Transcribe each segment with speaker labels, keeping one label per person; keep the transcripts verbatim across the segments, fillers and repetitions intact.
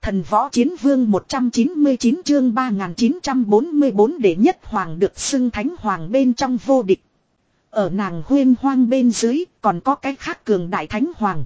Speaker 1: Thần võ chiến vương một trăm chín mươi chín chương ba nghìn chín trăm bốn mươi bốn đệ nhất hoàng được xưng thánh hoàng bên trong vô địch. Ở nàng huyên hoang bên dưới còn có cái khác cường đại thánh hoàng.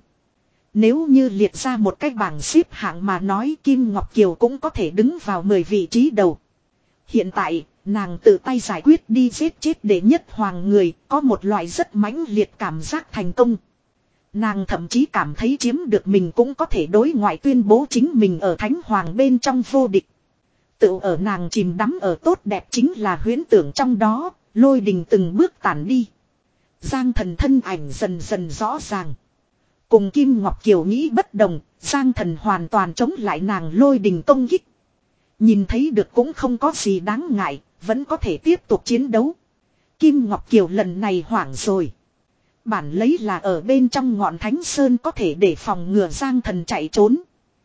Speaker 1: Nếu như liệt ra một cái bảng xếp hạng mà nói Kim Ngọc Kiều cũng có thể đứng vào mười vị trí đầu. Hiện tại, nàng tự tay giải quyết đi giết chết đệ nhất hoàng người, có một loại rất mãnh liệt cảm giác thành công. Nàng thậm chí cảm thấy chiếm được mình cũng có thể đối ngoại tuyên bố chính mình ở thánh hoàng bên trong vô địch. Tự ở nàng chìm đắm ở tốt đẹp chính là huyễn tưởng trong đó, lôi đình từng bước tản đi. Giang Thần thân ảnh dần dần rõ ràng. Cùng Kim Ngọc Kiều nghĩ bất đồng, Giang Thần hoàn toàn chống lại nàng lôi đình công kích. Nhìn thấy được cũng không có gì đáng ngại, vẫn có thể tiếp tục chiến đấu. Kim Ngọc Kiều lần này hoảng rồi. Bản lấy là ở bên trong ngọn Thánh Sơn có thể để phòng ngừa Giang Thần chạy trốn.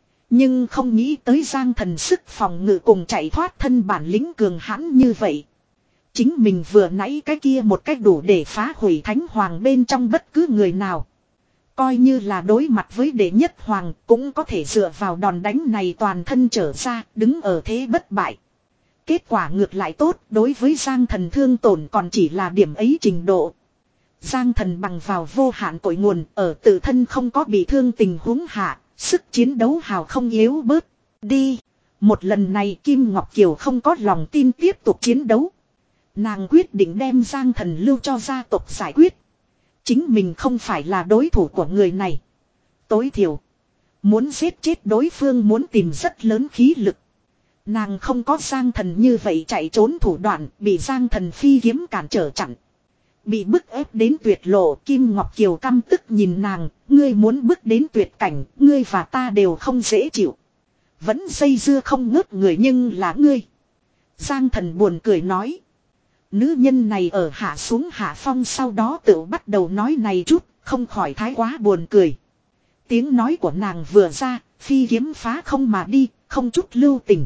Speaker 1: Nhưng không nghĩ tới Giang Thần sức phòng ngự cùng chạy thoát thân bản lĩnh cường hãn như vậy. Chính mình vừa nãy cái kia một cách đủ để phá hủy Thánh Hoàng bên trong bất cứ người nào. Coi như là đối mặt với đệ nhất hoàng cũng có thể dựa vào đòn đánh này toàn thân trở ra đứng ở thế bất bại. Kết quả ngược lại tốt đối với Giang Thần thương tổn còn chỉ là điểm ấy trình độ. Giang Thần bằng vào vô hạn cội nguồn ở tự thân không có bị thương tình huống hạ, sức chiến đấu hào không yếu bớt. Đi! Một lần này Kim Ngọc Kiều không có lòng tin tiếp tục chiến đấu. Nàng quyết định đem Giang Thần lưu cho gia tộc giải quyết. Chính mình không phải là đối thủ của người này. Tối thiểu. Muốn giết chết đối phương muốn tìm rất lớn khí lực. Nàng không có Giang Thần như vậy chạy trốn thủ đoạn bị Giang Thần phi kiếm cản trở chặn. Bị bức ép đến tuyệt lộ Kim Ngọc Kiều căm tức nhìn nàng. Ngươi muốn bước đến tuyệt cảnh. Ngươi và ta đều không dễ chịu. Vẫn dây dưa không ngớt người nhưng là ngươi. Giang Thần buồn cười nói. Nữ nhân này ở hạ xuống hạ phong sau đó tự bắt đầu nói này chút, không khỏi thái quá buồn cười. Tiếng nói của nàng vừa ra, phi kiếm phá không mà đi, không chút lưu tình.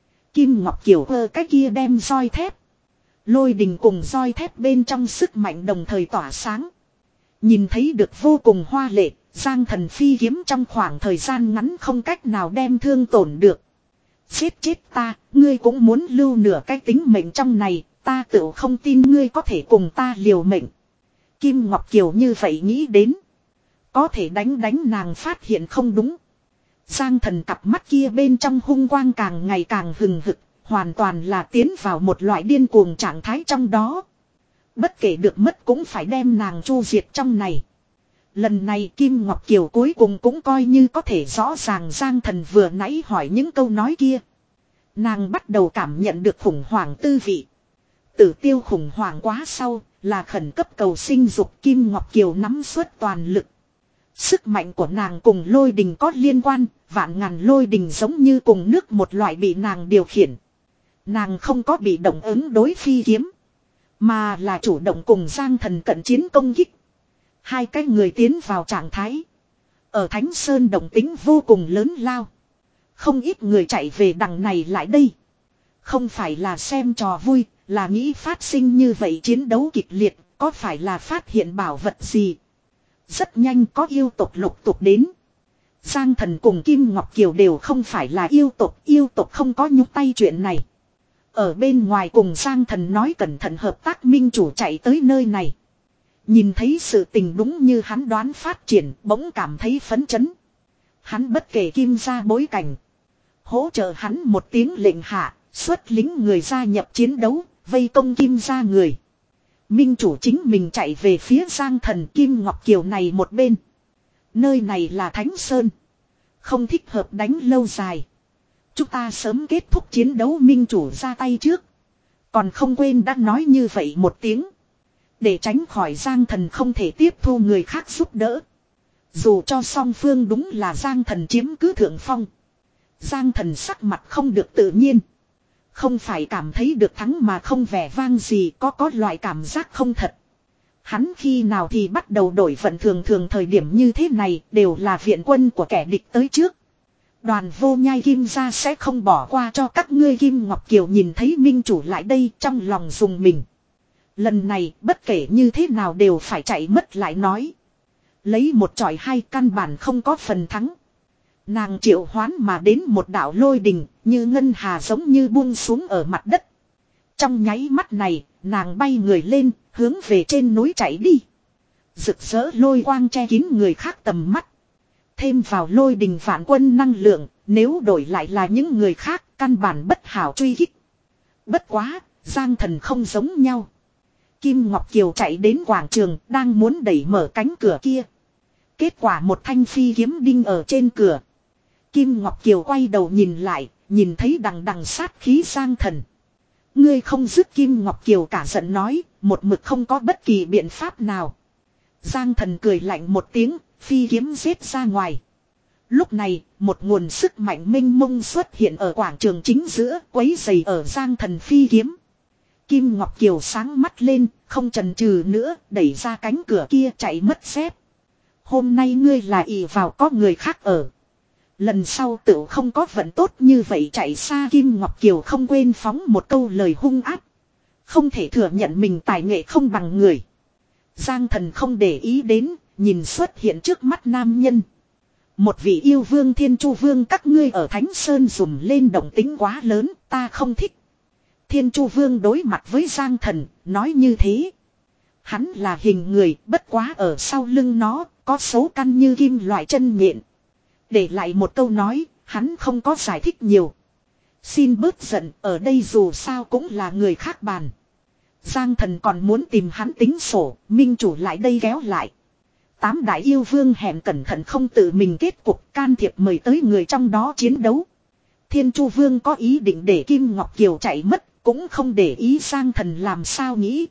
Speaker 1: Kim Ngọc Kiều ơ cái kia đem roi thép. Lôi đình cùng roi thép bên trong sức mạnh đồng thời tỏa sáng. Nhìn thấy được vô cùng hoa lệ, Giang Thần phi kiếm trong khoảng thời gian ngắn không cách nào đem thương tổn được. Giết chết ta, ngươi cũng muốn lưu nửa cái tính mệnh trong này. Ta tự không tin ngươi có thể cùng ta liều mệnh. Kim Ngọc Kiều như vậy nghĩ đến. Có thể đánh đánh nàng phát hiện không đúng. Giang Thần cặp mắt kia bên trong hung quang càng ngày càng hừng hực. Hoàn toàn là tiến vào một loại điên cuồng trạng thái trong đó. Bất kể được mất cũng phải đem nàng chu diệt trong này. Lần này Kim Ngọc Kiều cuối cùng cũng coi như có thể rõ ràng Giang Thần vừa nãy hỏi những câu nói kia. Nàng bắt đầu cảm nhận được khủng hoảng tư vị. Tử tiêu khủng hoảng quá sau là khẩn cấp cầu sinh dục Kim Ngọc Kiều nắm suốt toàn lực. Sức mạnh của nàng cùng lôi đình có liên quan, vạn ngàn lôi đình giống như cùng nước một loại bị nàng điều khiển. Nàng không có bị động ứng đối phi kiếm, mà là chủ động cùng Giang Thần cận chiến công kích. Hai cái người tiến vào trạng thái. Ở Thánh Sơn động tính vô cùng lớn lao. Không ít người chạy về đằng này lại đây. Không phải là xem trò vui. Là nghĩ phát sinh như vậy chiến đấu kịch liệt, có phải là phát hiện bảo vật gì? Rất nhanh có yêu tộc lục tục đến. Giang Thần cùng Kim Ngọc Kiều đều không phải là yêu tộc, yêu tộc không có nhúc tay chuyện này. Ở bên ngoài cùng Giang Thần nói cẩn thận hợp tác minh chủ chạy tới nơi này. Nhìn thấy sự tình đúng như hắn đoán phát triển, bỗng cảm thấy phấn chấn. Hắn bất kể Kim ra bối cảnh. Hỗ trợ hắn một tiếng lệnh hạ, xuất lính người gia nhập chiến đấu. Vây công Kim ra người. Minh chủ chính mình chạy về phía Giang Thần Kim Ngọc Kiều này một bên. Nơi này là Thánh Sơn. Không thích hợp đánh lâu dài. Chúng ta sớm kết thúc chiến đấu minh chủ ra tay trước. Còn không quên đã nói như vậy một tiếng. Để tránh khỏi Giang Thần không thể tiếp thu người khác giúp đỡ. Dù cho song phương đúng là Giang Thần chiếm cứ thượng phong. Giang Thần sắc mặt không được tự nhiên. Không phải cảm thấy được thắng mà không vẻ vang gì có có loại cảm giác không thật. Hắn khi nào thì bắt đầu đổi vận thường thường thời điểm như thế này đều là viện quân của kẻ địch tới trước. Đoàn vô nhai Kim ra sẽ không bỏ qua cho các ngươi. Kim Ngọc Kiều nhìn thấy minh chủ lại đây trong lòng dùng mình. Lần này bất kể như thế nào đều phải chạy mất lại nói. Lấy một chọi hai căn bản không có phần thắng. Nàng triệu hoán mà đến một đạo lôi đình, như ngân hà giống như buông xuống ở mặt đất. Trong nháy mắt này, nàng bay người lên, hướng về trên núi chạy đi. Rực rỡ lôi quang che kín người khác tầm mắt. Thêm vào lôi đình vạn quân năng lượng, nếu đổi lại là những người khác, căn bản bất hảo truy kích. Bất quá, Giang Thần không giống nhau. Kim Ngọc Kiều chạy đến quảng trường, đang muốn đẩy mở cánh cửa kia. Kết quả một thanh phi kiếm đinh ở trên cửa. Kim Ngọc Kiều quay đầu nhìn lại, nhìn thấy đằng đằng sát khí Giang Thần. Ngươi không dứt. Kim Ngọc Kiều cả giận nói, một mực không có bất kỳ biện pháp nào. Giang Thần cười lạnh một tiếng, phi kiếm giết ra ngoài. Lúc này, một nguồn sức mạnh mênh mông xuất hiện ở quảng trường chính giữa, quấy rầy ở Giang Thần phi kiếm. Kim Ngọc Kiều sáng mắt lên, không chần chừ nữa, đẩy ra cánh cửa kia chạy mất dép. Hôm nay ngươi là ỷ vào có người khác ở. Lần sau tự không có vận tốt như vậy chạy xa. Kim Ngọc Kiều không quên phóng một câu lời hung ác. Không thể thừa nhận mình tài nghệ không bằng người. Giang Thần không để ý đến, nhìn xuất hiện trước mắt nam nhân. Một vị yêu vương Thiên Chu Vương, các ngươi ở Thánh Sơn dùng lên động tính quá lớn, ta không thích. Thiên Chu Vương đối mặt với Giang Thần, nói như thế. Hắn là hình người, bất quá ở sau lưng nó, có số căn như kim loại chân nhện. Để lại một câu nói, hắn không có giải thích nhiều. Xin bớt giận, ở đây dù sao cũng là người khác bàn. Giang Thần còn muốn tìm hắn tính sổ, minh chủ lại đây kéo lại. Tám đại yêu vương hẹn cẩn thận không tự mình kết cục, can thiệp mời tới người trong đó chiến đấu. Thiên Chu Vương có ý định để Kim Ngọc Kiều chạy mất, cũng không để ý Giang Thần làm sao nghĩ.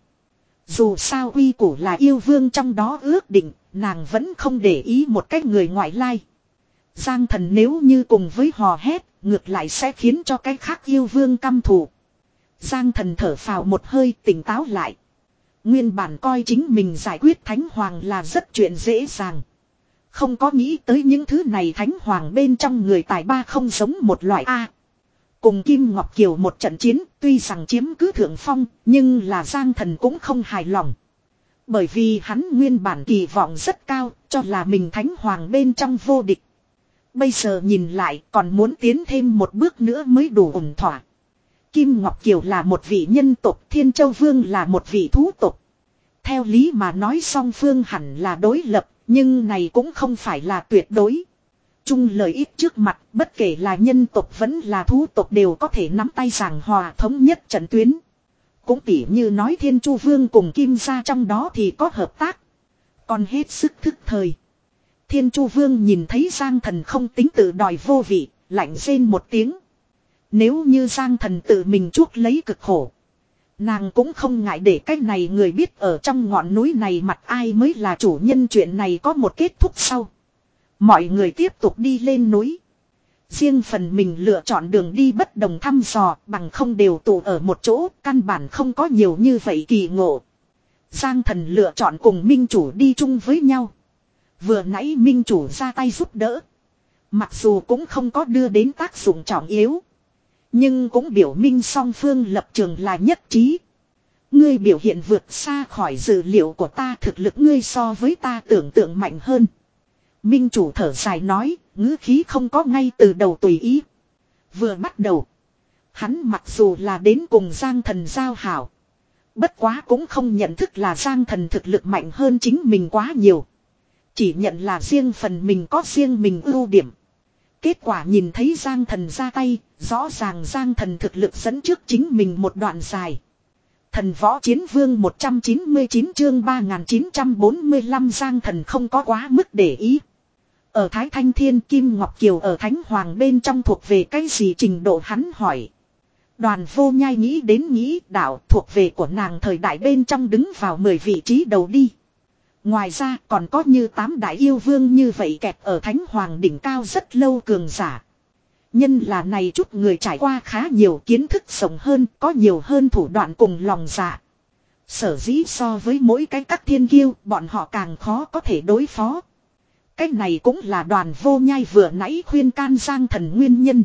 Speaker 1: Dù sao uy củ là yêu vương trong đó ước định, nàng vẫn không để ý một cách người ngoại lai. Giang Thần nếu như cùng với hò hét, ngược lại sẽ khiến cho cái khác yêu vương căm thù. Giang Thần thở phào một hơi, tỉnh táo lại. Nguyên bản coi chính mình giải quyết Thánh Hoàng là rất chuyện dễ dàng. Không có nghĩ tới những thứ này Thánh Hoàng bên trong người tài ba không giống một loại A. Cùng Kim Ngọc Kiều một trận chiến, tuy rằng chiếm cứ thượng phong, nhưng là Giang Thần cũng không hài lòng. Bởi vì hắn nguyên bản kỳ vọng rất cao, cho là mình Thánh Hoàng bên trong vô địch. Bây giờ nhìn lại còn muốn tiến thêm một bước nữa mới đủ ổn thỏa. Kim Ngọc Kiều là một vị nhân tộc, Thiên Châu Vương là một vị thú tộc. Theo lý mà nói song phương hẳn là đối lập, nhưng này cũng không phải là tuyệt đối. Chung lợi ích trước mặt, bất kể là nhân tộc vẫn là thú tộc đều có thể nắm tay giảng hòa thống nhất trận tuyến. Cũng tỉ như nói Thiên Chu Vương cùng Kim gia trong đó thì có hợp tác. Còn hết sức thức thời. Thiên Chu Vương nhìn thấy Giang Thần không tính tự đòi vô vị, lạnh rên một tiếng. Nếu như Giang Thần tự mình chuốc lấy cực khổ, nàng cũng không ngại để cái này người biết ở trong ngọn núi này mặt ai mới là chủ nhân. Chuyện này có một kết thúc sau. Mọi người tiếp tục đi lên núi. Riêng phần mình lựa chọn đường đi bất đồng thăm dò, bằng không đều tụ ở một chỗ, căn bản không có nhiều như vậy kỳ ngộ. Giang Thần lựa chọn cùng minh chủ đi chung với nhau. Vừa nãy minh chủ ra tay giúp đỡ, mặc dù cũng không có đưa đến tác dụng trọng yếu, nhưng cũng biểu minh song phương lập trường là nhất trí. Ngươi biểu hiện vượt xa khỏi dự liệu của ta, thực lực ngươi so với ta tưởng tượng mạnh hơn. Minh chủ thở dài nói, ngữ khí không có ngay từ đầu tùy ý. Vừa bắt đầu, hắn mặc dù là đến cùng Giang Thần giao hảo, bất quá cũng không nhận thức là Giang Thần thực lực mạnh hơn chính mình quá nhiều. Chỉ nhận là riêng phần mình có riêng mình ưu điểm. Kết quả nhìn thấy Giang Thần ra tay, rõ ràng Giang Thần thực lực dẫn trước chính mình một đoạn dài. Thần Võ Chiến Vương một trăm chín mươi chín chương ba nghìn chín trăm bốn mươi lăm. Giang Thần không có quá mức để ý. Ở Thái Thanh Thiên, Kim Ngọc Kiều ở Thánh Hoàng bên trong thuộc về cái gì trình độ hắn hỏi. Đoàn Vô Nhai nghĩ đến nghĩ đạo thuộc về của nàng thời đại bên trong đứng vào mười vị trí đầu đi. Ngoài ra còn có như tám đại yêu vương như vậy kẹp ở Thánh Hoàng đỉnh cao rất lâu cường giả. Nhân là này chút người trải qua khá nhiều kiến thức rộng hơn, có nhiều hơn thủ đoạn cùng lòng dạ. Sở dĩ so với mỗi cái các thiên kiêu, bọn họ càng khó có thể đối phó. Cái này cũng là Đoàn Vô Nhai vừa nãy khuyên can Giang Thần nguyên nhân.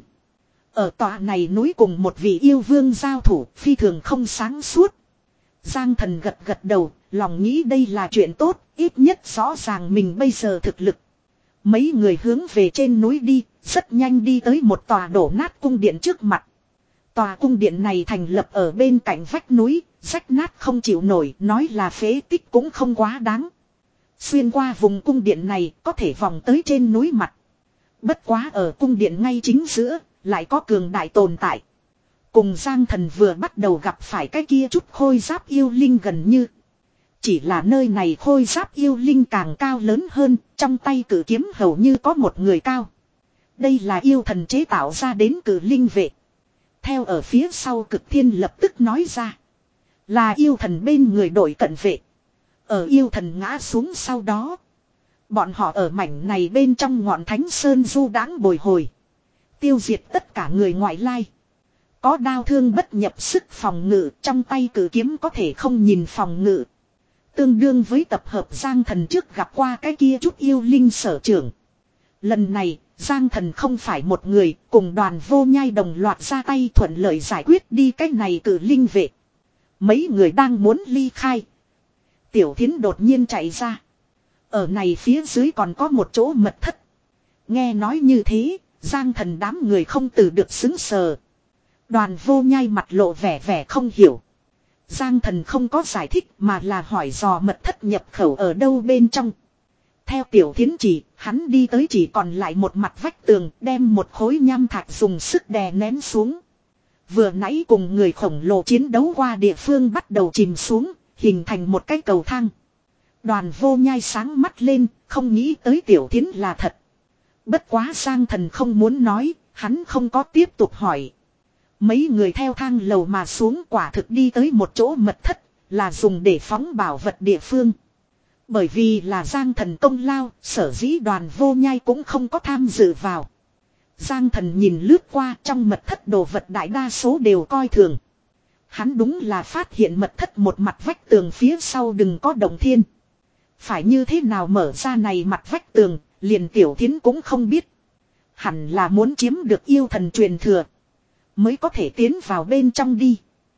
Speaker 1: Ở tòa này núi cùng một vị yêu vương giao thủ, phi thường không sáng suốt. Giang Thần gật gật đầu, lòng nghĩ đây là chuyện tốt, ít nhất rõ ràng mình bây giờ thực lực. Mấy người hướng về trên núi đi, rất nhanh đi tới một tòa đổ nát cung điện trước mặt. Tòa cung điện này thành lập ở bên cạnh vách núi, rách nát không chịu nổi, nói là phế tích cũng không quá đáng. Xuyên qua vùng cung điện này có thể vòng tới trên núi mặt. Bất quá ở cung điện ngay chính giữa, lại có cường đại tồn tại. Cùng Giang Thần vừa bắt đầu gặp phải cái kia chút khôi giáp yêu linh gần như. Chỉ là nơi này khôi giáp yêu linh càng cao lớn hơn, trong tay cử kiếm hầu như có một người cao. Đây là yêu thần chế tạo ra đến cử linh vệ. Theo ở phía sau Cực Thiên lập tức nói ra. Là yêu thần bên người đội cận vệ. Ở yêu thần ngã xuống sau đó. Bọn họ ở mảnh này bên trong ngọn thánh sơn du đãng bồi hồi. Tiêu diệt tất cả người ngoại lai. Có đao thương bất nhập sức phòng ngự, trong tay cử kiếm có thể không nhìn phòng ngự. Tương đương với tập hợp Giang Thần trước gặp qua cái kia chút yêu linh sở trưởng. Lần này, Giang Thần không phải một người, cùng đoàn Vô Nhai đồng loạt ra tay thuận lợi giải quyết đi cái này cử linh vệ. Mấy người đang muốn ly khai. Tiểu Thiến đột nhiên chạy ra. Ở này phía dưới còn có một chỗ mật thất. Nghe nói như thế, Giang Thần đám người không từ được xứng sờ. Đoàn Vô Nhai mặt lộ vẻ vẻ không hiểu. Giang Thần không có giải thích mà là hỏi dò mật thất nhập khẩu ở đâu bên trong. Theo Tiểu Thiến chỉ, hắn đi tới chỉ còn lại một mặt vách tường, đem một khối nham thạch dùng sức đè nén xuống. Vừa nãy cùng người khổng lồ chiến đấu qua địa phương bắt đầu chìm xuống, hình thành một cái cầu thang. Đoàn Vô Nhai sáng mắt lên, không nghĩ tới Tiểu Thiến là thật. Bất quá Giang Thần không muốn nói, hắn không có tiếp tục hỏi. Mấy người theo thang lầu mà xuống, quả thực đi tới một chỗ mật thất, là dùng để phóng bảo vật địa phương. Bởi vì là Giang Thần công lao, sở dĩ Đoàn Vô Nhai cũng không có tham dự vào. Giang Thần nhìn lướt qua, trong mật thất đồ vật đại đa số đều coi thường. Hắn đúng là phát hiện mật thất một mặt vách tường phía sau đừng có động thiên. Phải như thế nào mở ra này mặt vách tường, liền Tiểu Thiến cũng không biết. Hẳn là muốn chiếm được yêu thần truyền thừa, mới có thể tiến vào bên trong đi.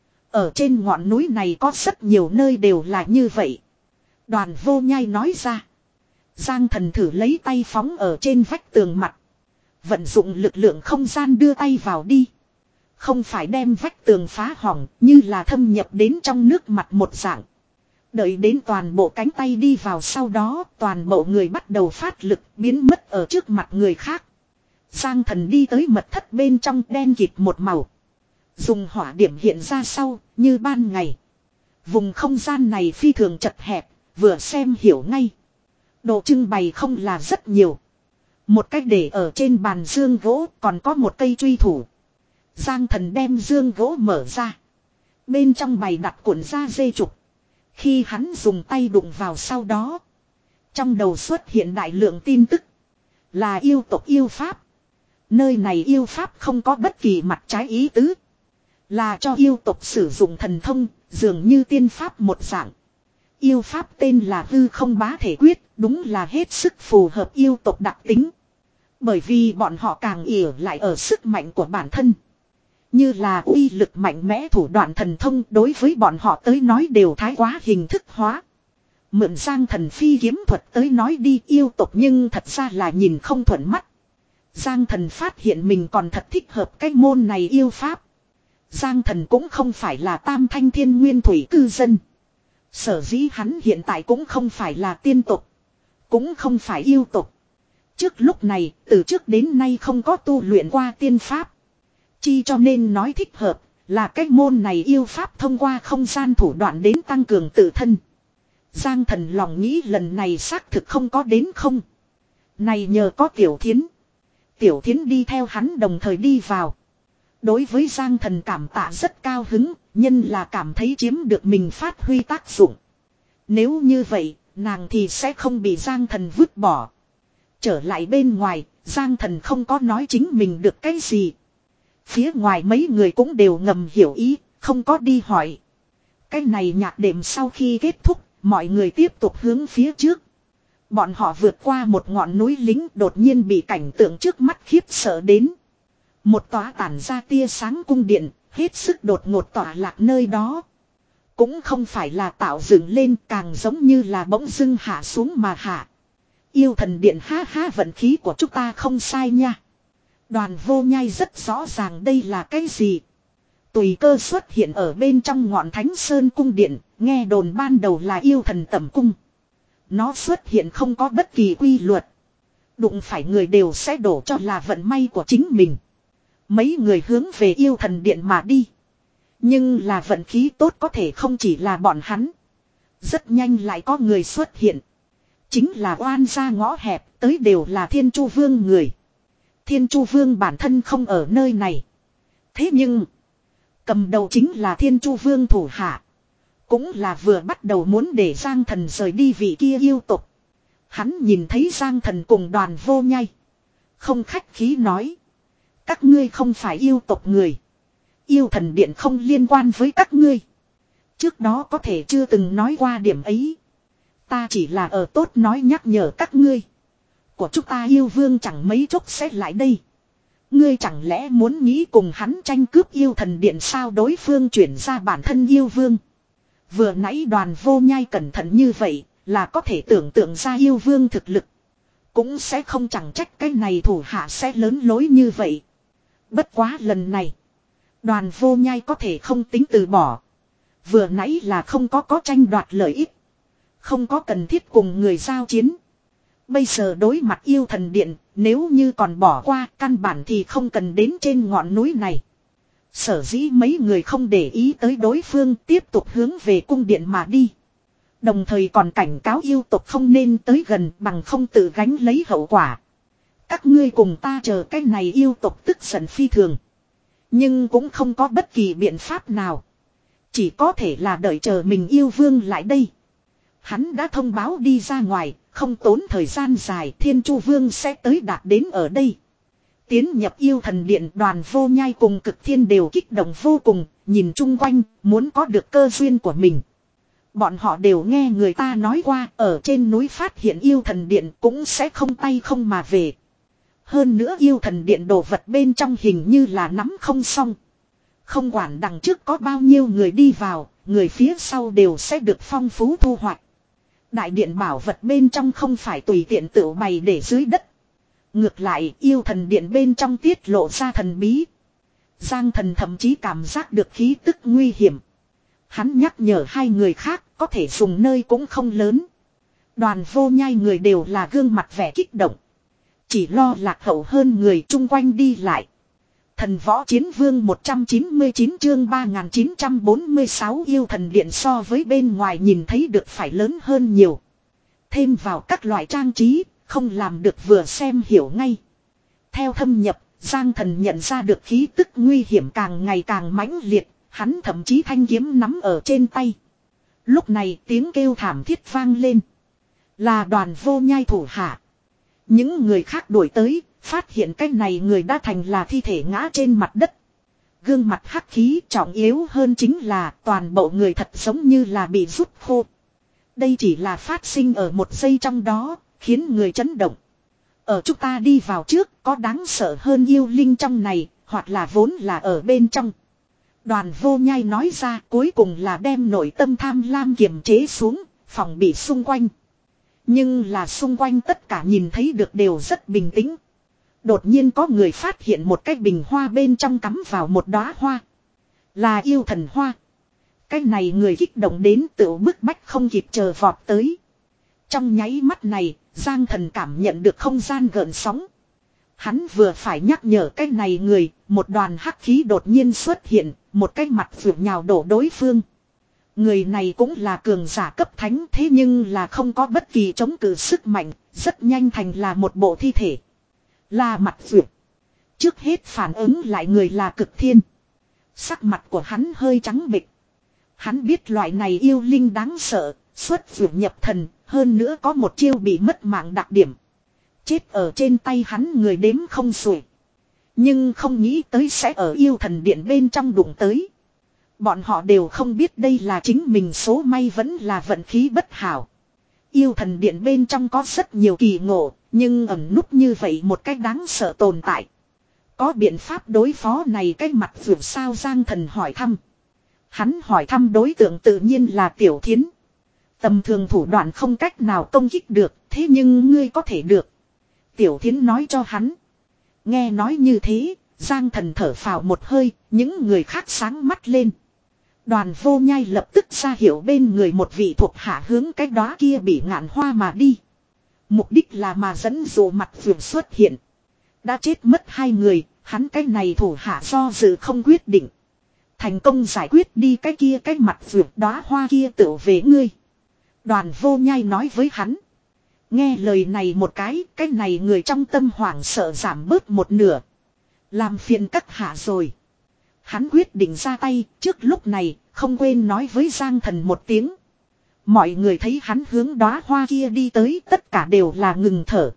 Speaker 1: Ở trên ngọn núi này có rất nhiều nơi đều là như vậy. Đoàn Vô Nhai nói ra. Giang Thần thử lấy tay phóng ở trên vách tường mặt. Vận dụng lực lượng không gian đưa tay vào đi. Không phải đem vách tường phá hỏng, như là thâm nhập đến trong nước mặt một dạng. Đợi đến toàn bộ cánh tay đi vào sau đó, toàn bộ người bắt đầu phát lực biến mất ở trước mặt người khác. Giang Thần đi tới mật thất bên trong đen kịt một màu. Dùng hỏa điểm hiện ra sau, như ban ngày. Vùng không gian này phi thường chật hẹp, vừa xem hiểu ngay. Đồ trưng bày không là rất nhiều. Một cách để ở trên bàn dương gỗ, còn có một cây truy thủ. Giang Thần đem dương gỗ mở ra. Bên trong bày đặt cuộn da dê trục. Khi hắn dùng tay đụng vào sau đó, trong đầu xuất hiện đại lượng tin tức. Là yêu tộc yêu pháp. Nơi này yêu pháp không có bất kỳ mặt trái ý tứ. Là cho yêu tộc sử dụng thần thông, dường như tiên pháp một dạng. Yêu pháp tên là hư không bá thể quyết, đúng là hết sức phù hợp yêu tộc đặc tính. Bởi vì bọn họ càng ỉa lại ở sức mạnh của bản thân. Như là uy lực mạnh mẽ thủ đoạn thần thông đối với bọn họ tới nói đều thái quá hình thức hóa. Mượn Giang Thần phi kiếm thuật tới nói đi yêu tộc nhưng thật ra là nhìn không thuận mắt. Giang Thần phát hiện mình còn thật thích hợp cái môn này yêu pháp. Giang Thần cũng không phải là tam thanh thiên nguyên thủy cư dân. Sở dĩ hắn hiện tại cũng không phải là tiên tộc. Cũng không phải yêu tộc. Trước lúc này, từ trước đến nay không có tu luyện qua tiên pháp. Chi cho nên nói thích hợp, là cái môn này yêu pháp thông qua không gian thủ đoạn đến tăng cường tự thân. Giang Thần lòng nghĩ lần này xác thực không có đến không. Này nhờ có Tiểu Thiến. Tiểu Thiến đi theo hắn đồng thời đi vào. Đối với Giang Thần cảm tạ rất cao hứng, nhân là cảm thấy chiếm được mình phát huy tác dụng. Nếu như vậy, nàng thì sẽ không bị Giang Thần vứt bỏ. Trở lại bên ngoài, Giang Thần không có nói chính mình được cái gì. Phía ngoài mấy người cũng đều ngầm hiểu ý, không có đi hỏi. Cái này nhạc đệm sau khi kết thúc, mọi người tiếp tục hướng phía trước. Bọn họ vượt qua một ngọn núi lính đột nhiên bị cảnh tượng trước mắt khiếp sợ đến. Một tòa tản ra tia sáng cung điện, hết sức đột ngột tỏa lạc nơi đó. Cũng không phải là tạo dựng lên, càng giống như là bỗng dưng hạ xuống mà hạ. Yêu thần điện ha ha vận khí của chúng ta không sai nha. Đoàn Vô Nhai rất rõ ràng đây là cái gì. Tùy cơ xuất hiện ở bên trong ngọn Thánh Sơn cung điện, nghe đồn ban đầu là yêu thần tẩm cung. Nó xuất hiện không có bất kỳ quy luật. Đụng phải người đều sẽ đổ cho là vận may của chính mình. Mấy người hướng về yêu thần điện mà đi. Nhưng là vận khí tốt có thể không chỉ là bọn hắn. Rất nhanh lại có người xuất hiện. Chính là oan gia ngõ hẹp, tới đều là Thiên Chu Vương người. Thiên Chu Vương bản thân không ở nơi này. Thế nhưng, cầm đầu chính là Thiên Chu Vương thủ hạ. Cũng là vừa bắt đầu muốn để Giang Thần rời đi vị kia yêu tục. Hắn nhìn thấy Giang Thần cùng Đoàn Vô Nhai. Không khách khí nói. Các ngươi không phải yêu tộc người. Yêu thần điện không liên quan với các ngươi. Trước đó có thể chưa từng nói qua điểm ấy. Ta chỉ là ở tốt nói nhắc nhở các ngươi. Của chúng ta yêu vương chẳng mấy chốc sẽ lại đây. Ngươi chẳng lẽ muốn nghĩ cùng hắn tranh cướp yêu thần điện sao đối phương chuyển ra bản thân yêu vương. Vừa nãy Đoàn Vô Nhai cẩn thận như vậy là có thể tưởng tượng ra yêu vương thực lực. Cũng sẽ không chẳng trách cái này thủ hạ sẽ lớn lối như vậy. Bất quá lần này. Đoàn Vô Nhai có thể không tính từ bỏ. Vừa nãy là không có có tranh đoạt lợi ích. Không có cần thiết cùng người giao chiến. Bây giờ đối mặt yêu thần điện, nếu như còn bỏ qua căn bản thì không cần đến trên ngọn núi này. Sở dĩ mấy người không để ý tới đối phương tiếp tục hướng về cung điện mà đi. Đồng thời còn cảnh cáo yêu tộc không nên tới gần bằng không tự gánh lấy hậu quả. Các ngươi cùng ta chờ cái này yêu tộc tức giận phi thường. Nhưng cũng không có bất kỳ biện pháp nào. Chỉ có thể là đợi chờ mình yêu vương lại đây. Hắn đã thông báo đi ra ngoài, không tốn thời gian dài Thiên Chu Vương sẽ tới đạt đến ở đây. Tiến nhập yêu thần điện Đoàn Vô Nhai cùng Cực Thiên đều kích động vô cùng, nhìn chung quanh, muốn có được cơ duyên của mình. Bọn họ đều nghe người ta nói qua, ở trên núi phát hiện yêu thần điện cũng sẽ không tay không mà về. Hơn nữa yêu thần điện đồ vật bên trong hình như là nắm không xong. Không quản đằng trước có bao nhiêu người đi vào, người phía sau đều sẽ được phong phú thu hoạch. Đại điện bảo vật bên trong không phải tùy tiện tự bày để dưới đất. Ngược lại yêu thần điện bên trong tiết lộ ra thần bí. Giang Thần thậm chí cảm giác được khí tức nguy hiểm. Hắn nhắc nhở hai người khác có thể dùng nơi cũng không lớn. Đoàn Vô Nhai người đều là gương mặt vẻ kích động. Chỉ lo lạc hậu hơn người chung quanh đi lại. Thần Võ Chiến Vương một trăm chín mươi chín chương ba nghìn chín trăm bốn mươi sáu yêu thần điện so với bên ngoài nhìn thấy được phải lớn hơn nhiều. Thêm vào các loại trang trí, không làm được vừa xem hiểu ngay. Theo thâm nhập, Giang Thần nhận ra được khí tức nguy hiểm càng ngày càng mãnh liệt, hắn thậm chí thanh kiếm nắm ở trên tay. Lúc này tiếng kêu thảm thiết vang lên. Là Đoàn Vô Nhai thủ hạ. Những người khác đuổi tới, phát hiện cái này người đã thành là thi thể ngã trên mặt đất. Gương mặt hắc khí trọng yếu hơn chính là toàn bộ người thật giống như là bị rút khô. Đây chỉ là phát sinh ở một giây trong đó, khiến người chấn động. Ở chúng ta đi vào trước có đáng sợ hơn yêu linh trong này, hoặc là vốn là ở bên trong. Đoàn Vô Nhai nói ra cuối cùng là đem nội tâm tham lam kiềm chế xuống, phòng bị xung quanh. Nhưng là xung quanh tất cả nhìn thấy được đều rất bình tĩnh. Đột nhiên có người phát hiện một cái bình hoa bên trong cắm vào một đóa hoa. Là yêu thần hoa. Cái này người kích động đến tự bức bách không kịp chờ vọt tới. Trong nháy mắt này, Giang Thần cảm nhận được không gian gợn sóng. Hắn vừa phải nhắc nhở cái này người, một đoàn hắc khí đột nhiên xuất hiện, một cái mặt vượt nhào đổ đối phương. Người này cũng là cường giả cấp thánh thế nhưng là không có bất kỳ chống cự sức mạnh, rất nhanh thành là một bộ thi thể. Là mặt vượt. Trước hết phản ứng lại người là Cực Thiên. Sắc mặt của hắn hơi trắng bệch. Hắn biết loại này yêu linh đáng sợ, xuất vượt nhập thần, hơn nữa có một chiêu bị mất mạng đặc điểm. Chết ở trên tay hắn người đếm không xuể. Nhưng không nghĩ tới sẽ ở yêu thần điện bên trong đụng tới. Bọn họ đều không biết đây là chính mình số may vẫn là vận khí bất hảo. Yêu thần điện bên trong có rất nhiều kỳ ngộ, nhưng ẩn núp như vậy một cách đáng sợ tồn tại. Có biện pháp đối phó này cái mặt vượt sao Giang Thần hỏi thăm. Hắn hỏi thăm đối tượng tự nhiên là Tiểu Thiến. Tầm thường thủ đoạn không cách nào công kích được, thế nhưng ngươi có thể được. Tiểu Thiến nói cho hắn. Nghe nói như thế, Giang Thần thở phào một hơi, những người khác sáng mắt lên. Đoàn Vô Nhai lập tức ra hiệu bên người một vị thuộc hạ hướng cái đóa kia bị ngạn hoa mà đi. Mục đích là mà dẫn dụ mặt vượt xuất hiện. Đã chết mất hai người, hắn cái này thủ hạ do dự không quyết định. Thành công giải quyết đi cái kia cái mặt vượt đóa hoa kia tựu về ngươi. Đoàn Vô Nhai nói với hắn. Nghe lời này một cái, cái này người trong tâm hoảng sợ giảm bớt một nửa. Làm phiền các hạ rồi. Hắn quyết định ra tay, trước lúc này, không quên nói với Giang Thần một tiếng. Mọi người thấy hắn hướng đóa hoa kia đi tới, tất cả đều là ngừng thở.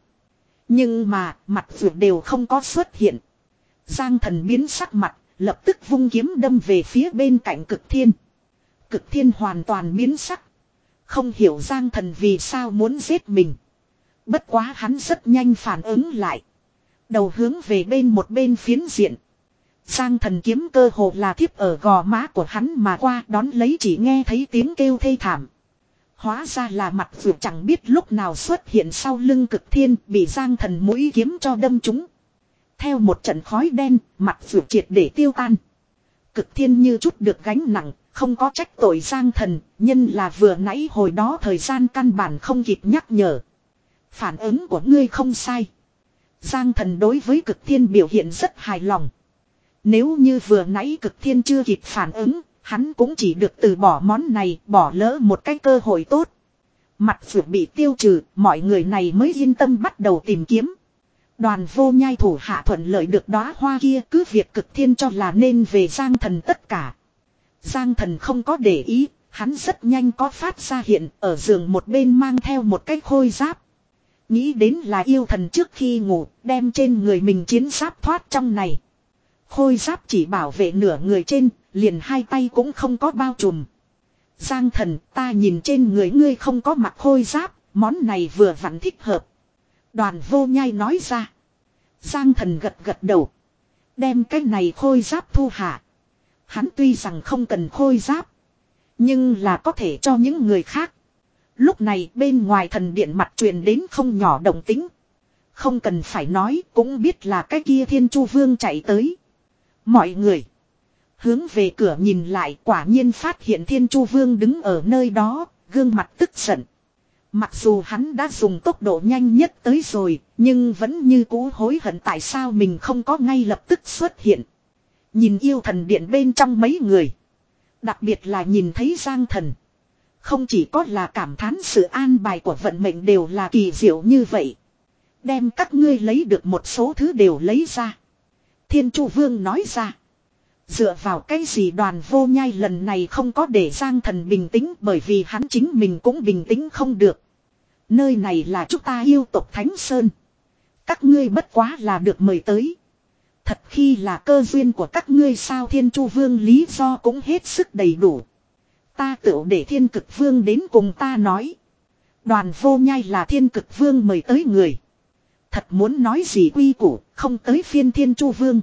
Speaker 1: Nhưng mà, mặt vượt đều không có xuất hiện. Giang Thần biến sắc mặt, lập tức vung kiếm đâm về phía bên cạnh Cực Thiên. Cực Thiên hoàn toàn biến sắc. Không hiểu Giang Thần vì sao muốn giết mình. Bất quá hắn rất nhanh phản ứng lại. Đầu hướng về bên một bên phiến diện. Giang Thần kiếm cơ hồ là thiếp ở gò má của hắn mà qua, đón lấy chỉ nghe thấy tiếng kêu thê thảm. Hóa ra là mặt vượt chẳng biết lúc nào xuất hiện sau lưng Cực Thiên, bị Giang Thần mũi kiếm cho đâm trúng. Theo một trận khói đen, mặt vượt triệt để tiêu tan. Cực Thiên như chút được gánh nặng, không có trách tội Giang Thần, nhân là vừa nãy hồi đó thời gian căn bản không kịp nhắc nhở. Phản ứng của ngươi không sai. Giang Thần đối với Cực Thiên biểu hiện rất hài lòng. Nếu như vừa nãy Cực Thiên chưa kịp phản ứng, hắn cũng chỉ được từ bỏ món này, bỏ lỡ một cái cơ hội tốt. Mặt vượt bị tiêu trừ, mọi người này mới yên tâm bắt đầu tìm kiếm. Đoàn Vô Nhai thủ hạ thuận lợi được đóa hoa kia, cứ việc Cực Thiên cho là nên về Giang Thần tất cả. Giang Thần không có để ý, hắn rất nhanh có phát ra hiện ở giường một bên mang theo một cái khôi giáp. Nghĩ đến là yêu thần trước khi ngủ, đem trên người mình chiến giáp thoát trong này. Khôi giáp chỉ bảo vệ nửa người trên, liền hai tay cũng không có bao trùm. Giang Thần, ta nhìn trên người ngươi không có mặc khôi giáp, món này vừa vặn thích hợp. Đoàn Vô Nhai nói ra. Giang Thần gật gật đầu. Đem cái này khôi giáp thu hạ. Hắn tuy rằng không cần khôi giáp, nhưng là có thể cho những người khác. Lúc này bên ngoài thần điện mặt truyền đến không nhỏ động tĩnh. Không cần phải nói, cũng biết là cái kia Thiên Chu Vương chạy tới. Mọi người hướng về cửa nhìn lại, quả nhiên phát hiện Thiên Chu Vương đứng ở nơi đó, gương mặt tức giận. Mặc dù hắn đã dùng tốc độ nhanh nhất tới rồi, nhưng vẫn như cũ hối hận tại sao mình không có ngay lập tức xuất hiện. Nhìn yêu thần điện bên trong mấy người, đặc biệt là nhìn thấy Giang Thần, không chỉ có là cảm thán sự an bài của vận mệnh đều là kỳ diệu như vậy. Đem các ngươi lấy được một số thứ đều lấy ra. Thiên Chu Vương nói ra. Dựa vào cái gì Đoàn Vô Nhai lần này không có để Giang Thần bình tĩnh, bởi vì hắn chính mình cũng bình tĩnh không được. Nơi này là chúng ta yêu tộc Thánh Sơn. Các ngươi bất quá là được mời tới. Thật khi là cơ duyên của các ngươi sao? Thiên Chu Vương lý do cũng hết sức đầy đủ. Ta tự để Thiên Cực Vương đến cùng ta nói. Đoàn Vô Nhai là Thiên Cực Vương mời tới người. Thật muốn nói gì quy củ, không tới phiên Thiên Chu Vương.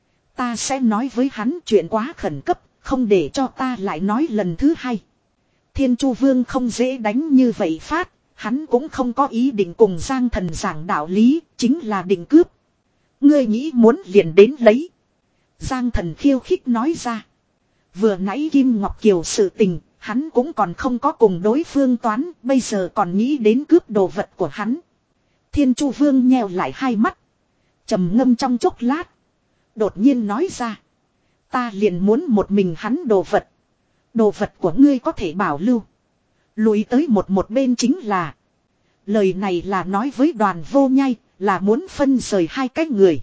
Speaker 1: Ta sẽ nói với hắn chuyện quá khẩn cấp, không để cho ta lại nói lần thứ hai. Thiên Chu Vương không dễ đánh như vậy phát, hắn cũng không có ý định cùng Giang Thần giảng đạo lý, chính là định cướp. Ngươi nghĩ muốn liền đến lấy. Giang Thần khiêu khích nói ra. Vừa nãy Kim Ngọc Kiều sự tình, hắn cũng còn không có cùng đối phương toán, bây giờ còn nghĩ đến cướp đồ vật của hắn. Thiên Chu Vương nheo lại hai mắt, trầm ngâm trong chốc lát, đột nhiên nói ra. Ta liền muốn một mình hắn đồ vật. Đồ vật của ngươi có thể bảo lưu. Lùi tới một một bên chính là. Lời này là nói với Đoàn Vô Nhai, là muốn phân rời hai cái người.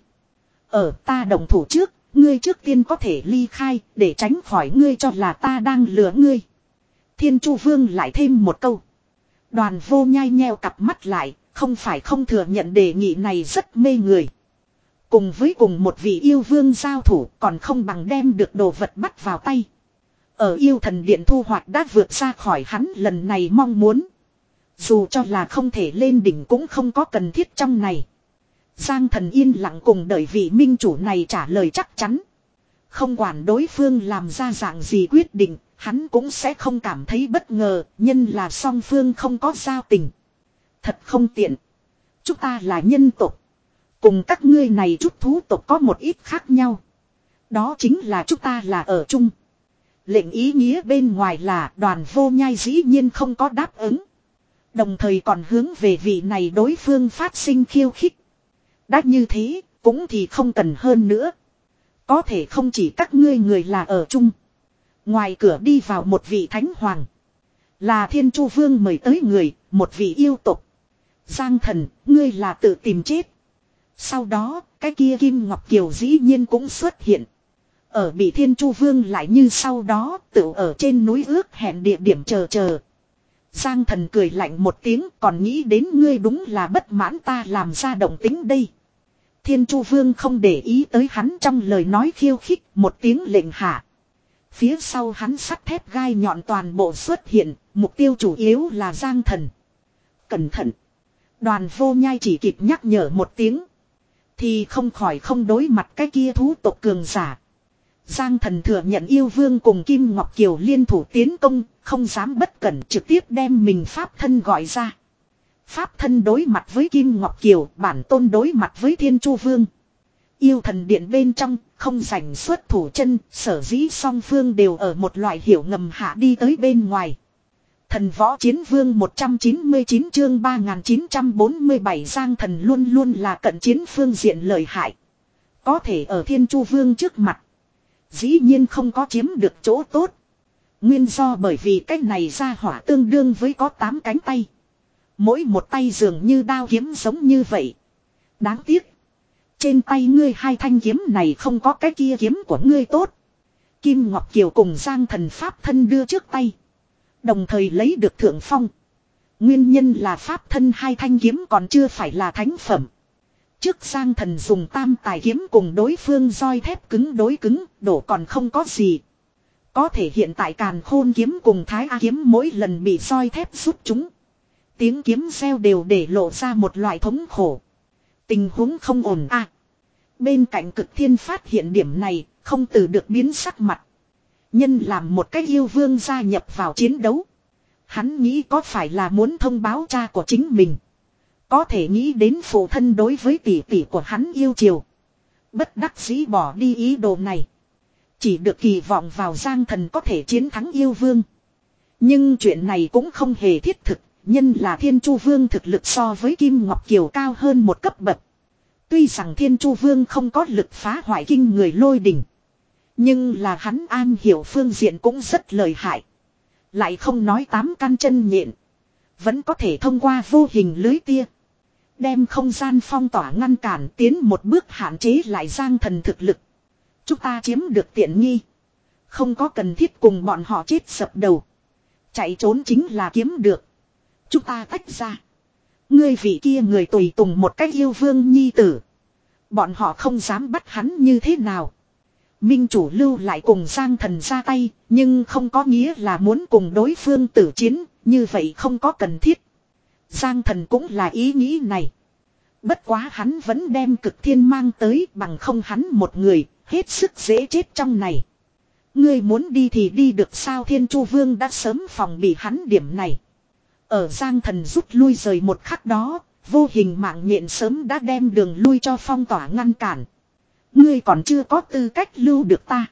Speaker 1: Ở ta đồng thủ trước, ngươi trước tiên có thể ly khai, để tránh khỏi ngươi cho là ta đang lừa ngươi. Thiên Chu Vương lại thêm một câu. Đoàn Vô Nhai nheo cặp mắt lại, không phải không thừa nhận đề nghị này rất mê người. Cùng với cùng một vị yêu vương giao thủ còn không bằng đem được đồ vật bắt vào tay. Ở yêu thần điện thu hoạch đã vượt ra khỏi hắn lần này mong muốn. Dù cho là không thể lên đỉnh cũng không có cần thiết trong này. Giang Thần yên lặng cùng đợi vị minh chủ này trả lời chắc chắn. Không quản đối phương làm ra dạng gì quyết định, hắn cũng sẽ không cảm thấy bất ngờ, nhân là song phương không có giao tình. Thật không tiện. Chúng ta là nhân tộc, Cùng các ngươi này chút thú tộc có một ít khác nhau. Đó chính là chúng ta là ở chung. Lệnh ý nghĩa bên ngoài là đoàn vô nhai dĩ nhiên không có đáp ứng. Đồng thời còn hướng về vị này đối phương phát sinh khiêu khích. Đã như thế, cũng thì không cần hơn nữa. Có thể không chỉ các ngươi người là ở chung. Ngoài cửa đi vào một vị thánh hoàng. Là Thiên Chu Vương mời tới người, một vị yêu tục. Giang thần, ngươi là tự tìm chết. Sau đó, cái kia Kim Ngọc Kiều dĩ nhiên cũng xuất hiện. Ở bị Thiên Chu Vương lại như sau đó, tự ở trên núi ước hẹn địa điểm chờ chờ. Giang thần cười lạnh một tiếng, còn nghĩ đến ngươi đúng là bất mãn ta làm ra động tính đây. Thiên Chu Vương không để ý tới hắn trong lời nói khiêu khích, một tiếng lệnh hạ. Phía sau hắn sắt thép gai nhọn toàn bộ xuất hiện, mục tiêu chủ yếu là Giang thần. Cẩn thận! Đoàn vô nhai chỉ kịp nhắc nhở một tiếng. Thì không khỏi không đối mặt cái kia thú tộc cường giả. Giang thần thừa nhận yêu vương cùng Kim Ngọc Kiều liên thủ tiến công, không dám bất cẩn trực tiếp đem mình pháp thân gọi ra. Pháp thân đối mặt với Kim Ngọc Kiều, bản tôn đối mặt với Thiên Chu Vương. Yêu thần điện bên trong, không rảnh xuất thủ chân, sở dĩ song phương đều ở một loại hiểu ngầm hạ đi tới bên ngoài. Thần võ chiến vương một trăm chín mươi chín chương ba nghìn chín trăm bốn mươi bảy Giang thần luôn luôn là cận chiến phương diện lợi hại. Có thể ở Thiên Chu Vương trước mặt. Dĩ nhiên không có chiếm được chỗ tốt. Nguyên do bởi vì cái này ra hỏa tương đương với có tám cánh tay. Mỗi một tay dường như đao kiếm giống như vậy. Đáng tiếc. Trên tay ngươi hai thanh kiếm này không có cái kia kiếm của ngươi tốt. Kim Ngọc Kiều cùng Giang thần pháp thân đưa trước tay. Đồng thời lấy được thượng phong. Nguyên nhân là pháp thân hai thanh kiếm còn chưa phải là thánh phẩm. Trước Giang thần dùng tam tài kiếm cùng đối phương roi thép cứng đối cứng, đổ còn không có gì. Có thể hiện tại Càn Khôn kiếm cùng Thái A kiếm mỗi lần bị roi thép rút chúng. Tiếng kiếm reo đều để lộ ra một loại thống khổ. Tình huống không ổn à. Bên cạnh Cực Thiên phát hiện điểm này, không từ được biến sắc mặt. Nhân làm một cái yêu vương gia nhập vào chiến đấu. Hắn nghĩ có phải là muốn thông báo cha của chính mình. Có thể nghĩ đến phụ thân đối với tỷ tỷ của hắn yêu chiều. Bất đắc dĩ bỏ đi ý đồ này. Chỉ được kỳ vọng vào Giang thần có thể chiến thắng yêu vương. Nhưng chuyện này cũng không hề thiết thực. Nhân là Thiên Chu Vương thực lực so với Kim Ngọc Kiều cao hơn một cấp bậc. Tuy rằng Thiên Chu Vương không có lực phá hoại kinh người lôi đỉnh. Nhưng là hắn an hiểu phương diện cũng rất lợi hại. Lại không nói tám căn chân nhện. Vẫn có thể thông qua vô hình lưới tia. Đem không gian phong tỏa ngăn cản tiến một bước hạn chế lại Giang thần thực lực. Chúng ta chiếm được tiện nghi. Không có cần thiết cùng bọn họ chết sập đầu. Chạy trốn chính là kiếm được. Chúng ta tách ra. Ngươi vị kia người tùy tùng một cách yêu vương nhi tử. Bọn họ không dám bắt hắn như thế nào. Minh chủ lưu lại cùng Giang thần ra tay. Nhưng không có nghĩa là muốn cùng đối phương tử chiến. Như vậy không có cần thiết. Giang thần cũng là ý nghĩ này. Bất quá hắn vẫn đem Cực Thiên mang tới bằng không hắn một người. Hết sức dễ chết trong này. Ngươi muốn đi thì đi được sao Thiên Chu Vương đã sớm phòng bị hắn điểm này. Ở Giang thần rút lui rời một khắc đó, vô hình mạng nhện sớm đã đem đường lui cho phong tỏa ngăn cản. Ngươi còn chưa có tư cách lưu được ta.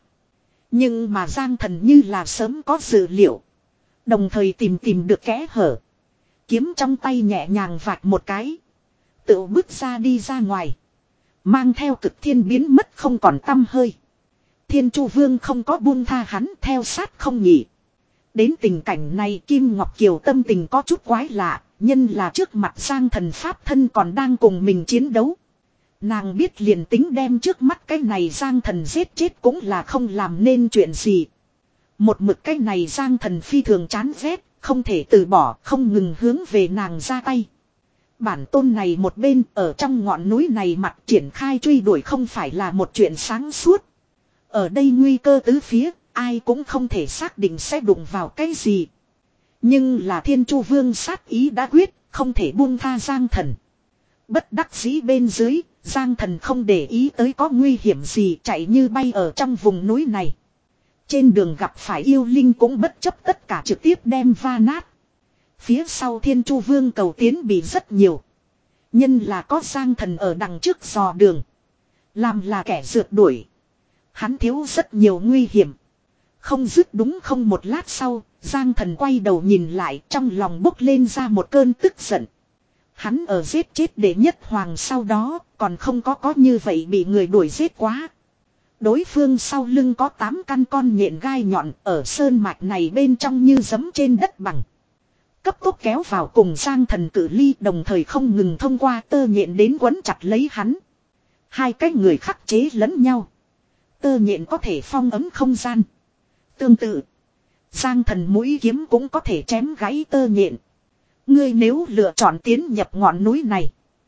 Speaker 1: Nhưng mà Giang thần như là sớm có dự liệu. Đồng thời tìm tìm được kẽ hở. Kiếm trong tay nhẹ nhàng vạch một cái. Tự bước ra đi ra ngoài. Mang theo Cực Thiên biến mất không còn tăm hơi. Thiên Chu Vương không có buông tha hắn theo sát không nhỉ. Đến tình cảnh này Kim Ngọc Kiều tâm tình có chút quái lạ, nhân là trước mặt Giang thần pháp thân còn đang cùng mình chiến đấu. Nàng biết liền tính đem trước mắt cái này Giang thần giết chết cũng là không làm nên chuyện gì. Một mực cái này Giang thần phi thường chán ghét, không thể từ bỏ, không ngừng hướng về nàng ra tay. Bản tôn này một bên ở trong ngọn núi này mặt triển khai truy đuổi không phải là một chuyện sáng suốt. Ở đây nguy cơ tứ phía. Ai cũng không thể xác định sẽ đụng vào cái gì. Nhưng là Thiên Chu Vương sát ý đã quyết, không thể buông tha Giang thần. Bất đắc dĩ bên dưới, Giang thần không để ý tới có nguy hiểm gì chạy như bay ở trong vùng núi này. Trên đường gặp phải yêu linh cũng bất chấp tất cả trực tiếp đem va nát. Phía sau Thiên Chu Vương cầu tiến bị rất nhiều. Nhân là có Giang Thần ở đằng trước dò đường. Làm là kẻ rượt đuổi. Hắn thiếu rất nhiều nguy hiểm. Không dứt đúng không một lát sau, Giang Thần quay đầu nhìn lại, trong lòng bốc lên ra một cơn tức giận. Hắn ở giết chết đệ nhất hoàng sau đó, còn không có có như vậy bị người đuổi giết quá. Đối phương sau lưng có tám căn con nhện gai nhọn ở sơn mạch này bên trong như giấm trên đất bằng. Cấp tốc kéo vào cùng Giang Thần cự ly, đồng thời không ngừng thông qua tơ nhện đến quấn chặt lấy hắn. Hai cái người khắc chế lẫn nhau. Tơ nhện có thể phong ấm không gian. Tương tự, Giang Thần mũi kiếm cũng có thể chém gãy tơ nhện. Ngươi nếu lựa chọn tiến nhập ngọn núi này,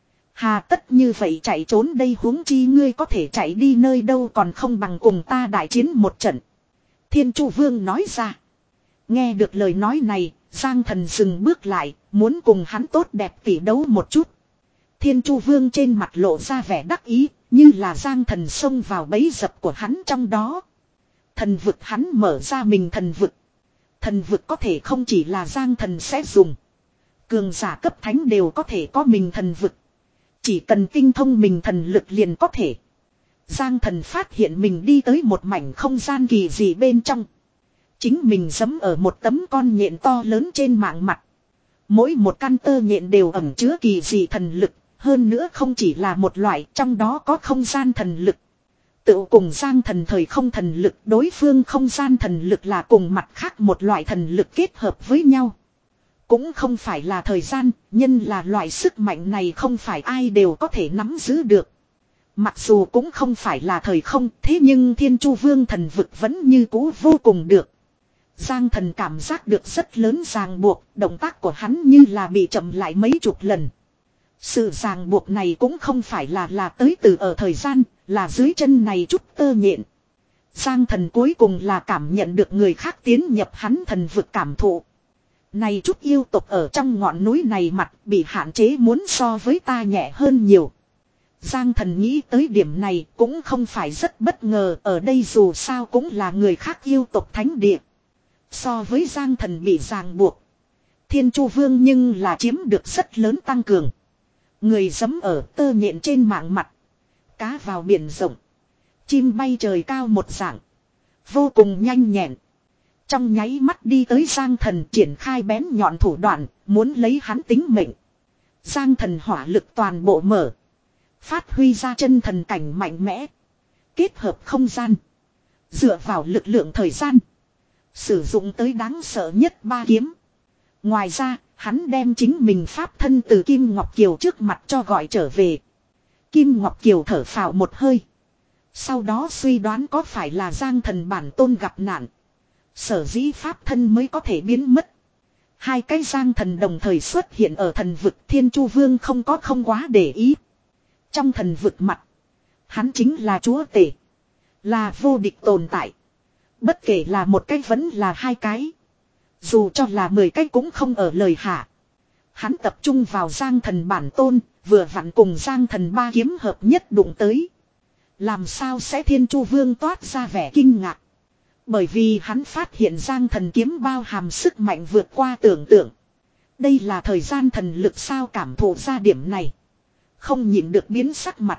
Speaker 1: hà tất như vậy chạy trốn đây, huống chi ngươi có thể chạy đi nơi đâu còn không bằng cùng ta đại chiến một trận. Thiên Chu Vương nói ra. Nghe được lời nói này, Giang Thần dừng bước lại, muốn cùng hắn tốt đẹp tỉ đấu một chút. Thiên Chu Vương trên mặt lộ ra vẻ đắc ý, như là Giang Thần xông vào bẫy dập của hắn trong đó. Thần vực, hắn mở ra mình thần vực. Thần vực có thể không chỉ là Giang Thần sẽ dùng. Cường giả cấp thánh đều có thể có mình thần vực. Chỉ cần tinh thông mình thần lực liền có thể. Giang Thần phát hiện mình đi tới một mảnh không gian kỳ dị bên trong. Chính mình giẫm ở một tấm con nhện to lớn trên mạng mặt. Mỗi một căn tơ nhện đều ẩn chứa kỳ dị thần lực. Hơn nữa không chỉ là một loại, trong đó có không gian thần lực. Tự cùng Giang Thần thời không thần lực, đối phương không gian thần lực là cùng mặt khác một loại thần lực kết hợp với nhau. Cũng không phải là thời gian, nhân là loại sức mạnh này không phải ai đều có thể nắm giữ được. Mặc dù cũng không phải là thời không, thế nhưng Thiên Chu Vương thần vực vẫn như cũ vô cùng được. Giang Thần cảm giác được rất lớn ràng buộc, động tác của hắn như là bị chậm lại mấy chục lần. Sự ràng buộc này cũng không phải là là tới từ ở thời gian, là dưới chân này chút tơ nhện. Giang Thần cuối cùng là cảm nhận được người khác tiến nhập hắn thần vực cảm thụ. Này chút yêu tộc ở trong ngọn núi này mặt bị hạn chế muốn so với ta nhẹ hơn nhiều. Giang Thần nghĩ tới điểm này cũng không phải rất bất ngờ, ở đây dù sao cũng là người khác yêu tộc thánh địa. So với Giang Thần bị ràng buộc, Thiên Chu Vương nhưng là chiếm được rất lớn tăng cường. Người giẫm ở tơ nhện trên mạng mặt. Cá vào biển rộng. Chim bay trời cao một dạng. Vô cùng nhanh nhẹn. Trong nháy mắt đi tới Giang Thần, triển khai bén nhọn thủ đoạn, muốn lấy hắn tính mệnh. Giang Thần hỏa lực toàn bộ mở. Phát huy ra chân thần cảnh mạnh mẽ. Kết hợp không gian. Dựa vào lực lượng thời gian. Sử dụng tới đáng sợ nhất ba kiếm. Ngoài ra, hắn đem chính mình pháp thân từ Kim Ngọc Kiều trước mặt cho gọi trở về. Kim Ngọc Kiều thở phào một hơi. Sau đó suy đoán có phải là Giang Thần bản tôn gặp nạn. Sở dĩ pháp thân mới có thể biến mất. Hai cái Giang Thần đồng thời xuất hiện ở thần vực, Thiên Chu Vương không có không quá để ý. Trong thần vực mặt, hắn chính là chúa tể. Là vô địch tồn tại. Bất kể là một cái vẫn là hai cái. Dù cho là mười cái cũng không ở lời hạ. Hắn tập trung vào Giang Thần bản tôn, vừa vặn cùng Giang Thần ba kiếm hợp nhất đụng tới. Làm sao sẽ Thiên Chu Vương toát ra vẻ kinh ngạc. Bởi vì hắn phát hiện Giang Thần kiếm bao hàm sức mạnh vượt qua tưởng tượng. Đây là thời gian thần lực sao, cảm thụ ra điểm này. Không nhịn được biến sắc mặt.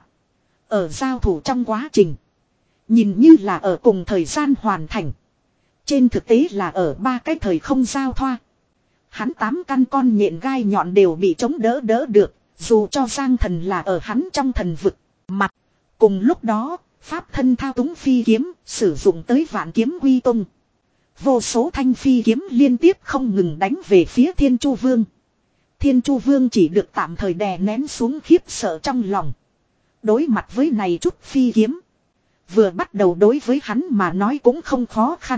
Speaker 1: Ở giao thủ trong quá trình. Nhìn như là ở cùng thời gian hoàn thành. Trên thực tế là ở ba cái thời không giao thoa. Hắn tám căn con nhện gai nhọn đều bị chống đỡ đỡ được. Dù cho Giang Thần là ở hắn trong thần vực. Mặt. Cùng lúc đó, pháp thân thao túng phi kiếm, sử dụng tới vạn kiếm quy tung. Vô số thanh phi kiếm liên tiếp không ngừng đánh về phía Thiên Chu Vương. Thiên Chu Vương chỉ được tạm thời đè nén xuống khiếp sợ trong lòng. Đối mặt với này chút phi kiếm. Vừa bắt đầu đối với hắn mà nói cũng không khó khăn.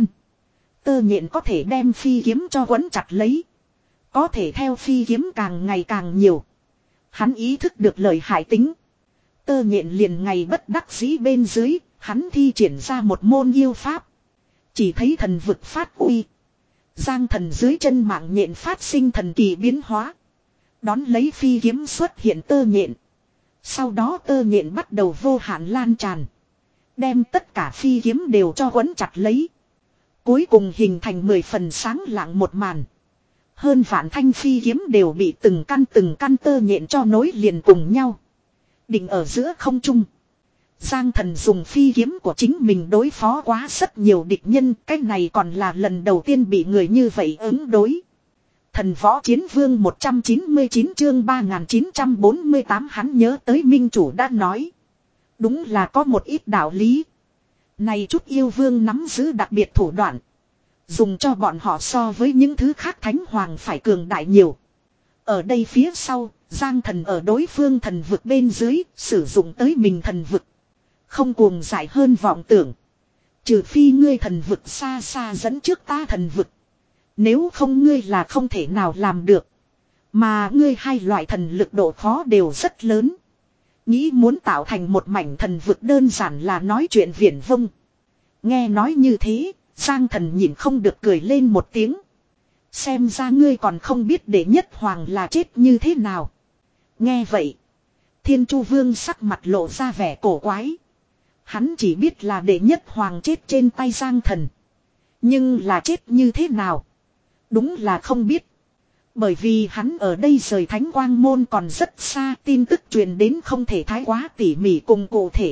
Speaker 1: Tơ nhện có thể đem phi kiếm cho quấn chặt lấy. Có thể theo phi kiếm càng ngày càng nhiều. Hắn ý thức được lời hại tính. Tơ nhện liền ngày bất đắc dĩ bên dưới, hắn thi triển ra một môn yêu pháp. Chỉ thấy thần vực phát uy. Giang Thần dưới chân mạng nhện phát sinh thần kỳ biến hóa. Đón lấy phi kiếm xuất hiện tơ nhện. Sau đó tơ nhện bắt đầu vô hạn lan tràn. Đem tất cả phi kiếm đều cho quấn chặt lấy. Cuối cùng hình thành mười phần sáng lạng một màn. Hơn vạn thanh phi kiếm đều bị từng căn từng căn tơ nhện cho nối liền cùng nhau. Định ở giữa không trung. Giang Thần dùng phi kiếm của chính mình đối phó quá rất nhiều địch nhân. Cái này còn là lần đầu tiên bị người như vậy ứng đối. Thần võ chiến vương một trăm chín mươi chín chương ba nghìn chín trăm bốn mươi tám hắn nhớ tới minh chủ đã nói. Đúng là có một ít đạo lý. Này chút yêu vương nắm giữ đặc biệt thủ đoạn. Dùng cho bọn họ so với những thứ khác thánh hoàng phải cường đại nhiều. Ở đây phía sau, Giang Thần ở đối phương thần vực bên dưới, sử dụng tới mình thần vực. Không cuồng dại hơn vọng tưởng. Trừ phi ngươi thần vực xa xa dẫn trước ta thần vực. Nếu không ngươi là không thể nào làm được. Mà ngươi hai loại thần lực độ khó đều rất lớn. Nghĩ muốn tạo thành một mảnh thần vực đơn giản là nói chuyện viển vông. Nghe nói như thế, Giang Thần nhìn không được cười lên một tiếng. Xem ra ngươi còn không biết đệ nhất hoàng là chết như thế nào. Nghe vậy, Thiên Chu Vương sắc mặt lộ ra vẻ cổ quái. Hắn chỉ biết là đệ nhất hoàng chết trên tay Giang Thần. Nhưng là chết như thế nào? Đúng là không biết. Bởi vì hắn ở đây rời Thánh Quang Môn còn rất xa, tin tức truyền đến không thể thái quá tỉ mỉ cùng cụ thể.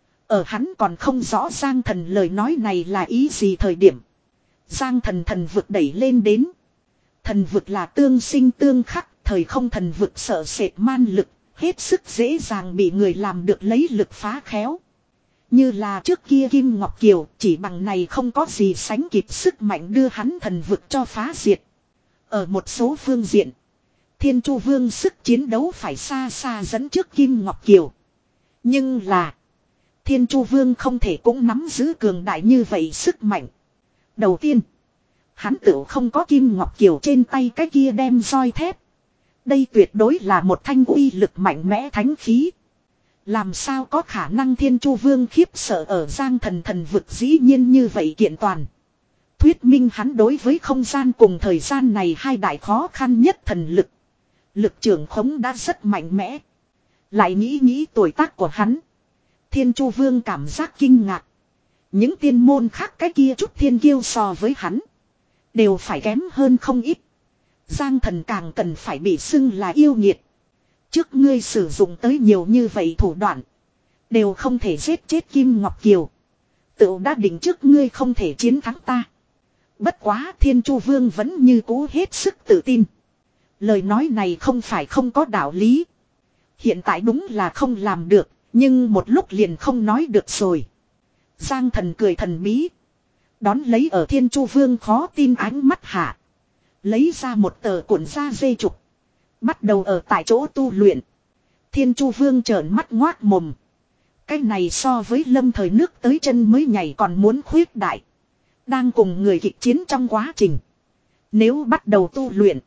Speaker 1: Ở hắn còn không rõ Giang Thần lời nói này là ý gì thời điểm. Giang Thần thần vực đẩy lên đến. Thần vực là tương sinh tương khắc, thời không thần vực sợ sệt man lực, hết sức dễ dàng bị người làm được lấy lực phá khéo. Như là trước kia Kim Ngọc Kiều, chỉ bằng này không có gì sánh kịp sức mạnh đưa hắn thần vực cho phá diệt. Ở một số phương diện, Thiên Chu Vương sức chiến đấu phải xa xa dẫn trước Kim Ngọc Kiều. Nhưng là, Thiên Chu Vương không thể cũng nắm giữ cường đại như vậy sức mạnh. Đầu tiên, hắn tự không có Kim Ngọc Kiều trên tay cái kia đem roi thép. Đây tuyệt đối là một thanh uy lực mạnh mẽ thánh khí. Làm sao có khả năng Thiên Chu Vương khiếp sợ ở Giang Thần thần vực dĩ nhiên như vậy kiện toàn. Thuyết minh hắn đối với không gian cùng thời gian này hai đại khó khăn nhất thần lực. Lực trưởng khống đã rất mạnh mẽ. Lại nghĩ nghĩ tuổi tác của hắn. Thiên Chu Vương cảm giác kinh ngạc. Những tiên môn khác cái kia chút thiên kiêu so với hắn. Đều phải kém hơn không ít. Giang Thần càng cần phải bị xưng là yêu nghiệt. Trước ngươi sử dụng tới nhiều như vậy thủ đoạn. Đều không thể giết chết Kim Ngọc Kiều. Tự đã định trước ngươi không thể chiến thắng ta. Bất quá Thiên Chu Vương vẫn như cũ hết sức tự tin. Lời nói này không phải không có đạo lý. Hiện tại đúng là không làm được. Nhưng một lúc liền không nói được rồi. Giang Thần cười thần bí. Đón lấy ở Thiên Chu Vương khó tin ánh mắt hạ. Lấy ra một tờ cuộn da dê trục. Bắt đầu ở tại chỗ tu luyện. Thiên Chu Vương trợn mắt ngoác mồm. Cái này so với lâm thời nước tới chân mới nhảy còn muốn khuyết đại. Đang cùng người kịch chiến trong quá trình. Nếu bắt đầu tu luyện.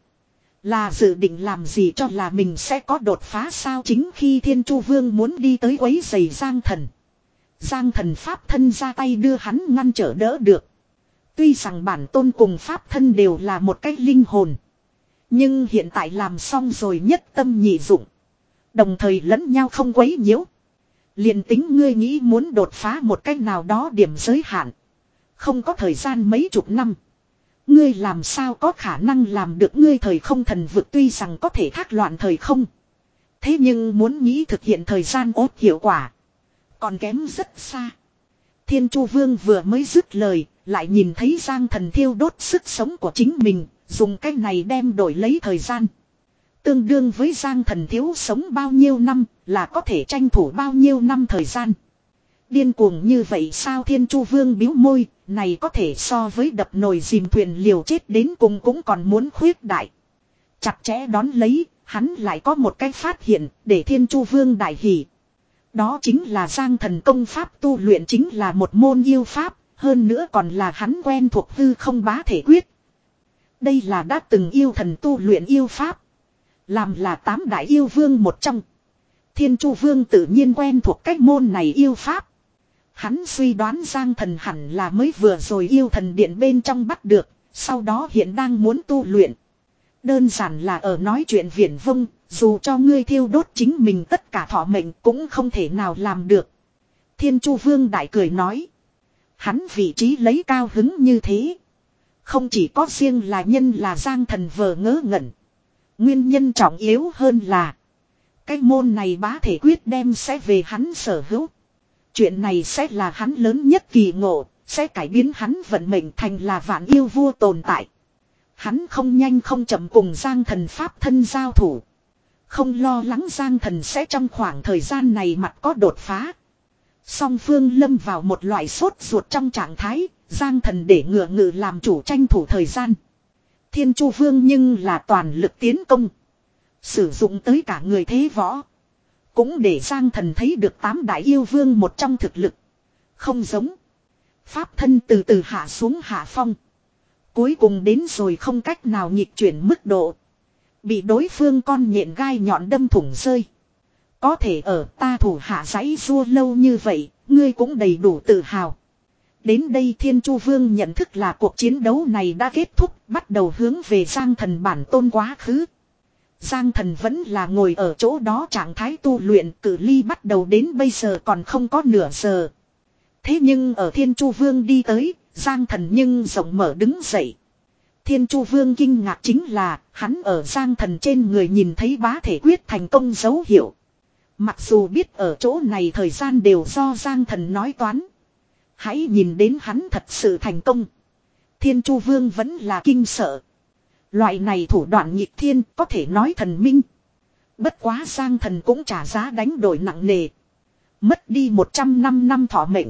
Speaker 1: Là dự định làm gì cho là mình sẽ có đột phá sao chính khi Thiên Chu Vương muốn đi tới quấy giày Giang Thần. Giang Thần pháp thân ra tay đưa hắn ngăn trở đỡ được. Tuy rằng bản tôn cùng pháp thân đều là một cách linh hồn. Nhưng hiện tại làm xong rồi nhất tâm nhị dụng. Đồng thời lẫn nhau không quấy nhiễu. Liền tính ngươi nghĩ muốn đột phá một cách nào đó điểm giới hạn. Không có thời gian mấy chục năm. Ngươi làm sao có khả năng làm được ngươi thời không thần vực tuy rằng có thể thác loạn thời không. Thế nhưng muốn nghĩ thực hiện thời gian ốt hiệu quả. Còn kém rất xa. Thiên Chu Vương vừa mới dứt lời. Lại nhìn thấy Giang Thần thiêu đốt sức sống của chính mình. Dùng cách này đem đổi lấy thời gian. Tương đương với Giang Thần thiếu sống bao nhiêu năm. Là có thể tranh thủ bao nhiêu năm thời gian. Điên cuồng như vậy sao Thiên Chu Vương biếu môi. Này có thể so với đập nồi dìm thuyền liều chết đến cùng cũng còn muốn khuyết đại. Chặt chẽ đón lấy. Hắn lại có một cách phát hiện. Để Thiên Chu Vương đại hỉ. Đó chính là Giang Thần công pháp tu luyện chính là một môn yêu pháp. Hơn nữa còn là hắn quen thuộc hư không bá thể quyết. Đây là đã từng yêu thần tu luyện yêu pháp. Làm là tám đại yêu vương một trong. Thiên Chu Vương tự nhiên quen thuộc cách môn này yêu pháp. Hắn suy đoán Giang Thần hẳn là mới vừa rồi yêu thần điện bên trong bắt được. Sau đó hiện đang muốn tu luyện. Đơn giản là ở nói chuyện viển vông. Dù cho ngươi thiêu đốt chính mình tất cả thọ mệnh cũng không thể nào làm được. Thiên Chu Vương đại cười nói. Hắn vị trí lấy cao hứng như thế. Không chỉ có riêng là nhân là Giang Thần vờ ngớ ngẩn. Nguyên nhân trọng yếu hơn là. Cái môn này bá thể quyết đem sẽ về hắn sở hữu. Chuyện này sẽ là hắn lớn nhất kỳ ngộ. Sẽ cải biến hắn vận mệnh thành là vạn yêu vua tồn tại. Hắn không nhanh không chậm cùng Giang Thần pháp thân giao thủ. Không lo lắng Giang Thần sẽ trong khoảng thời gian này mặt có đột phá. Song phương lâm vào một loại sốt ruột trong trạng thái. Giang Thần để ngựa ngự làm chủ tranh thủ thời gian. Thiên Chu Vương nhưng là toàn lực tiến công. Sử dụng tới cả người thế võ. Cũng để Giang Thần thấy được tám đại yêu vương một trong thực lực. Không giống. Pháp thân từ từ hạ xuống hạ phong. Cuối cùng đến rồi không cách nào nghịch chuyển mức độ. Bị đối phương con nhện gai nhọn đâm thủng rơi. Có thể ở ta thủ hạ giấy rua lâu như vậy, ngươi cũng đầy đủ tự hào. Đến đây Thiên Chu Vương nhận thức là cuộc chiến đấu này đã kết thúc, bắt đầu hướng về Giang Thần bản tôn quá khứ. Giang Thần vẫn là ngồi ở chỗ đó trạng thái tu luyện, cự ly bắt đầu đến bây giờ còn không có nửa giờ. Thế nhưng ở Thiên Chu Vương đi tới, Giang Thần nhưng rộng mở đứng dậy. Thiên Chu Vương kinh ngạc chính là, hắn ở Giang Thần trên người nhìn thấy bá thể quyết thành công dấu hiệu. Mặc dù biết ở chỗ này thời gian đều do Giang Thần nói toán. Hãy nhìn đến hắn thật sự thành công. Thiên Chu Vương vẫn là kinh sợ. Loại này thủ đoạn nhịp thiên có thể nói thần minh. Bất quá Giang Thần cũng trả giá đánh đổi nặng nề. Mất đi một trăm năm năm thọ mệnh.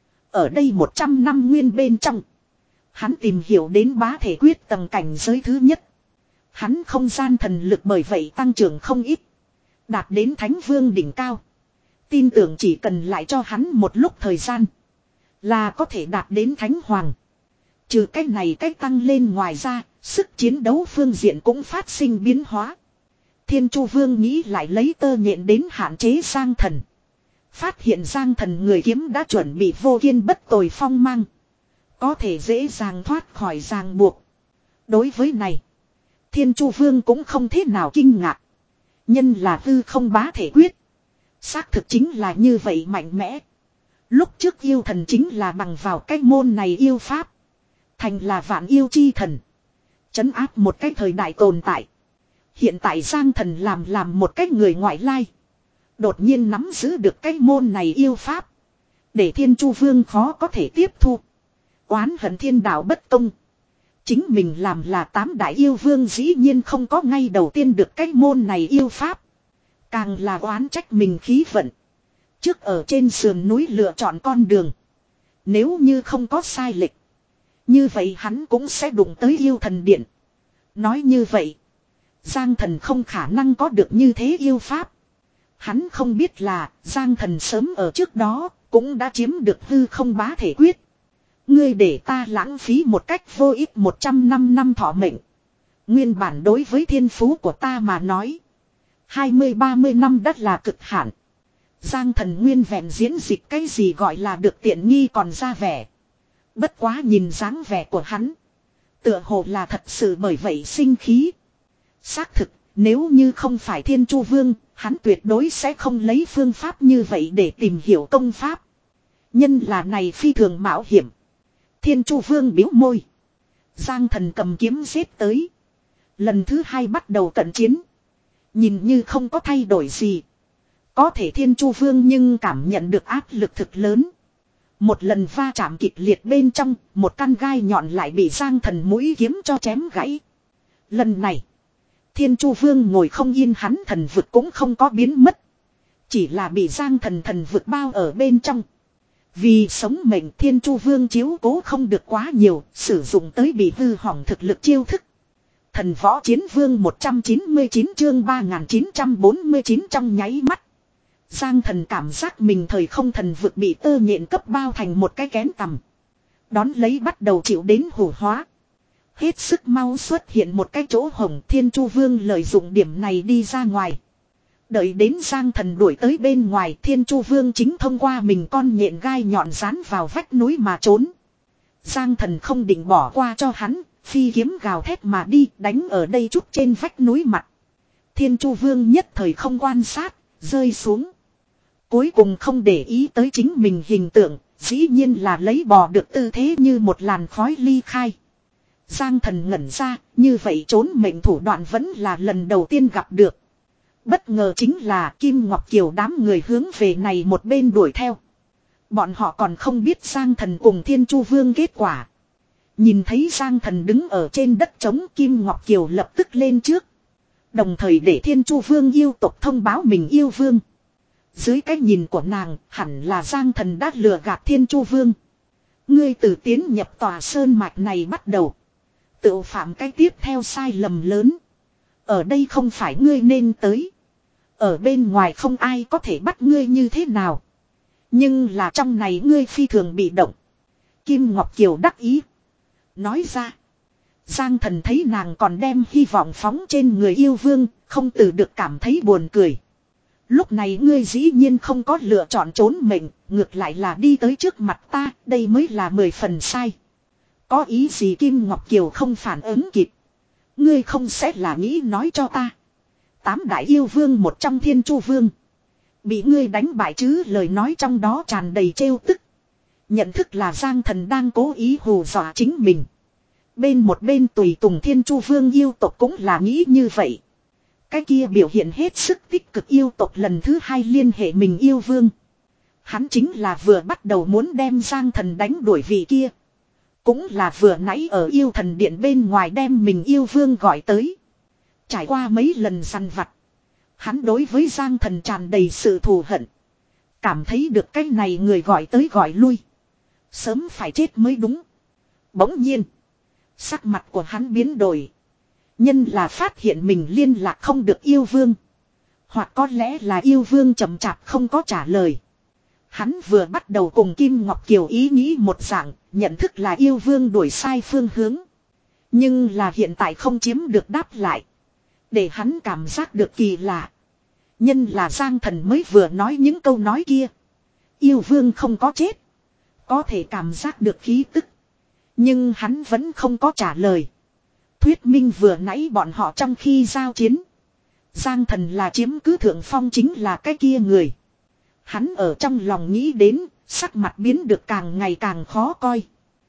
Speaker 1: Ở đây một trăm năm nguyên bên trong. Hắn tìm hiểu đến bá thể quyết tầng cảnh giới thứ nhất. Hắn không gian thần lực bởi vậy tăng trưởng không ít. Đạt đến Thánh Vương đỉnh cao. Tin tưởng chỉ cần lại cho hắn một lúc thời gian. Là có thể đạt đến Thánh Hoàng. Trừ cách này cách tăng lên ngoài ra. Sức chiến đấu phương diện cũng phát sinh biến hóa. Thiên Chu Vương nghĩ lại lấy tơ nhện đến hạn chế Giang Thần. Phát hiện Giang Thần người kiếm đã chuẩn bị vô kiên bất tồi phong mang. Có thể dễ dàng thoát khỏi ràng buộc. Đối với này. Thiên Chu Vương cũng không thế nào kinh ngạc. Nhân là hư không bá thể quyết. Xác thực chính là như vậy mạnh mẽ. Lúc trước yêu thần chính là bằng vào cái môn này yêu pháp. Thành là vạn yêu chi thần. Trấn áp một cái thời đại tồn tại. Hiện tại Giang Thần làm làm một cái người ngoại lai. Đột nhiên nắm giữ được cái môn này yêu pháp. Để Thiên Chu Vương khó có thể tiếp thu. Oán hận thiên đạo bất công. Chính mình làm là tám đại yêu vương dĩ nhiên không có ngay đầu tiên được cái môn này yêu pháp. Càng là oán trách mình khí vận. Trước ở trên sườn núi lựa chọn con đường. Nếu như không có sai lệch. Như vậy hắn cũng sẽ đụng tới yêu thần điện. Nói như vậy. Giang Thần không khả năng có được như thế yêu pháp. Hắn không biết là Giang Thần sớm ở trước đó cũng đã chiếm được hư không bá thể quyết. Ngươi để ta lãng phí một cách vô ích một trăm năm năm thọ mệnh. Nguyên bản đối với thiên phú của ta mà nói. hai mươi ba mươi năm đất là cực hạn. Giang Thần nguyên vẹn diễn dịch cái gì gọi là được tiện nghi còn ra vẻ. Bất quá nhìn dáng vẻ của hắn. Tựa hồ là thật sự bởi vậy sinh khí. Xác thực, nếu như không phải Thiên Chu Vương, hắn tuyệt đối sẽ không lấy phương pháp như vậy để tìm hiểu công pháp. Nhân là này phi thường mạo hiểm. Thiên Chu Vương biếu môi. Giang Thần cầm kiếm giết tới. Lần thứ hai bắt đầu cận chiến. Nhìn như không có thay đổi gì. Có thể Thiên Chu Vương nhưng cảm nhận được áp lực thực lớn. Một lần va chạm kịch liệt bên trong, một căn gai nhọn lại bị Giang Thần mũi kiếm cho chém gãy. Lần này, Thiên Chu Vương ngồi không yên, hắn thần vực cũng không có biến mất. Chỉ là bị Giang Thần thần vực bao ở bên trong. Vì sống mệnh Thiên Chu Vương chiếu cố không được quá nhiều, sử dụng tới bị hư hỏng thực lực chiêu thức. Thần Võ Chiến Vương một trăm chín mươi chín chương ba nghìn chín trăm bốn mươi chín trong nháy mắt. Giang Thần cảm giác mình thời không thần vực bị tơ nhện cấp bao thành một cái kén tằm. Đón lấy bắt đầu chịu đến hủ hóa. Hết sức mau xuất hiện một cái chỗ hổng. Thiên Chu Vương lợi dụng điểm này đi ra ngoài. Đợi đến Giang Thần đuổi tới bên ngoài, Thiên Chu Vương chính thông qua mình con nhện gai nhọn dán vào vách núi mà trốn. Giang Thần không định bỏ qua cho hắn, phi kiếm gào thét mà đi, đánh ở đây chút trên vách núi mặt. Thiên Chu Vương nhất thời không quan sát, rơi xuống. Cuối cùng không để ý tới chính mình hình tượng, dĩ nhiên là lấy bò được tư thế như một làn khói ly khai. Giang Thần ngẩn ra, như vậy trốn mệnh thủ đoạn vẫn là lần đầu tiên gặp được. Bất ngờ chính là Kim Ngọc Kiều đám người hướng về này một bên đuổi theo. Bọn họ còn không biết Giang Thần cùng Thiên Chu Vương kết quả. Nhìn thấy Giang Thần đứng ở trên đất trống, Kim Ngọc Kiều lập tức lên trước. Đồng thời để Thiên Chu Vương yêu tộc thông báo mình yêu vương. Dưới cái nhìn của nàng, hẳn là Giang Thần đã lừa gạt Thiên Chu Vương. Ngươi từ tiến nhập tòa sơn mạch này bắt đầu. Tự phạm cái tiếp theo sai lầm lớn. Ở đây không phải ngươi nên tới. Ở bên ngoài không ai có thể bắt ngươi như thế nào. Nhưng là trong này ngươi phi thường bị động. Kim Ngọc Kiều đắc ý. Nói ra. Giang Thần thấy nàng còn đem hy vọng phóng trên người yêu vương, không từ được cảm thấy buồn cười. Lúc này ngươi dĩ nhiên không có lựa chọn trốn mệnh, ngược lại là đi tới trước mặt ta, đây mới là mười phần sai. Có ý gì Kim Ngọc Kiều không phản ứng kịp. Ngươi không sẽ là nghĩ nói cho ta. Tám đại yêu vương một trong Thiên Chu Vương. Bị ngươi đánh bại chứ, lời nói trong đó tràn đầy trêu tức. Nhận thức là Giang Thần đang cố ý hù dọa chính mình. Bên một bên tùy tùng Thiên Chu Vương yêu tộc cũng là nghĩ như vậy. Cái kia biểu hiện hết sức tích cực yêu tộc lần thứ hai liên hệ mình yêu vương. Hắn chính là vừa bắt đầu muốn đem Giang Thần đánh đuổi vị kia. Cũng là vừa nãy ở yêu thần điện bên ngoài đem mình yêu vương gọi tới. Trải qua mấy lần săn vặt. Hắn đối với Giang Thần tràn đầy sự thù hận. Cảm thấy được cái này người gọi tới gọi lui. Sớm phải chết mới đúng. Bỗng nhiên. Sắc mặt của hắn biến đổi. Nhân là phát hiện mình liên lạc không được yêu vương. Hoặc có lẽ là yêu vương chậm chạp không có trả lời. Hắn vừa bắt đầu cùng Kim Ngọc Kiều ý nghĩ một dạng, nhận thức là yêu vương đuổi sai phương hướng. Nhưng là hiện tại không chiếm được đáp lại. Để hắn cảm giác được kỳ lạ. Nhân là Giang Thần mới vừa nói những câu nói kia. Yêu vương không có chết. Có thể cảm giác được khí tức. Nhưng hắn vẫn không có trả lời. Thuyết minh vừa nãy bọn họ trong khi giao chiến. Giang Thần là chiếm cứ thượng phong chính là cái kia người. Hắn ở trong lòng nghĩ đến, sắc mặt biến được càng ngày càng khó coi.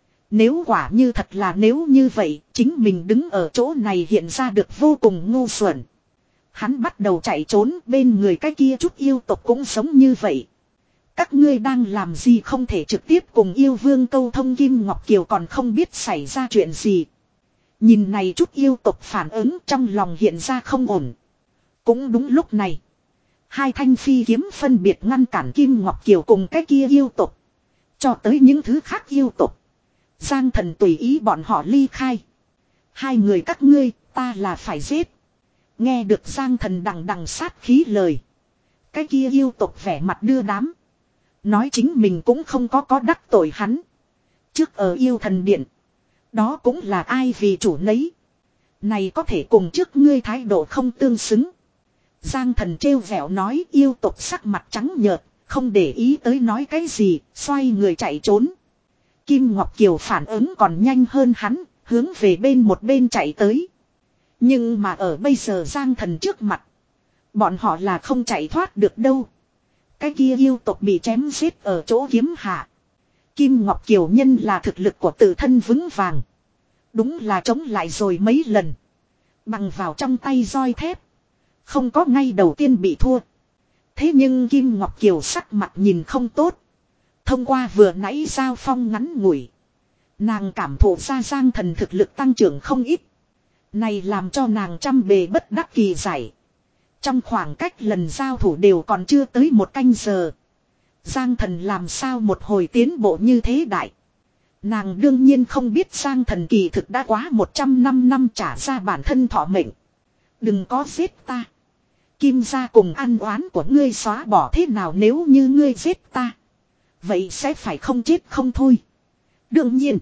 Speaker 1: Nếu quả như thật là nếu như vậy, chính mình đứng ở chỗ này hiện ra được vô cùng ngu xuẩn. Hắn bắt đầu chạy trốn, bên người cái kia chút yêu tộc cũng sống như vậy. Các ngươi đang làm gì không thể trực tiếp cùng yêu vương câu thông, Kim Ngọc Kiều còn không biết xảy ra chuyện gì. Nhìn này chút yêu tộc phản ứng trong lòng hiện ra không ổn. Cũng đúng lúc này. Hai thanh phi kiếm phân biệt ngăn cản Kim Ngọc Kiều cùng cái kia yêu tộc. Cho tới những thứ khác yêu tộc. Giang Thần tùy ý bọn họ ly khai. Hai người các ngươi ta là phải giết. Nghe được Giang Thần đằng đằng sát khí lời. Cái kia yêu tộc vẻ mặt đưa đám. Nói chính mình cũng không có có đắc tội hắn. Trước ở yêu thần điện. Đó cũng là ai vì chủ nấy. Này có thể cùng trước ngươi thái độ không tương xứng. Giang Thần trêu vẻo nói, yêu tộc sắc mặt trắng nhợt. Không để ý tới nói cái gì. Xoay người chạy trốn. Kim Ngọc Kiều phản ứng còn nhanh hơn hắn. Hướng về bên một bên chạy tới. Nhưng mà ở bây giờ Giang Thần trước mặt. Bọn họ là không chạy thoát được đâu. Cái kia yêu tộc bị chém giết ở chỗ kiếm hạ. Kim Ngọc Kiều nhân là thực lực của tự thân vững vàng. Đúng là chống lại rồi mấy lần. Bằng vào trong tay roi thép. Không có ngay đầu tiên bị thua. Thế nhưng Kim Ngọc Kiều sắc mặt nhìn không tốt. Thông qua vừa nãy giao phong ngắn ngủi. Nàng cảm thụ ra Giang Thần thực lực tăng trưởng không ít. Này làm cho nàng trăm bề bất đắc kỳ giải. Trong khoảng cách lần giao thủ đều còn chưa tới một canh giờ. Giang Thần làm sao một hồi tiến bộ như thế đại. Nàng đương nhiên không biết Giang Thần kỳ thực đã quá một trăm năm năm trả ra bản thân thọ mệnh. Đừng có giết ta. Kim gia cùng ăn oán của ngươi xóa bỏ thế nào nếu như ngươi giết ta. Vậy sẽ phải không chết không thôi. Đương nhiên.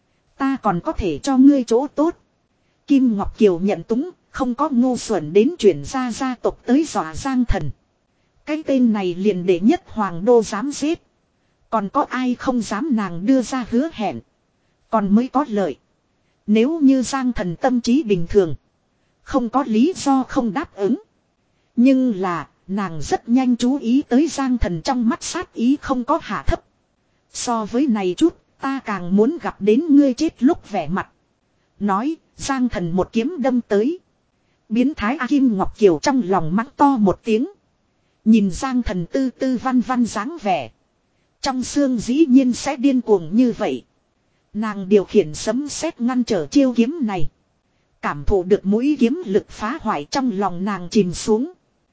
Speaker 1: Ta còn có thể cho ngươi chỗ tốt. Kim Ngọc Kiều nhận túng. Không có ngu xuẩn đến chuyển ra gia tộc tới dọa Giang Thần. Cái tên này liền để nhất hoàng đô dám giết. Còn có ai không dám nàng đưa ra hứa hẹn. Còn mới có lợi. Nếu như Giang Thần tâm trí bình thường. Không có lý do không đáp ứng. Nhưng là nàng rất nhanh chú ý tới Giang Thần trong mắt sát ý không có hạ thấp. So với này chút ta càng muốn gặp đến ngươi chết lúc vẻ mặt. nói, Giang Thần một kiếm đâm tới. Biến thái A Kim Ngọc Kiều trong lòng mắng to một tiếng. Nhìn Giang Thần tư tư văn văn dáng vẻ. Trong xương dĩ nhiên sẽ điên cuồng như vậy. Nàng điều khiển sấm sét ngăn trở chiêu kiếm này. Cảm thụ được mũi kiếm lực phá hoại trong lòng nàng chìm xuống.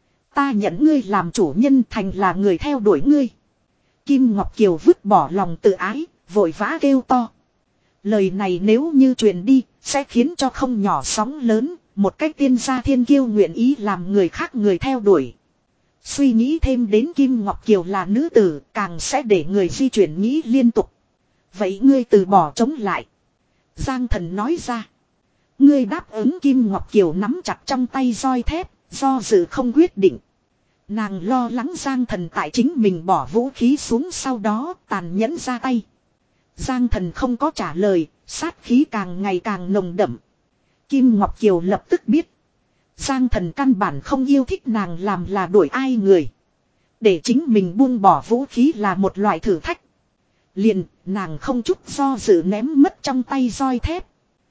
Speaker 1: Ta nhận ngươi làm chủ nhân thành là người theo đuổi ngươi. Kim Ngọc Kiều vứt bỏ lòng tự ái, vội vã kêu to. Lời này nếu như truyền đi, sẽ khiến cho không nhỏ sóng lớn, một cách tiên gia thiên kiêu nguyện ý làm người khác người theo đuổi. Suy nghĩ thêm đến Kim Ngọc Kiều là nữ tử, càng sẽ để người di chuyển nghĩ liên tục. Vậy ngươi từ bỏ chống lại. Giang Thần nói ra. Ngươi đáp ứng Kim Ngọc Kiều nắm chặt trong tay roi thép, do dự không quyết định. Nàng lo lắng Giang Thần tại chính mình bỏ vũ khí xuống sau đó tàn nhẫn ra tay. Giang Thần không có trả lời, sát khí càng ngày càng nồng đậm. Kim Ngọc Kiều lập tức biết. Giang Thần căn bản không yêu thích nàng làm là đuổi ai người. Để chính mình buông bỏ vũ khí là một loại thử thách. Liền, nàng không chút do dự ném mất trong tay roi thép.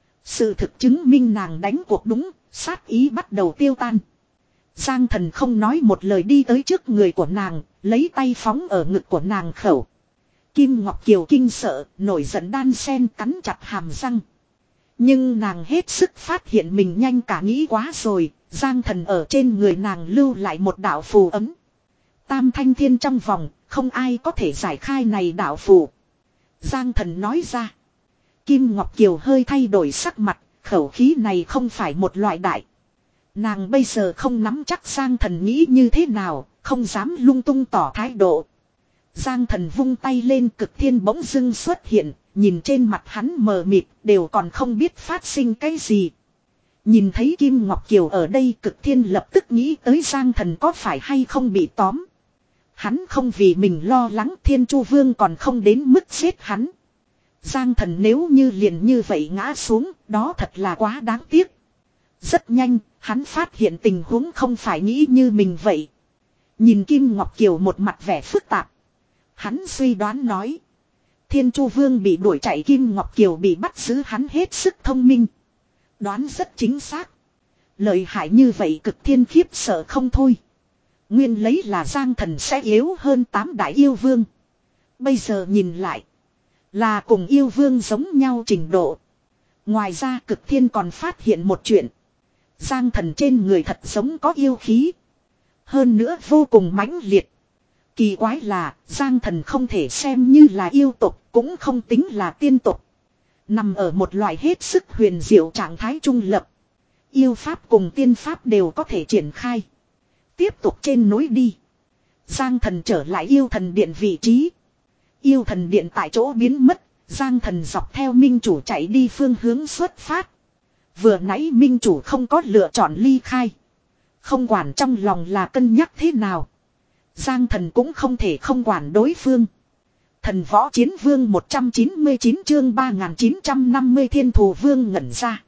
Speaker 1: Sự thực chứng minh nàng đánh cuộc đúng, sát ý bắt đầu tiêu tan. Giang Thần không nói một lời đi tới trước người của nàng, lấy tay phóng ở ngực của nàng khẩu. Kim Ngọc Kiều kinh sợ, nổi giận đan sen cắn chặt hàm răng. Nhưng nàng hết sức phát hiện mình nhanh cả nghĩ quá rồi, Giang Thần ở trên người nàng lưu lại một đạo phù ấm. Tam thanh thiên trong vòng, không ai có thể giải khai này đạo phù. Giang Thần nói ra. Kim Ngọc Kiều hơi thay đổi sắc mặt, khẩu khí này không phải một loại đại. Nàng bây giờ không nắm chắc Giang Thần nghĩ như thế nào, không dám lung tung tỏ thái độ. Giang Thần vung tay lên, Cực Thiên bỗng dưng xuất hiện, nhìn trên mặt hắn mờ mịt, đều còn không biết phát sinh cái gì. Nhìn thấy Kim Ngọc Kiều ở đây, Cực Thiên lập tức nghĩ tới Giang Thần có phải hay không bị tóm. Hắn không vì mình lo lắng, Thiên Chu Vương còn không đến mức giết hắn. Giang Thần nếu như liền như vậy ngã xuống, đó thật là quá đáng tiếc. Rất nhanh, hắn phát hiện tình huống không phải nghĩ như mình vậy. Nhìn Kim Ngọc Kiều một mặt vẻ phức tạp. Hắn suy đoán nói. Thiên Chu Vương bị đuổi chạy, Kim Ngọc Kiều bị bắt giữ, hắn hết sức thông minh. Đoán rất chính xác. Lợi hại như vậy Cực Thiên khiếp sợ không thôi. Nguyên lấy là Giang Thần sẽ yếu hơn tám đại yêu vương. Bây giờ nhìn lại. Là cùng yêu vương giống nhau trình độ. Ngoài ra Cực Thiên còn phát hiện một chuyện. Giang Thần trên người thật giống có yêu khí. Hơn nữa vô cùng mãnh liệt. Kỳ quái là Giang Thần không thể xem như là yêu tộc, cũng không tính là tiên tộc. Nằm ở một loại hết sức huyền diệu trạng thái trung lập. Yêu pháp cùng tiên pháp đều có thể triển khai. Tiếp tục trên núi đi. Giang Thần trở lại yêu thần điện vị trí. Yêu thần điện tại chỗ biến mất. Giang Thần dọc theo minh chủ chạy đi phương hướng xuất phát. Vừa nãy minh chủ không có lựa chọn ly khai. Không quản trong lòng là cân nhắc thế nào. Giang Thần cũng không thể không quản đối phương. Thần võ chiến vương một trăm chín mươi chín chương ba nghìn chín trăm năm mươi Thiên Thù Vương ngẩn ra.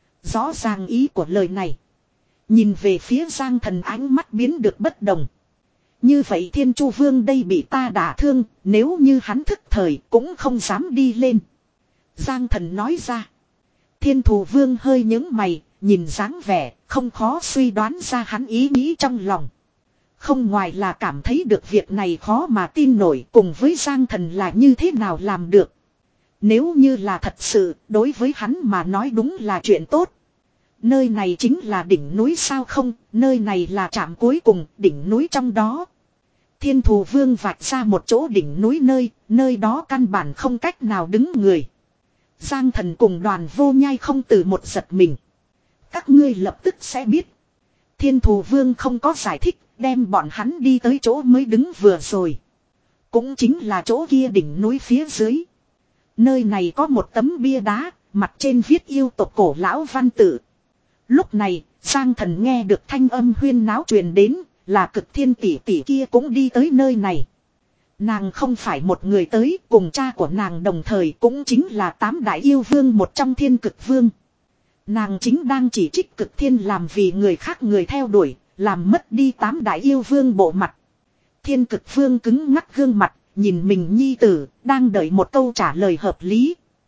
Speaker 1: Rõ ràng ý của lời này. Nhìn về phía Giang Thần ánh mắt biến được bất đồng. Như vậy Thiên Chu Vương đây bị ta đả thương, nếu như hắn thức thời cũng không dám đi lên. Giang Thần nói ra. Thiên Thù Vương hơi nhướng mày, nhìn dáng vẻ, không khó suy đoán ra hắn ý nghĩ trong lòng. Không ngoài là cảm thấy được việc này khó mà tin nổi, cùng với Giang Thần là như thế nào làm được. Nếu như là thật sự, đối với hắn mà nói đúng là chuyện tốt. Nơi này chính là đỉnh núi sao không, nơi này là trạm cuối cùng, đỉnh núi trong đó. Thiên Thù Vương vạch ra một chỗ đỉnh núi nơi, nơi đó căn bản không cách nào đứng người. Giang Thần cùng Đoàn Vô Nhai không từ một giật mình. Các ngươi lập tức sẽ biết. Thiên Thù Vương không có giải thích, đem bọn hắn đi tới chỗ mới đứng vừa rồi. Cũng chính là chỗ kia đỉnh núi phía dưới. Nơi này có một tấm bia đá, mặt trên viết yêu tộc cổ lão văn tự. Lúc này, Giang Thần nghe được thanh âm huyên náo truyền đến, là Cực Thiên tỷ tỷ kia cũng đi tới nơi này. Nàng không phải một người tới, cùng cha của nàng đồng thời cũng chính là tám đại yêu vương một trong Thiên Cực Vương. Nàng chính đang chỉ trích Cực Thiên làm vì người khác người theo đuổi, làm mất đi tám đại yêu vương bộ mặt. Thiên Cực Vương cứng ngắc gương mặt, nhìn mình nhi tử, đang đợi một câu trả lời hợp lý.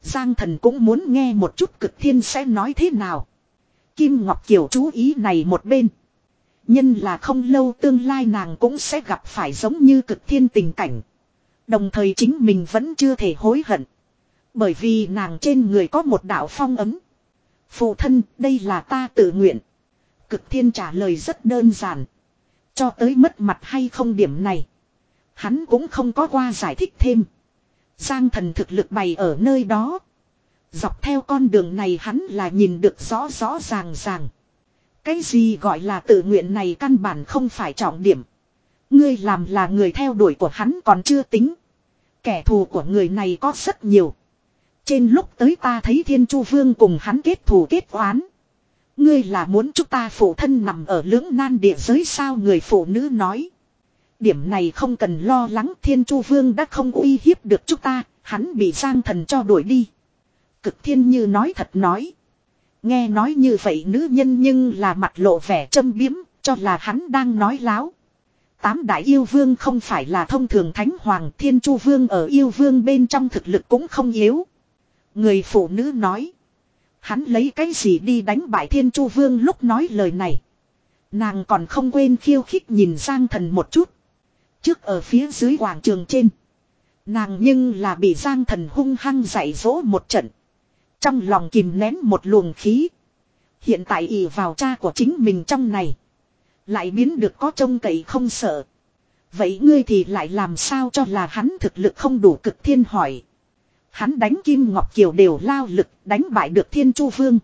Speaker 1: Giang Thần cũng muốn nghe một chút Cực Thiên sẽ nói thế nào. Kim Ngọc Kiều chú ý này một bên. Nhân là không lâu tương lai nàng cũng sẽ gặp phải giống như Cực Thiên tình cảnh. Đồng thời chính mình vẫn chưa thể hối hận. Bởi vì nàng trên người có một đạo phong ấm. Phụ thân, đây là ta tự nguyện. Cực Thiên trả lời rất đơn giản. Cho tới mất mặt hay không điểm này. Hắn cũng không có qua giải thích thêm. Giang Thần thực lực bày ở nơi đó. Dọc theo con đường này hắn là nhìn được rõ rõ ràng ràng. Cái gì gọi là tự nguyện này căn bản không phải trọng điểm. Ngươi làm là người theo đuổi của hắn còn chưa tính. Kẻ thù của người này có rất nhiều. Trên lúc tới ta thấy Thiên Chu Vương cùng hắn kết thù kết oán. Ngươi là muốn chúng ta phụ thân nằm ở lưỡng nan địa giới sao, người phụ nữ nói. Điểm này không cần lo lắng, Thiên Chu Vương đã không uy hiếp được chúng ta, hắn bị Giang Thần cho đuổi đi. Cực Thiên như nói thật nói. Nghe nói như vậy nữ nhân nhưng là mặt lộ vẻ châm biếm, cho là hắn đang nói láo. Tám đại yêu vương không phải là thông thường thánh hoàng, Thiên Chu Vương ở yêu vương bên trong thực lực cũng không yếu. Người phụ nữ nói. Hắn lấy cái gì đi đánh bại Thiên Chu Vương lúc nói lời này. Nàng còn không quên khiêu khích nhìn Giang Thần một chút. Trước ở phía dưới quảng trường trên. Nàng nhưng là bị Giang Thần hung hăng dạy dỗ một trận. Trong lòng kìm nén một luồng khí. Hiện tại ỷ vào cha của chính mình trong này. Lại biến được có trông cậy không sợ. Vậy ngươi thì lại làm sao cho là hắn thực lực không đủ? Cực Thiên hỏi. Hắn đánh Kim Ngọc Kiều đều lao lực đánh bại được Thiên Chu Vương.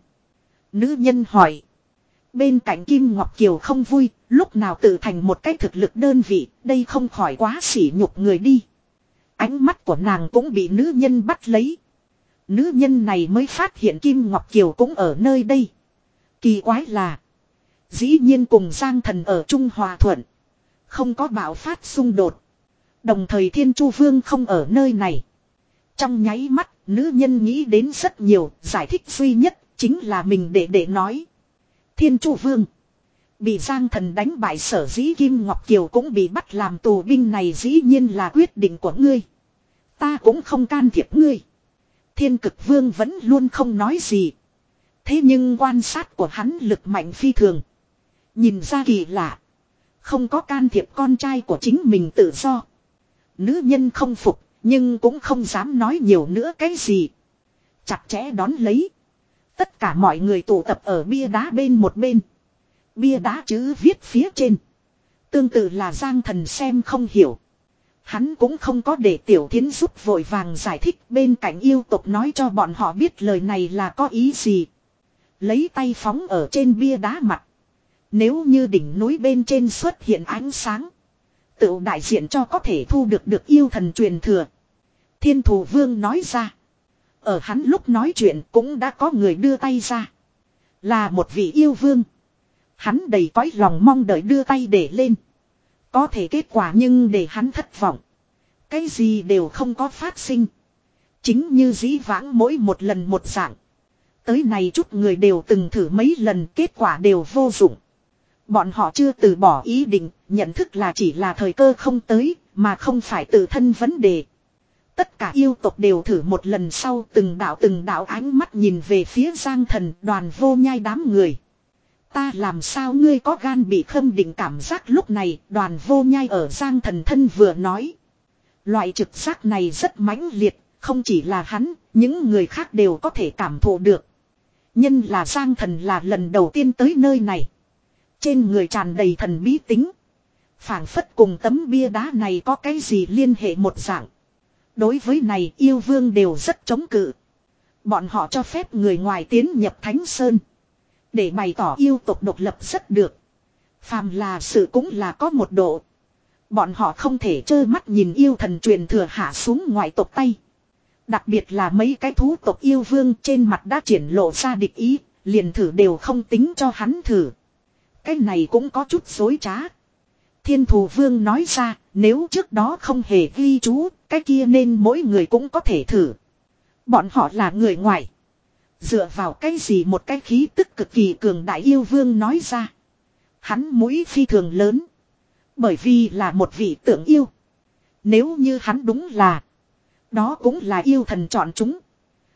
Speaker 1: Nữ nhân hỏi. Bên cạnh Kim Ngọc Kiều không vui, lúc nào tự thành một cái thực lực đơn vị, đây không khỏi quá sỉ nhục người đi. Ánh mắt của nàng cũng bị nữ nhân bắt lấy. Nữ nhân này mới phát hiện Kim Ngọc Kiều cũng ở nơi đây. Kỳ quái là. Dĩ nhiên cùng Giang Thần ở Trung Hòa Thuận. Không có bạo phát xung đột. Đồng thời Thiên Chu Vương không ở nơi này. Trong nháy mắt, nữ nhân nghĩ đến rất nhiều, giải thích duy nhất, chính là mình để để nói. Thiên Chu Vương. Bị Giang Thần đánh bại sở dĩ Kim Ngọc Kiều cũng bị bắt làm tù binh này dĩ nhiên là quyết định của ngươi. Ta cũng không can thiệp ngươi. Thiên Cực Vương vẫn luôn không nói gì. Thế nhưng quan sát của hắn lực mạnh phi thường. Nhìn ra kỳ lạ. Không có can thiệp con trai của chính mình tự do. Nữ nhân không phục, nhưng cũng không dám nói nhiều nữa cái gì. Chặt chẽ đón lấy. Tất cả mọi người tụ tập ở bia đá bên một bên. Bia đá chữ viết phía trên. Tương tự là Giang Thần xem không hiểu. Hắn cũng không có để Tiểu Thiến giúp vội vàng giải thích, bên cạnh yêu tộc nói cho bọn họ biết lời này là có ý gì. Lấy tay phóng ở trên bia đá mặt. Nếu như đỉnh núi bên trên xuất hiện ánh sáng. Tự đại diện cho có thể thu được được yêu thần truyền thừa. Thiên Thù Vương nói ra. Ở hắn lúc nói chuyện cũng đã có người đưa tay ra. Là một vị yêu vương. Hắn đầy cõi lòng mong đợi đưa tay để lên. Có thể kết quả nhưng để hắn thất vọng. Cái gì đều không có phát sinh. Chính như dĩ vãng mỗi một lần một dạng. Tới này chút người đều từng thử mấy lần, kết quả đều vô dụng. Bọn họ chưa từ bỏ ý định, nhận thức là chỉ là thời cơ không tới, mà không phải tự thân vấn đề. Tất cả yêu tộc đều thử một lần sau, từng đạo từng đạo ánh mắt nhìn về phía Giang Thần, Đoàn Vô Nhai đám người. Ta làm sao ngươi có gan bị khâm định cảm giác lúc này, Đoàn Vô Nhai ở Giang Thần thân vừa nói. Loại trực giác này rất mãnh liệt, không chỉ là hắn, những người khác đều có thể cảm thụ được. Nhân là Giang Thần là lần đầu tiên tới nơi này. Trên người tràn đầy thần bí tính. Phảng phất cùng tấm bia đá này có cái gì liên hệ một dạng. Đối với này yêu vương đều rất chống cự. Bọn họ cho phép người ngoài tiến nhập Thánh Sơn. Để bày tỏ yêu tộc độc lập rất được. Phàm là sự cũng là có một độ. Bọn họ không thể trơ mắt nhìn yêu thần truyền thừa hạ xuống ngoại tộc tay. Đặc biệt là mấy cái thú tộc yêu vương trên mặt đã triển lộ ra địch ý. Liền thử đều không tính cho hắn thử. Cái này cũng có chút dối trá. Thiên Thù Vương nói ra, nếu trước đó không hề ghi chú, cái kia nên mỗi người cũng có thể thử. Bọn họ là người ngoài. Dựa vào cái gì một cái khí tức cực kỳ cường đại yêu vương nói ra. Hắn mũi phi thường lớn. Bởi vì là một vị tượng yêu. Nếu như hắn đúng là. Đó cũng là yêu thần chọn chúng.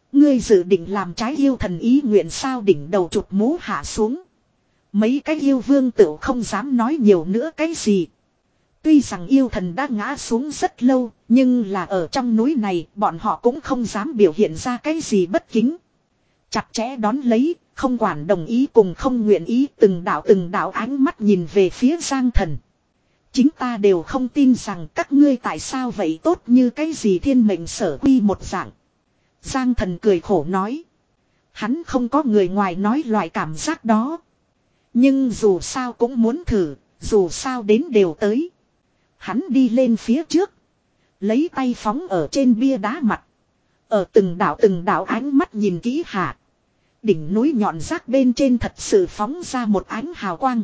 Speaker 1: Ngươi dự định làm trái yêu thần ý nguyện sao? Đỉnh đầu chụp mũ hạ xuống. Mấy cái yêu vương tựu không dám nói nhiều nữa cái gì. Tuy rằng yêu thần đã ngã xuống rất lâu, nhưng là ở trong núi này bọn họ cũng không dám biểu hiện ra cái gì bất kính. Chặt chẽ đón lấy, không quản đồng ý cùng không nguyện ý, từng đạo từng đạo ánh mắt nhìn về phía Giang Thần. Chính ta đều không tin rằng các ngươi tại sao vậy tốt như cái gì thiên mệnh sở quy một dạng. Giang Thần cười khổ nói. Hắn không có người ngoài nói loại cảm giác đó. Nhưng dù sao cũng muốn thử, dù sao đến đều tới. Hắn đi lên phía trước. Lấy tay phóng ở trên bia đá mặt. Ở từng đảo từng đảo ánh mắt nhìn kỹ hạ. Đỉnh núi nhọn rác bên trên thật sự phóng ra một ánh hào quang.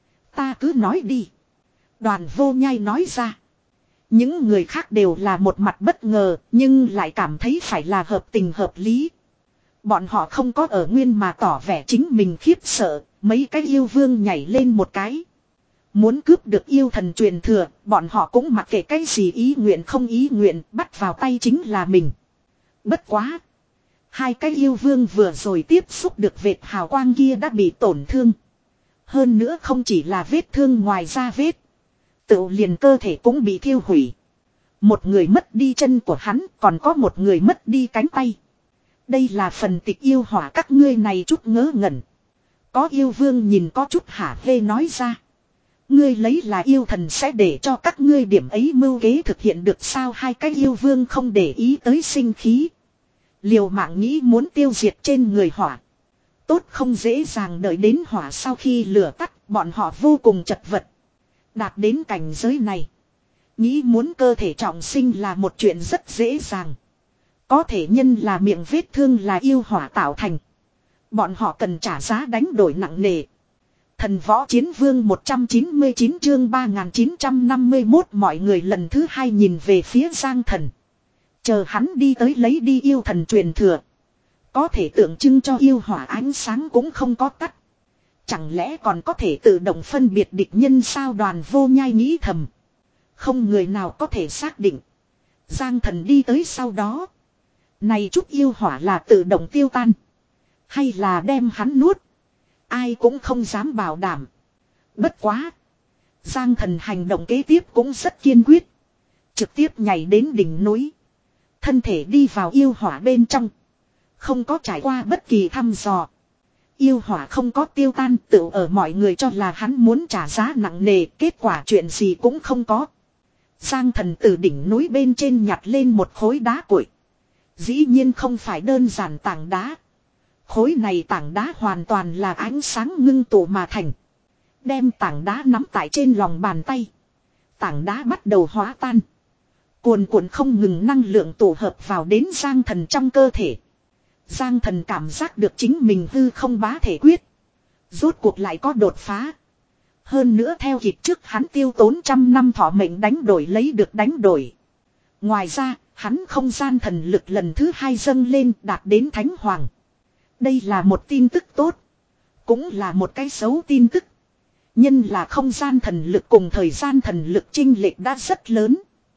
Speaker 1: Ta cứ nói đi. Đoàn Vô Nhai nói ra. Những người khác đều là một mặt bất ngờ, nhưng lại cảm thấy phải là hợp tình hợp lý. Bọn họ không có ở nguyên mà tỏ vẻ chính mình khiếp sợ, mấy cái yêu vương nhảy lên một cái. Muốn cướp được yêu thần truyền thừa, bọn họ cũng mặc kệ cái gì ý nguyện không ý nguyện, bắt vào tay chính là mình. Bất quá. Hai cái yêu vương vừa rồi tiếp xúc được vệt hào quang kia đã bị tổn thương. Hơn nữa không chỉ là vết thương ngoài ra vết. Tự liền cơ thể cũng bị thiêu hủy. Một người mất đi chân của hắn, còn có một người mất đi cánh tay. Đây là phần tịch yêu hỏa các ngươi này chút ngớ ngẩn. Có yêu vương nhìn có chút hả hê nói ra. Ngươi lấy là yêu thần sẽ để cho các ngươi điểm ấy mưu kế thực hiện được sao? Hai cái yêu vương không để ý tới sinh khí. Liều mạng nghĩ muốn tiêu diệt trên người hỏa. Tốt không dễ dàng đợi đến hỏa sau khi lửa tắt, bọn họ vô cùng chật vật. Đạt đến cảnh giới này. Nghĩ muốn cơ thể trọng sinh là một chuyện rất dễ dàng. Có thể nhân là miệng vết thương là yêu hỏa tạo thành. Bọn họ cần trả giá đánh đổi nặng nề. Thần võ chiến vương một trăm chín mươi chín chương ba nghìn chín trăm năm mươi mốt mọi người lần thứ hai nhìn về phía Giang Thần. Chờ hắn đi tới lấy đi yêu thần truyền thừa. Có thể tượng trưng cho yêu hỏa ánh sáng cũng không có tắt. Chẳng lẽ còn có thể tự động phân biệt địch nhân sao? Đoàn Vô Nhai nghĩ thầm. Không người nào có thể xác định. Giang Thần đi tới sau đó. Này chút yêu hỏa là tự động tiêu tan. Hay là đem hắn nuốt. Ai cũng không dám bảo đảm. Bất quá. Giang Thần hành động kế tiếp cũng rất kiên quyết. Trực tiếp nhảy đến đỉnh núi. Thân thể đi vào yêu hỏa bên trong. Không có trải qua bất kỳ thăm dò. Yêu hỏa không có tiêu tan, tự ở mọi người cho là hắn muốn trả giá nặng nề, kết quả chuyện gì cũng không có. Giang Thần từ đỉnh núi bên trên nhặt lên một khối đá cuội. Dĩ nhiên không phải đơn giản tảng đá. Khối này tảng đá hoàn toàn là ánh sáng ngưng tụ mà thành. Đem tảng đá nắm tại trên lòng bàn tay. Tảng đá bắt đầu hóa tan. Cuồn cuộn không ngừng năng lượng tụ hợp vào đến Giang Thần trong cơ thể. Giang Thần cảm giác được chính mình hư không bá thể quyết. Rốt cuộc lại có đột phá. Hơn nữa theo kịp trước hắn tiêu tốn trăm năm thọ mệnh đánh đổi lấy được đánh đổi. Ngoài ra, hắn không gian thần lực lần thứ hai dâng lên đạt đến Thánh Hoàng. Đây là một tin tức tốt. Cũng là một cái xấu tin tức. Nhân là không gian thần lực cùng thời gian thần lực chênh lệch đã rất lớn.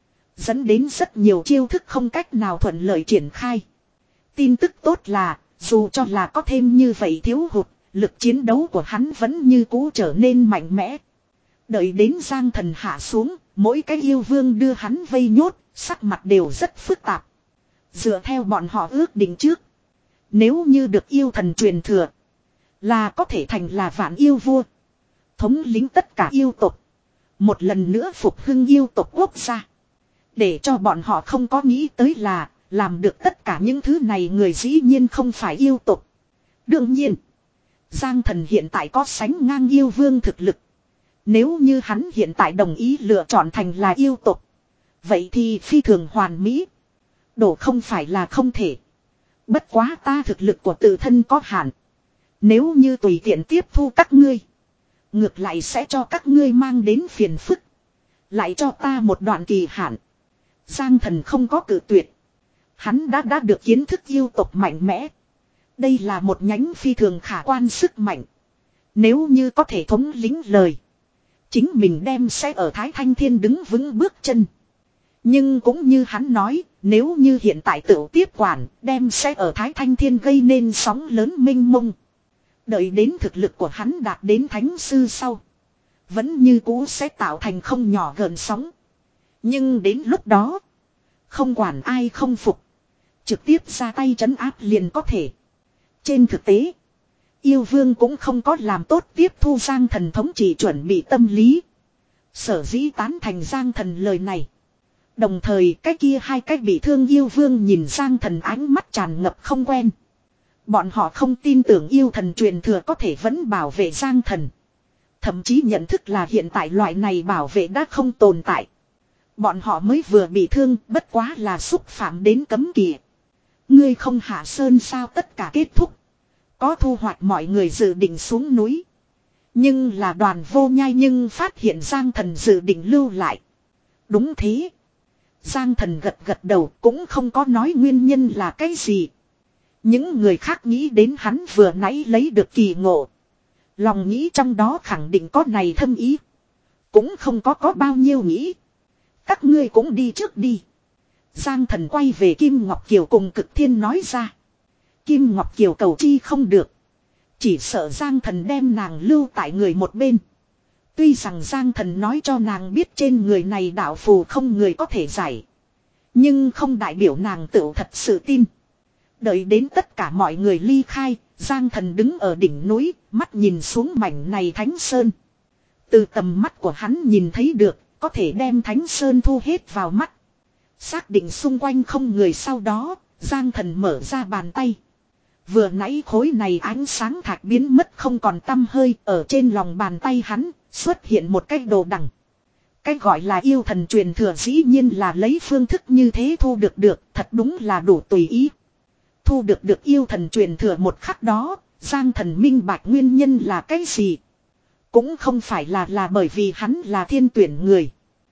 Speaker 1: Dẫn đến rất nhiều chiêu thức không cách nào thuận lợi triển khai. Tin tức tốt là, dù cho là có thêm như vậy thiếu hụt, lực chiến đấu của hắn vẫn như cũ trở nên mạnh mẽ. Đợi đến Giang Thần hạ xuống, mỗi cái yêu vương đưa hắn vây nhốt, sắc mặt đều rất phức tạp. Dựa theo bọn họ ước định trước. Nếu như được yêu thần truyền thừa, là có thể thành là vạn yêu vua. Thống lĩnh tất cả yêu tộc. Một lần nữa phục hưng yêu tộc quốc gia. Để cho bọn họ không có nghĩ tới là, làm được tất cả những thứ này người dĩ nhiên không phải yêu tộc. Đương nhiên, Giang Thần hiện tại có sánh ngang yêu vương thực lực. Nếu như hắn hiện tại đồng ý lựa chọn thành là yêu tộc, vậy thì phi thường hoàn mỹ. Đổ không phải là không thể. Bất quá ta thực lực của tự thân có hạn. Nếu như tùy tiện tiếp thu các ngươi, ngược lại sẽ cho các ngươi mang đến phiền phức. Lại cho ta một đoạn kỳ hạn. Giang Thần không có cự tuyệt. Hắn đã đã được kiến thức yêu tộc mạnh mẽ. Đây là một nhánh phi thường khả quan sức mạnh. Nếu như có thể thống lĩnh lời, chính mình đem sẽ ở Thái Thanh Thiên đứng vững bước chân. Nhưng cũng như hắn nói, nếu như hiện tại tự tiếp quản, đem sẽ ở Thái Thanh Thiên gây nên sóng lớn mênh mông. Đợi đến thực lực của hắn đạt đến thánh sư sau. Vẫn như cũ sẽ tạo thành không nhỏ gợn sóng. Nhưng đến lúc đó, không quản ai không phục. Trực tiếp ra tay trấn áp liền có thể. Trên thực tế, yêu vương cũng không có làm tốt tiếp thu Giang Thần thống trị chuẩn bị tâm lý. Sở dĩ tán thành Giang Thần lời này. Đồng thời cái kia hai cái bị thương yêu vương nhìn Giang Thần ánh mắt tràn ngập không quen. Bọn họ không tin tưởng yêu thần truyền thừa có thể vẫn bảo vệ Giang Thần. Thậm chí nhận thức là hiện tại loại này bảo vệ đã không tồn tại. Bọn họ mới vừa bị thương bất quá là xúc phạm đến cấm kỵ. Ngươi không hạ sơn sao tất cả kết thúc. Có thu hoạch mọi người dự định xuống núi. Nhưng là đoàn vô nhai nhưng phát hiện Giang Thần dự định lưu lại. Đúng thế. Giang Thần gật gật đầu cũng không có nói nguyên nhân là cái gì. Những người khác nghĩ đến hắn vừa nãy lấy được kỳ ngộ. Lòng nghĩ trong đó khẳng định có này thâm ý. Cũng không có có bao nhiêu nghĩ. Các ngươi cũng đi trước đi. Giang Thần quay về Kim Ngọc Kiều cùng Cực Thiên nói ra. Kim Ngọc Kiều cầu chi không được. Chỉ sợ Giang Thần đem nàng lưu tại người một bên. Tuy rằng Giang Thần nói cho nàng biết trên người này đạo phù không người có thể giải. Nhưng không đại biểu nàng tự thật sự tin. Đợi đến tất cả mọi người ly khai, Giang Thần đứng ở đỉnh núi, mắt nhìn xuống mảnh này Thánh Sơn. Từ tầm mắt của hắn nhìn thấy được, có thể đem Thánh Sơn thu hết vào mắt. Xác định xung quanh không người sau đó, Giang Thần mở ra bàn tay. Vừa nãy khối này ánh sáng thạch biến mất không còn tăm hơi, ở trên lòng bàn tay hắn, xuất hiện một cái đồ đằng. Cái gọi là yêu thần truyền thừa dĩ nhiên là lấy phương thức như thế thu được được, thật đúng là đủ tùy ý. Thu được được yêu thần truyền thừa một khắc đó, Giang Thần minh bạch nguyên nhân là cái gì. Cũng không phải là là bởi vì hắn là thiên tuyển người.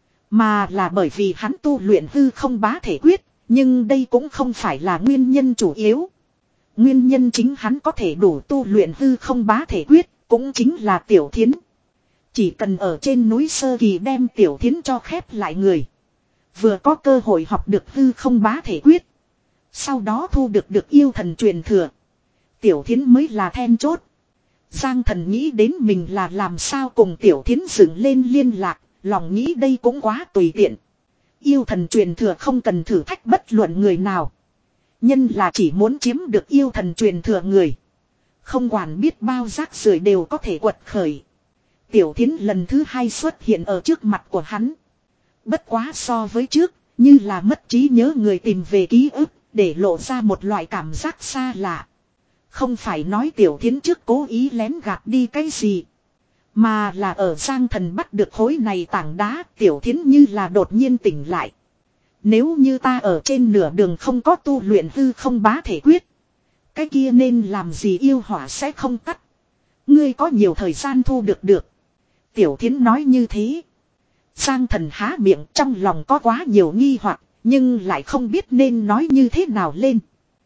Speaker 1: Mà là bởi vì hắn tu luyện hư không bá thể quyết, nhưng đây cũng không phải là nguyên nhân chủ yếu. Nguyên nhân chính hắn có thể đủ tu luyện hư không bá thể quyết, cũng chính là Tiểu Thiến. Chỉ cần ở trên núi sơ kỳ đem Tiểu Thiến cho khép lại người. Vừa có cơ hội học được hư không bá thể quyết. Sau đó thu được được yêu thần truyền thừa. Tiểu Thiến mới là then chốt. Giang Thần nghĩ đến mình là làm sao cùng Tiểu Thiến dựng lên liên lạc. Lòng nghĩ đây cũng quá tùy tiện. Yêu thần truyền thừa không cần thử thách bất luận người nào. Nhân là chỉ muốn chiếm được yêu thần truyền thừa người. Không quản biết bao rác rưởi đều có thể quật khởi. Tiểu Thiến lần thứ hai xuất hiện ở trước mặt của hắn. Bất quá so với trước, như là mất trí nhớ người tìm về ký ức, để lộ ra một loại cảm giác xa lạ. Không phải nói Tiểu Thiến trước cố ý lén gạt đi cái gì. Mà là ở Giang Thần bắt được khối này tảng đá, Tiểu Thiến như là đột nhiên tỉnh lại. Nếu như ta ở trên nửa đường không có tu luyện hư không bá thể quyết. Cái kia nên làm gì yêu hỏa sẽ không tắt. Ngươi có nhiều thời gian thu được được. Tiểu Thiến nói như thế. Giang Thần há miệng trong lòng có quá nhiều nghi hoặc, nhưng lại không biết nên nói như thế nào lên.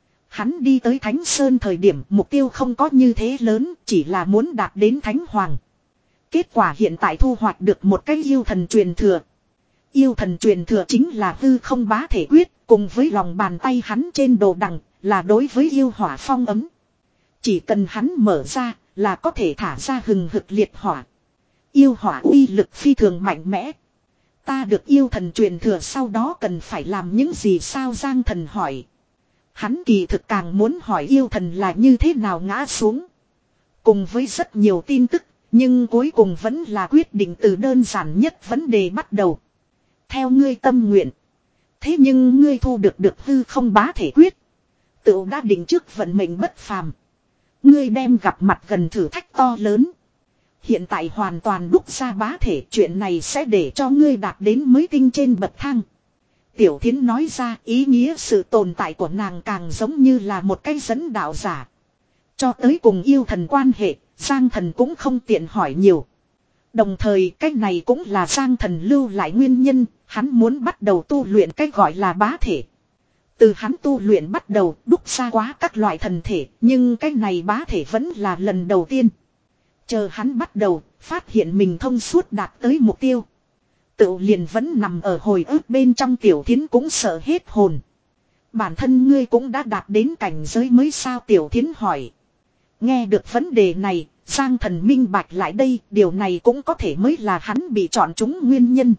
Speaker 1: Hắn đi tới Thánh Sơn thời điểm mục tiêu không có như thế lớn, chỉ là muốn đạt đến Thánh Hoàng. Kết quả hiện tại thu hoạch được một cái yêu thần truyền thừa. Yêu thần truyền thừa chính là hư không bá thể quyết, cùng với lòng bàn tay hắn trên đồ đằng, là đối với yêu hỏa phong ấm. Chỉ cần hắn mở ra, là có thể thả ra hừng hực liệt hỏa. Yêu hỏa uy lực phi thường mạnh mẽ. Ta được yêu thần truyền thừa sau đó cần phải làm những gì sao Giang Thần hỏi. Hắn kỳ thực càng muốn hỏi yêu thần là như thế nào ngã xuống. Cùng với rất nhiều tin tức, nhưng cuối cùng vẫn là quyết định từ đơn giản nhất vấn đề bắt đầu. Theo ngươi tâm nguyện. Thế nhưng ngươi thu được được hư không bá thể quyết. Tự đã định trước vận mệnh bất phàm. Ngươi đem gặp mặt gần thử thách to lớn. Hiện tại hoàn toàn đúc ra bá thể, chuyện này sẽ để cho ngươi đạt đến mới tinh trên bậc thang. Tiểu Thiến nói ra ý nghĩa sự tồn tại của nàng càng giống như là một cái dẫn đạo giả. Cho tới cùng yêu thần quan hệ, Giang Thần cũng không tiện hỏi nhiều. Đồng thời cái này cũng là Giang Thần lưu lại nguyên nhân, hắn muốn bắt đầu tu luyện cái gọi là bá thể. Từ hắn tu luyện bắt đầu đúc ra quá các loại thần thể, nhưng cái này bá thể vẫn là lần đầu tiên. Chờ hắn bắt đầu, phát hiện mình thông suốt đạt tới mục tiêu. Tự liền vẫn nằm ở hồi ức bên trong Tiểu Thiến cũng sợ hết hồn. Bản thân ngươi cũng đã đạt đến cảnh giới mới sao Tiểu Thiến hỏi. Nghe được vấn đề này, Giang Thần minh bạch lại đây, điều này cũng có thể mới là hắn bị chọn trúng nguyên nhân.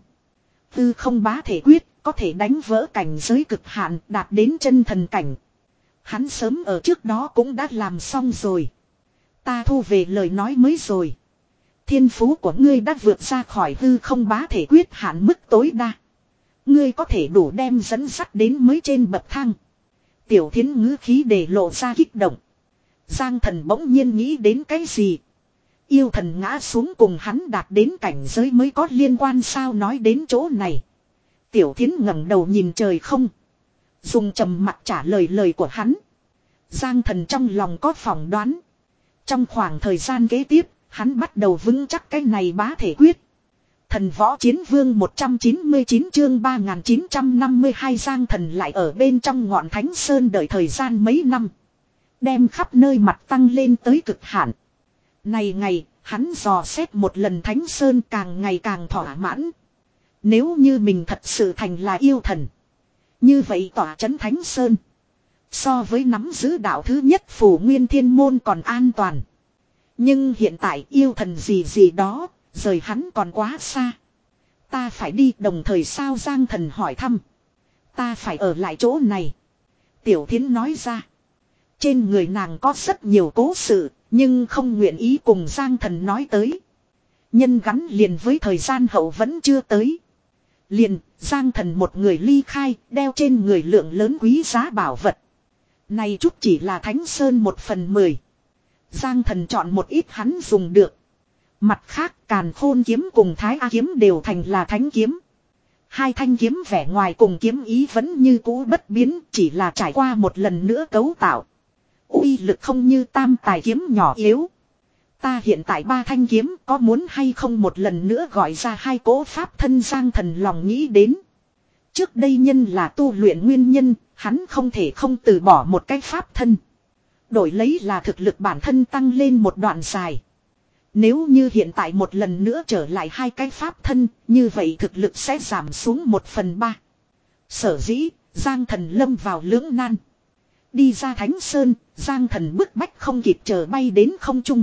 Speaker 1: Tư không bá thể quyết, có thể đánh vỡ cảnh giới cực hạn, đạt đến chân thần cảnh. Hắn sớm ở trước đó cũng đã làm xong rồi. Ta thu về lời nói mới rồi. Thiên phú của ngươi đã vượt ra khỏi hư không bá thể quyết hạn mức tối đa. Ngươi có thể đủ đem dẫn dắt đến mới trên bậc thang. Tiểu Thiến ngữ khí để lộ ra kích động. Giang Thần bỗng nhiên nghĩ đến cái gì? Yêu thần ngã xuống cùng hắn đạt đến cảnh giới mới có liên quan sao nói đến chỗ này. Tiểu Thiến ngẩng đầu nhìn trời không. Dùng trầm mặc trả lời lời của hắn. Giang Thần trong lòng có phỏng đoán. Trong khoảng thời gian kế tiếp, hắn bắt đầu vững chắc cái này bá thể quyết. Thần võ chiến vương một trăm chín mươi chín chương ba nghìn chín trăm năm mươi hai Giang Thần lại ở bên trong ngọn Thánh Sơn đợi thời gian mấy năm. Đem khắp nơi mặt tăng lên tới cực hạn. Này ngày, hắn dò xét một lần Thánh Sơn càng ngày càng thỏa mãn. Nếu như mình thật sự thành là yêu thần. Như vậy tỏa trấn Thánh Sơn. So với nắm giữ đạo thứ nhất Phủ Nguyên Thiên Môn còn an toàn. Nhưng hiện tại yêu thần gì gì đó, rời hắn còn quá xa. Ta phải đi đồng thời sao Giang Thần hỏi thăm. Ta phải ở lại chỗ này. Tiểu Thiến nói ra. Trên người nàng có rất nhiều cố sự, nhưng không nguyện ý cùng Giang Thần nói tới. Nhân gắn liền với thời gian hậu vẫn chưa tới. Liền, Giang Thần một người ly khai, đeo trên người lượng lớn quý giá bảo vật. Này chút chỉ là Thánh Sơn một phần mười. Giang Thần chọn một ít hắn dùng được. Mặt khác Càn Khôn kiếm cùng Thái A kiếm đều thành là thánh kiếm. Hai thanh kiếm vẻ ngoài cùng kiếm ý vẫn như cũ bất biến, chỉ là trải qua một lần nữa cấu tạo. Uy lực không như tam tài kiếm nhỏ yếu. Ta hiện tại ba thanh kiếm có muốn hay không một lần nữa gọi ra hai cỗ pháp thân Giang Thần lòng nghĩ đến. Trước đây nhân là tu luyện nguyên nhân, hắn không thể không từ bỏ một cái pháp thân. Đổi lấy là thực lực bản thân tăng lên một đoạn dài. Nếu như hiện tại một lần nữa trở lại hai cái pháp thân, như vậy thực lực sẽ giảm xuống một phần ba. Sở dĩ, Giang Thần lâm vào lưỡng nan. Đi ra Thánh Sơn, Giang Thần bức bách không kịp chờ bay đến không trung.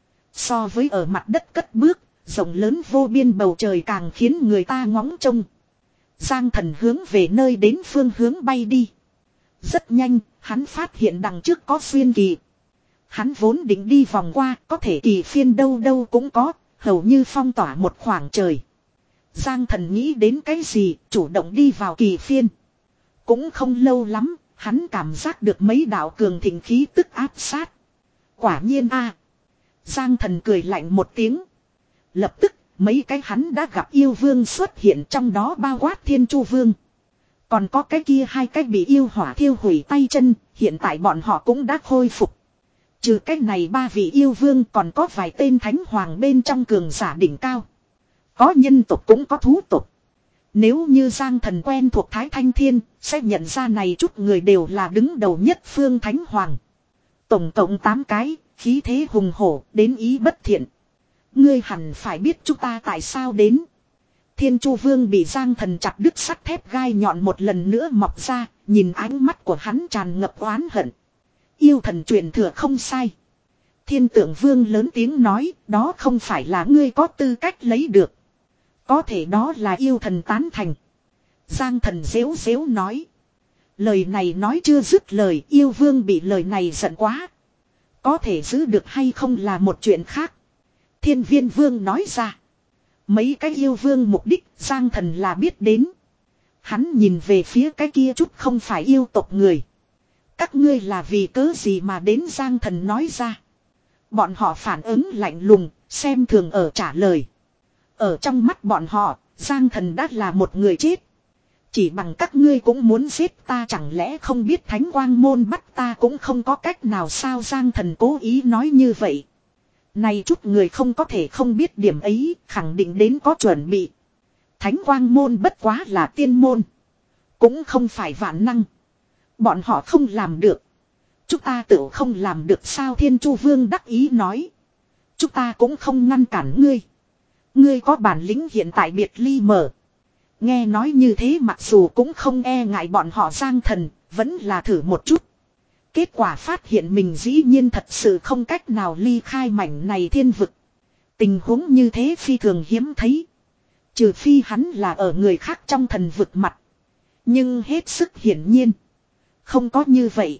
Speaker 1: So với ở mặt đất cất bước, rộng lớn vô biên bầu trời càng khiến người ta ngóng trông. Giang Thần hướng về nơi đến phương hướng bay đi. Rất nhanh, hắn phát hiện đằng trước có xuyên kỳ. Hắn vốn định đi vòng qua, có thể kỳ phiên đâu đâu cũng có, hầu như phong tỏa một khoảng trời. Giang Thần nghĩ đến cái gì, chủ động đi vào kỳ phiên. Cũng không lâu lắm, hắn cảm giác được mấy đạo cường thịnh khí tức áp sát. Quả nhiên a. Giang Thần cười lạnh một tiếng. Lập tức, mấy cái hắn đã gặp yêu vương xuất hiện, trong đó bao quát Thiên Chu Vương. Còn có cái kia hai cái bị yêu hỏa thiêu hủy tay chân, hiện tại bọn họ cũng đã khôi phục. Trừ cái này ba vị yêu vương còn có vài tên thánh hoàng bên trong cường giả đỉnh cao. Có nhân tộc cũng có thú tộc. Nếu như Giang Thần quen thuộc Thái Thanh Thiên, sẽ nhận ra này chút người đều là đứng đầu nhất phương thánh hoàng. Tổng cộng tám cái, khí thế hùng hổ, đến ý bất thiện. Ngươi hẳn phải biết chúng ta tại sao đến. Thiên Chu Vương bị Giang Thần chặt đứt sắt thép gai nhọn một lần nữa mọc ra, nhìn ánh mắt của hắn tràn ngập oán hận. Yêu thần truyền thừa không sai. Thiên Tượng Vương lớn tiếng nói, đó không phải là ngươi có tư cách lấy được. Có thể đó là yêu thần tán thành. Giang Thần dễu dễu nói. Lời này nói chưa dứt lời, yêu vương bị lời này giận quá. Có thể giữ được hay không là một chuyện khác. Thiên Viên Vương nói ra. Mấy cái yêu vương mục đích Giang Thần là biết đến. Hắn nhìn về phía cái kia chút không phải yêu tộc người. Các ngươi là vì cớ gì mà đến Giang Thần nói ra. Bọn họ phản ứng lạnh lùng, xem thường ở trả lời. Ở trong mắt bọn họ, Giang Thần đã là một người chết. Chỉ bằng các ngươi cũng muốn giết ta, chẳng lẽ không biết Thánh Quang Môn bắt ta cũng không có cách nào sao Giang Thần cố ý nói như vậy. Này chút người không có thể không biết điểm ấy, khẳng định đến có chuẩn bị. Thánh Quang Môn bất quá là tiên môn. Cũng không phải vạn năng. Bọn họ không làm được. Chúng ta tự không làm được sao Thiên Chu Vương đắc ý nói. Chúng ta cũng không ngăn cản ngươi. Ngươi có bản lĩnh hiện tại biệt ly mở. Nghe nói như thế mặc dù cũng không e ngại bọn họ Giang Thần, vẫn là thử một chút. Kết quả phát hiện mình dĩ nhiên thật sự không cách nào ly khai mảnh này thiên vực. Tình huống như thế phi thường hiếm thấy. Trừ phi hắn là ở người khác trong thần vực mặt. Nhưng hết sức hiển nhiên. Không có như vậy.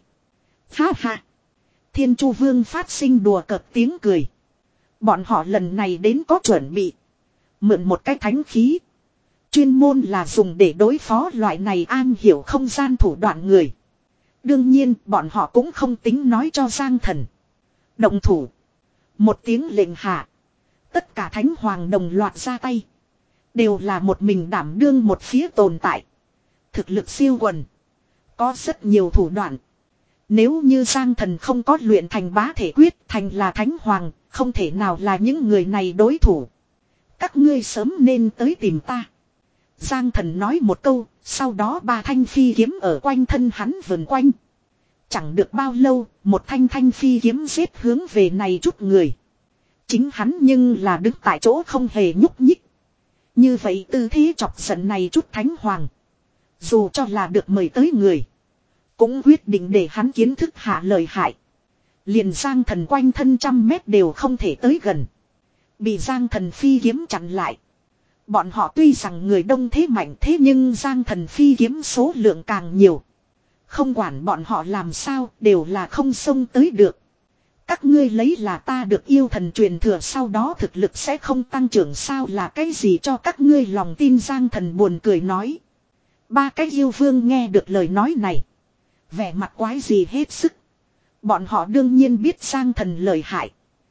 Speaker 1: Ha ha. Thiên Chu Vương phát sinh đùa cợt tiếng cười. Bọn họ lần này đến có chuẩn bị. Mượn một cái thánh khí. Chuyên môn là dùng để đối phó loại này am hiểu không gian thủ đoạn người. Đương nhiên bọn họ cũng không tính nói cho Giang Thần. Động thủ. Một tiếng lệnh hạ. Tất cả thánh hoàng đồng loạt ra tay. Đều là một mình đảm đương một phía tồn tại. Thực lực siêu quần. Có rất nhiều thủ đoạn. Nếu như Giang Thần không có luyện thành bá thể quyết thành là thánh hoàng. Không thể nào là những người này đối thủ. Các ngươi sớm nên tới tìm ta. Giang Thần nói một câu. Sau đó ba thanh phi kiếm ở quanh thân hắn vần quanh. Chẳng được bao lâu. Một thanh thanh phi kiếm giết hướng về này chút người. Chính hắn nhưng là đứng tại chỗ không hề nhúc nhích. Như vậy tư thế chọc giận này chút thánh hoàng. Dù cho là được mời tới người. Cũng quyết định để hắn kiến thức hạ lời hại. Liền Giang Thần quanh thân trăm mét đều không thể tới gần. Bị Giang Thần phi kiếm chặn lại. Bọn họ tuy rằng người đông thế mạnh thế nhưng Giang Thần phi kiếm số lượng càng nhiều. Không quản bọn họ làm sao đều là không xông tới được. Các ngươi lấy là ta được yêu thần truyền thừa sau đó thực lực sẽ không tăng trưởng sao là cái gì cho các ngươi lòng tin Giang Thần buồn cười nói. Ba cái yêu vương nghe được lời nói này. Vẻ mặt quái gì hết sức. Bọn họ đương nhiên biết Giang Thần lời hại.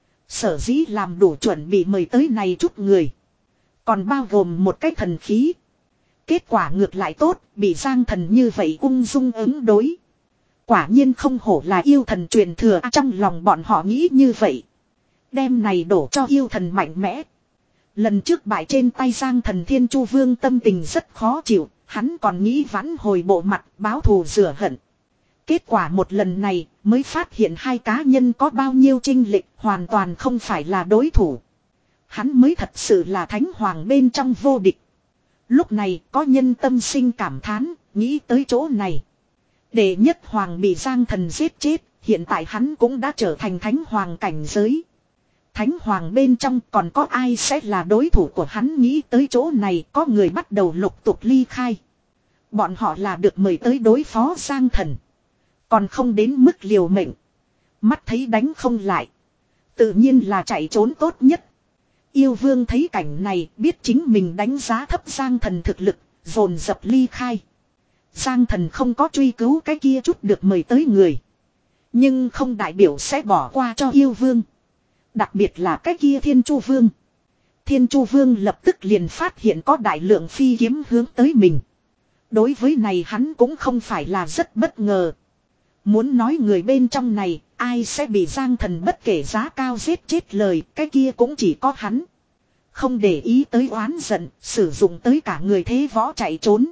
Speaker 1: Sở dĩ làm đủ chuẩn bị mời tới này chút người. Còn bao gồm một cái thần khí. Kết quả ngược lại tốt, bị Giang Thần như vậy ung dung ứng đối. Quả nhiên không hổ là yêu thần truyền thừa à, trong lòng bọn họ nghĩ như vậy. Đem này đổ cho yêu thần mạnh mẽ. Lần trước bại trên tay Giang Thần Thiên Chu Vương tâm tình rất khó chịu, hắn còn nghĩ vãn hồi bộ mặt báo thù rửa hận. Kết quả một lần này mới phát hiện hai cá nhân có bao nhiêu chênh lệch hoàn toàn không phải là đối thủ. Hắn mới thật sự là thánh hoàng bên trong vô địch. Lúc này có nhân tâm sinh cảm thán, nghĩ tới chỗ này. Đệ nhất hoàng bị Giang Thần giết chết, hiện tại hắn cũng đã trở thành thánh hoàng cảnh giới. Thánh hoàng bên trong còn có ai sẽ là đối thủ của hắn nghĩ tới chỗ này có người bắt đầu lục tục ly khai. Bọn họ là được mời tới đối phó Giang Thần. Còn không đến mức liều mệnh. Mắt thấy đánh không lại. Tự nhiên là chạy trốn tốt nhất. Yêu vương thấy cảnh này biết chính mình đánh giá thấp Giang Thần thực lực, dồn dập ly khai. Giang Thần không có truy cứu cái kia chút được mời tới người. Nhưng không đại biểu sẽ bỏ qua cho yêu vương. Đặc biệt là cái kia Thiên Chu Vương. Thiên Chu Vương lập tức liền phát hiện có đại lượng phi kiếm hướng tới mình. Đối với này hắn cũng không phải là rất bất ngờ. Muốn nói người bên trong này, ai sẽ bị Giang Thần bất kể giá cao giết chết lời, cái kia cũng chỉ có hắn. Không để ý tới oán giận, sử dụng tới cả người thế võ chạy trốn.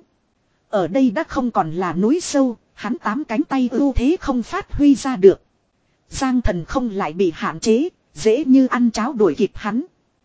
Speaker 1: Ở đây đã không còn là núi sâu, hắn tám cánh tay ưu thế không phát huy ra được. Giang Thần không lại bị hạn chế, dễ như ăn cháo đuổi kịp hắn.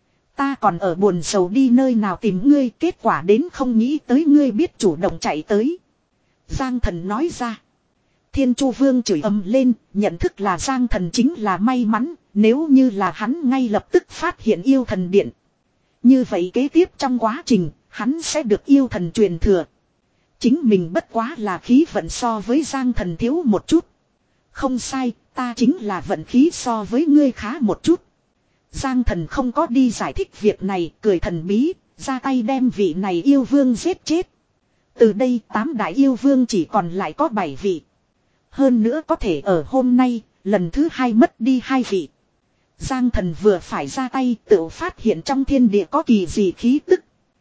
Speaker 1: Ta còn ở buồn sầu đi nơi nào tìm ngươi, kết quả đến không nghĩ tới ngươi biết chủ động chạy tới. Giang Thần nói ra. Thiên Chu Vương chửi ầm lên, nhận thức là Giang Thần chính là may mắn, nếu như là hắn ngay lập tức phát hiện yêu thần điện. Như vậy kế tiếp trong quá trình, hắn sẽ được yêu thần truyền thừa. Chính mình bất quá là khí vận so với Giang Thần thiếu một chút. Không sai, ta chính là vận khí so với ngươi khá một chút. Giang Thần không có đi giải thích việc này, cười thần bí, ra tay đem vị này yêu vương giết chết. Từ đây tám đại yêu vương chỉ còn lại có bảy vị. Hơn nữa có thể ở hôm nay, lần thứ hai mất đi hai vị. Giang Thần vừa phải ra tay tự phát hiện trong thiên địa có kỳ gì khí tức.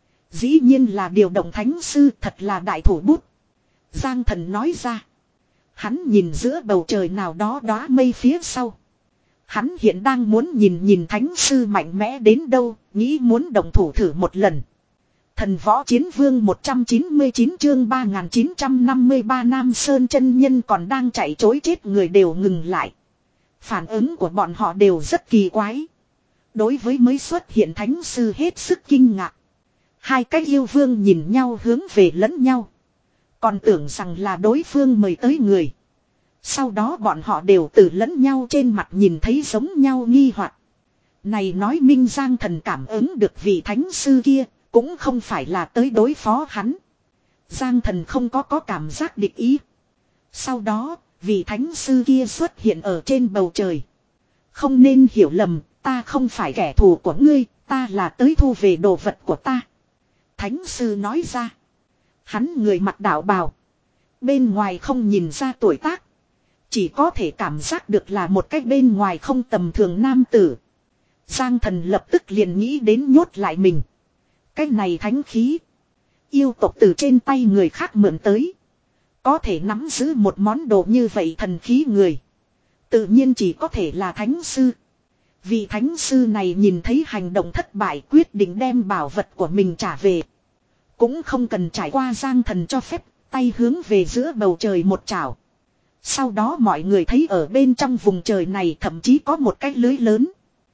Speaker 1: Dĩ nhiên là điều động thánh sư thật là đại thủ bút. Giang Thần nói ra. Hắn nhìn giữa bầu trời nào đó đóa mây phía sau. Hắn hiện đang muốn nhìn nhìn thánh sư mạnh mẽ đến đâu, nghĩ muốn động thủ thử một lần. Thần võ chiến vương một trăm chín mươi chín chương ba nghìn chín trăm năm mươi ba Nam Sơn chân nhân còn đang chạy chối chết người đều ngừng lại. Phản ứng của bọn họ đều rất kỳ quái. Đối với mới xuất hiện thánh sư hết sức kinh ngạc. Hai cái yêu vương nhìn nhau hướng về lẫn nhau. Còn tưởng rằng là đối phương mời tới người. Sau đó bọn họ đều từ lẫn nhau trên mặt nhìn thấy giống nhau nghi hoặc. Này nói minh Giang Thần cảm ứng được vị thánh sư kia, cũng không phải là tới đối phó hắn. Giang Thần không có có cảm giác địch ý. Sau đó, vị thánh sư kia xuất hiện ở trên bầu trời. Không nên hiểu lầm, ta không phải kẻ thù của ngươi, ta là tới thu về đồ vật của ta. Thánh sư nói ra. Hắn người mặc đạo bào. Bên ngoài không nhìn ra tuổi tác. Chỉ có thể cảm giác được là một cách bên ngoài không tầm thường nam tử. Giang Thần lập tức liền nghĩ đến nhốt lại mình. Cái này thánh khí. Yêu tộc từ trên tay người khác mượn tới. Có thể nắm giữ một món đồ như vậy thần khí người. Tự nhiên chỉ có thể là thánh sư. Vị thánh sư này nhìn thấy hành động thất bại quyết định đem bảo vật của mình trả về. Cũng không cần trải qua Giang Thần cho phép, tay hướng về giữa bầu trời một chảo. Sau đó mọi người thấy ở bên trong vùng trời này thậm chí có một cái lưới lớn.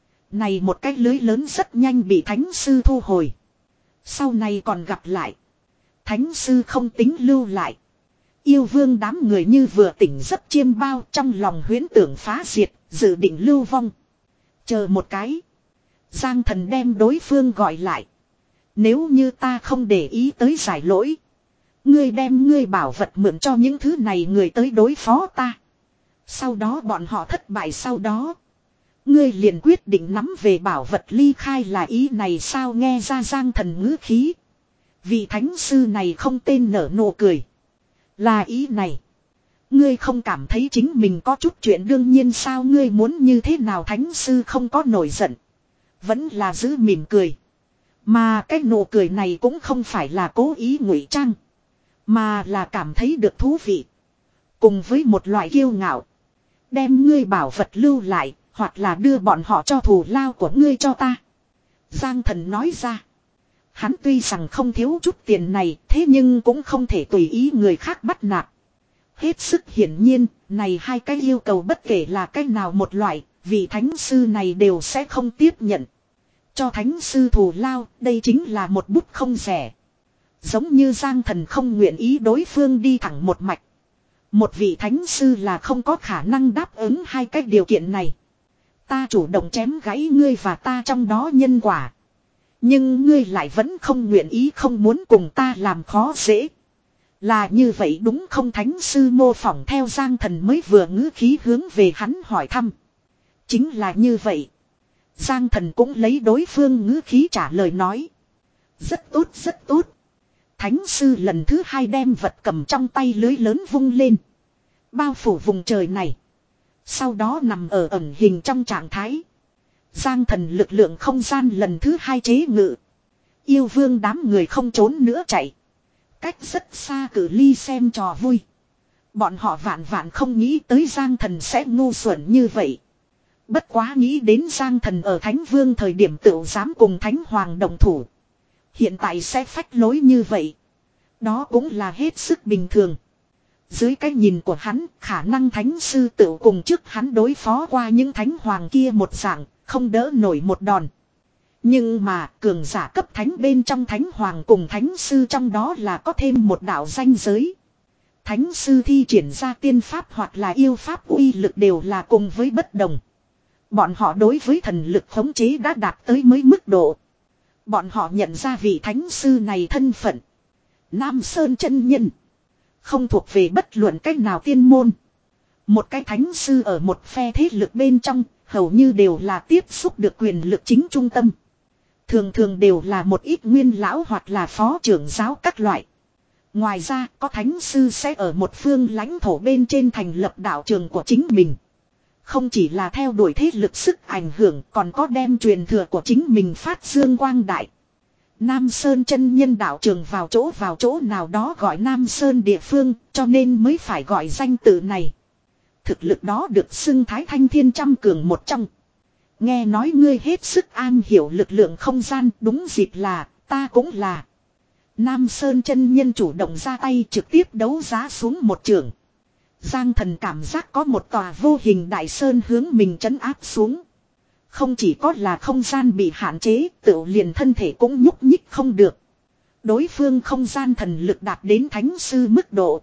Speaker 1: Này một cái lưới lớn rất nhanh bị thánh sư thu hồi. Sau này còn gặp lại. Thánh sư không tính lưu lại. Yêu vương đám người như vừa tỉnh giấc chiêm bao trong lòng huyễn tưởng phá diệt, dự định lưu vong. Chờ một cái. Giang Thần đem đối phương gọi lại. Nếu như ta không để ý tới giải lỗi. Ngươi đem ngươi bảo vật mượn cho những thứ này người tới đối phó ta. Sau đó bọn họ thất bại sau đó. Ngươi liền quyết định nắm về bảo vật ly khai là ý này sao nghe ra Giang Thần ngữ khí. Vị thánh sư này không tên nở nụ cười. Là ý này. Ngươi không cảm thấy chính mình có chút chuyện đương nhiên sao ngươi muốn như thế nào thánh sư không có nổi giận. Vẫn là giữ mỉm cười. Mà cái nụ cười này cũng không phải là cố ý ngụy trang. Mà là cảm thấy được thú vị. Cùng với một loại kiêu ngạo. Đem ngươi bảo vật lưu lại. Hoặc là đưa bọn họ cho thù lao của ngươi cho ta. Giang Thần nói ra. Hắn tuy rằng không thiếu chút tiền này. Thế nhưng cũng không thể tùy ý người khác bắt nạt. Hết sức hiển nhiên. Này hai cái yêu cầu bất kể là cách nào một loại. Vị thánh sư này đều sẽ không tiếp nhận. Cho thánh sư thù lao. Đây chính là một bút không rẻ. Giống như Giang Thần không nguyện ý đối phương đi thẳng một mạch. Một vị thánh sư là không có khả năng đáp ứng hai cái điều kiện này. Ta chủ động chém gãy ngươi và ta trong đó nhân quả. Nhưng ngươi lại vẫn không nguyện ý không muốn cùng ta làm khó dễ. Là như vậy đúng không thánh sư mô phỏng theo Giang Thần mới vừa ngữ khí hướng về hắn hỏi thăm. Chính là như vậy. Giang Thần cũng lấy đối phương ngữ khí trả lời nói. Rất tốt rất tốt. Thánh sư lần thứ hai đem vật cầm trong tay lưới lớn vung lên. Bao phủ vùng trời này. Sau đó nằm ở ẩn hình trong trạng thái. Giang Thần lực lượng không gian lần thứ hai chế ngự. Yêu vương đám người không trốn nữa chạy. Cách rất xa cự ly xem trò vui. Bọn họ vạn vạn không nghĩ tới Giang Thần sẽ ngu xuẩn như vậy. Bất quá nghĩ đến Giang Thần ở Thánh Vương thời điểm tự dám cùng Thánh Hoàng đồng thủ. Hiện tại sẽ phách lối như vậy. Đó cũng là hết sức bình thường. Dưới cái nhìn của hắn, khả năng thánh sư tự cùng trước hắn đối phó qua những thánh hoàng kia một dạng, không đỡ nổi một đòn. Nhưng mà, cường giả cấp thánh bên trong thánh hoàng cùng thánh sư trong đó là có thêm một đạo ranh giới. Thánh sư thi triển ra tiên pháp hoặc là yêu pháp uy lực đều là cùng với bất đồng. Bọn họ đối với thần lực khống chế đã đạt tới mấy mức độ. Bọn họ nhận ra vị thánh sư này thân phận. Nam Sơn chân nhân. Không thuộc về bất luận cách nào tiên môn. Một cái thánh sư ở một phe thế lực bên trong, hầu như đều là tiếp xúc được quyền lực chính trung tâm. Thường thường đều là một ít nguyên lão hoặc là phó trưởng giáo các loại. Ngoài ra, có thánh sư sẽ ở một phương lãnh thổ bên trên thành lập đạo trường của chính mình. Không chỉ là theo đuổi thế lực sức ảnh hưởng, còn có đem truyền thừa của chính mình phát dương quang đại. Nam Sơn chân nhân đạo trường vào chỗ vào chỗ nào đó gọi Nam Sơn địa phương, cho nên mới phải gọi danh tự này. Thực lực đó được xưng Thái Thanh Thiên Trăm Cường một trong. Nghe nói ngươi hết sức an hiểu lực lượng không gian, đúng dịp là, ta cũng là. Nam Sơn chân nhân chủ động ra tay trực tiếp đấu giá xuống một trường. Giang Thần cảm giác có một tòa vô hình đại sơn hướng mình trấn áp xuống. Không chỉ có là không gian bị hạn chế, tự liền thân thể cũng nhúc nhích không được. Đối phương không gian thần lực đạt đến thánh sư mức độ.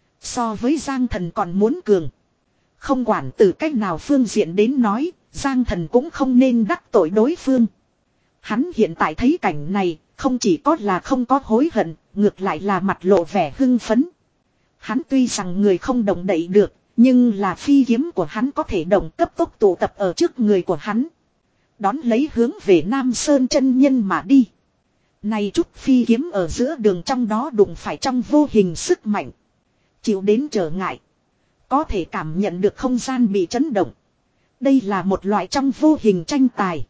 Speaker 1: So với Giang Thần còn muốn cường. Không quản từ cách nào phương diện đến nói, Giang Thần cũng không nên đắc tội đối phương. Hắn hiện tại thấy cảnh này, không chỉ có là không có hối hận, ngược lại là mặt lộ vẻ hưng phấn. Hắn tuy rằng người không động đậy được, nhưng là phi kiếm của hắn có thể động cấp tốc tụ tập ở trước người của hắn. Đón lấy hướng về Nam Sơn chân nhân mà đi. Này chút phi kiếm ở giữa đường trong đó đụng phải trong vô hình sức mạnh. Chịu đến trở ngại. Có thể cảm nhận được không gian bị chấn động. Đây là một loại trong vô hình tranh tài.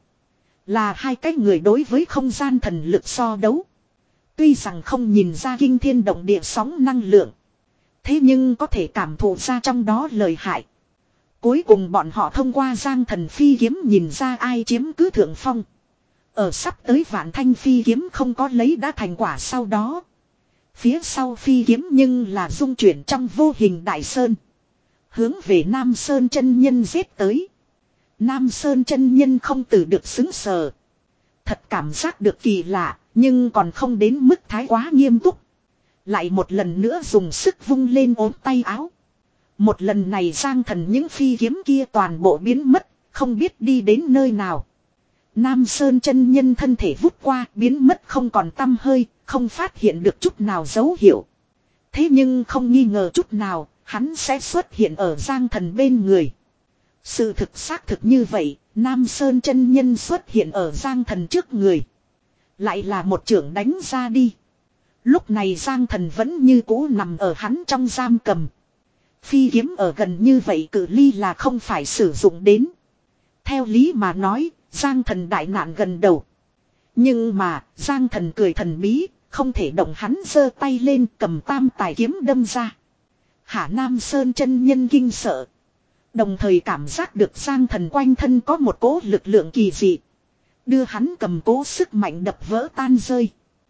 Speaker 1: Là hai cái người đối với không gian thần lực so đấu. Tuy rằng không nhìn ra kinh thiên động địa sóng năng lượng. Thế nhưng có thể cảm thụ ra trong đó lời hại. Cuối cùng bọn họ thông qua Giang Thần phi kiếm nhìn ra ai chiếm cứ thượng phong. Ở sắp tới Vạn Thanh phi kiếm không có lấy đã thành quả sau đó. Phía sau phi kiếm nhưng là dung chuyển trong vô hình đại sơn. Hướng về Nam Sơn chân nhân giết tới. Nam Sơn chân nhân không từ được xứng sờ. Thật cảm giác được kỳ lạ, nhưng còn không đến mức thái quá nghiêm túc. Lại một lần nữa dùng sức vung lên ốm tay áo. Một lần này Giang Thần những phi kiếm kia toàn bộ biến mất, không biết đi đến nơi nào. Nam Sơn chân nhân thân thể vút qua, biến mất không còn tăm hơi, không phát hiện được chút nào dấu hiệu. Thế nhưng không nghi ngờ chút nào, hắn sẽ xuất hiện ở Giang Thần bên người. Sự thực xác thực như vậy, Nam Sơn chân nhân xuất hiện ở Giang Thần trước người. Lại là một chưởng đánh ra đi. Lúc này Giang Thần vẫn như cũ nằm ở hắn trong giam cầm. Phi kiếm ở gần như vậy cự ly là không phải sử dụng đến. Theo lý mà nói, Giang Thần đại nạn gần đầu. Nhưng mà, Giang Thần cười thần bí, không thể động hắn giơ tay lên cầm tam tài kiếm đâm ra. Hả Nam Sơn chân nhân kinh sợ. Đồng thời cảm giác được Giang Thần quanh thân có một cỗ lực lượng kỳ dị. Đưa hắn cầm cố sức mạnh đập vỡ tan rơi.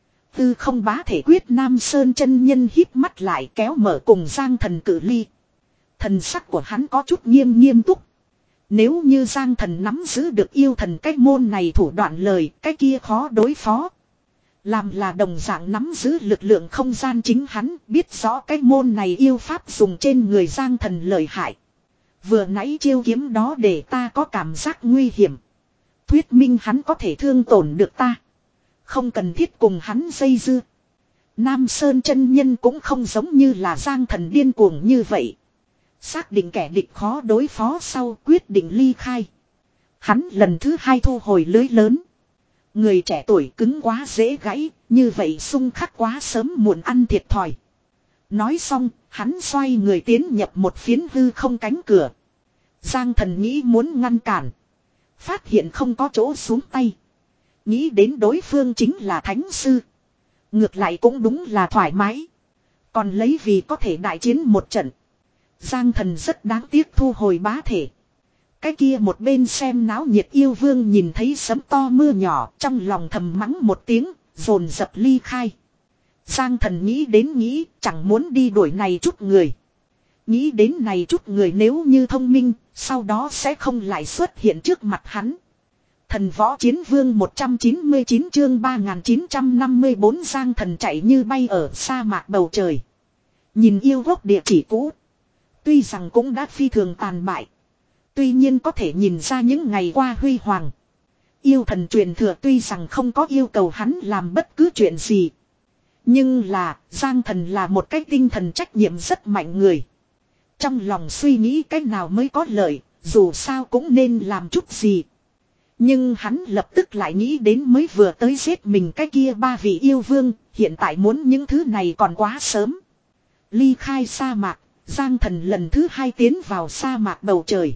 Speaker 1: Tư không bá thể quyết Nam Sơn chân nhân híp mắt lại kéo mở cùng Giang Thần cự ly. Thần sắc của hắn có chút nghiêm nghiêm túc. Nếu như Giang Thần nắm giữ được yêu thần cách môn này thủ đoạn lời, cái kia khó đối phó. Làm là đồng dạng nắm giữ lực lượng không gian chính hắn, biết rõ cái môn này yêu pháp dùng trên người Giang Thần lợi hại. Vừa nãy chiêu kiếm đó để ta có cảm giác nguy hiểm. Thuyết minh hắn có thể thương tổn được ta. Không cần thiết cùng hắn dây dưa. Nam Sơn chân nhân cũng không giống như là Giang Thần điên cuồng như vậy. Xác định kẻ địch khó đối phó sau quyết định ly khai. Hắn lần thứ hai thu hồi lưới lớn. Người trẻ tuổi cứng quá dễ gãy, như vậy xung khắc quá sớm muộn ăn thiệt thòi. Nói xong, hắn xoay người tiến nhập một phiến hư không cánh cửa. Giang Thần nghĩ muốn ngăn cản. Phát hiện không có chỗ xuống tay. Nghĩ đến đối phương chính là thánh sư. Ngược lại cũng đúng là thoải mái. Còn lấy vì có thể đại chiến một trận. Giang Thần rất đáng tiếc thu hồi bá thể. Cái kia một bên xem náo nhiệt yêu vương nhìn thấy sấm to mưa nhỏ, trong lòng thầm mắng một tiếng, dồn dập ly khai. Giang Thần nghĩ đến nghĩ, chẳng muốn đi đuổi này chút người. Nghĩ đến này chút người nếu như thông minh, sau đó sẽ không lại xuất hiện trước mặt hắn. Thần võ chiến vương một trăm chín mươi chín chương ba nghìn chín trăm năm mươi bốn Giang Thần chạy như bay ở sa mạc bầu trời. Nhìn yêu gốc địa chỉ cũ. Tuy rằng cũng đã phi thường tàn bại. Tuy nhiên có thể nhìn ra những ngày qua huy hoàng. Yêu thần truyền thừa tuy rằng không có yêu cầu hắn làm bất cứ chuyện gì. Nhưng là, Giang Thần là một cái tinh thần trách nhiệm rất mạnh người. Trong lòng suy nghĩ cách nào mới có lợi, dù sao cũng nên làm chút gì. Nhưng hắn lập tức lại nghĩ đến mới vừa tới giết mình cái kia ba vị yêu vương, hiện tại muốn những thứ này còn quá sớm. Ly khai sa mạc, Giang Thần lần thứ hai tiến vào sa mạc bầu trời.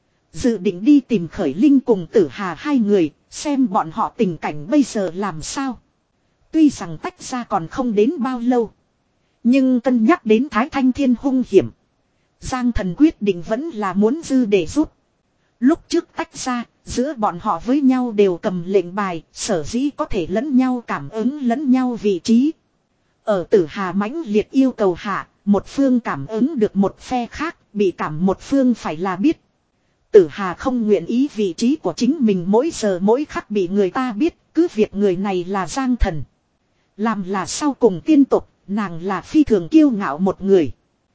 Speaker 1: Dự định đi tìm Khởi Linh cùng Tử Hà hai người, xem bọn họ tình cảnh bây giờ làm sao. Tuy rằng tách ra còn không đến bao lâu. Nhưng cân nhắc đến Thái Thanh Thiên hung hiểm. Giang Thần quyết định vẫn là muốn dư để giúp. Lúc trước tách ra, giữa bọn họ với nhau đều cầm lệnh bài, sở dĩ có thể lẫn nhau cảm ứng lẫn nhau vị trí. Ở Tử Hà mãnh liệt yêu cầu hạ, một phương cảm ứng được một phe khác, bị cảm một phương phải là biết. Tử Hà không nguyện ý vị trí của chính mình mỗi giờ mỗi khắc bị người ta biết, cứ việc người này là Giang Thần. Làm là sau cùng tiên tục, nàng là phi thường kiêu ngạo một người.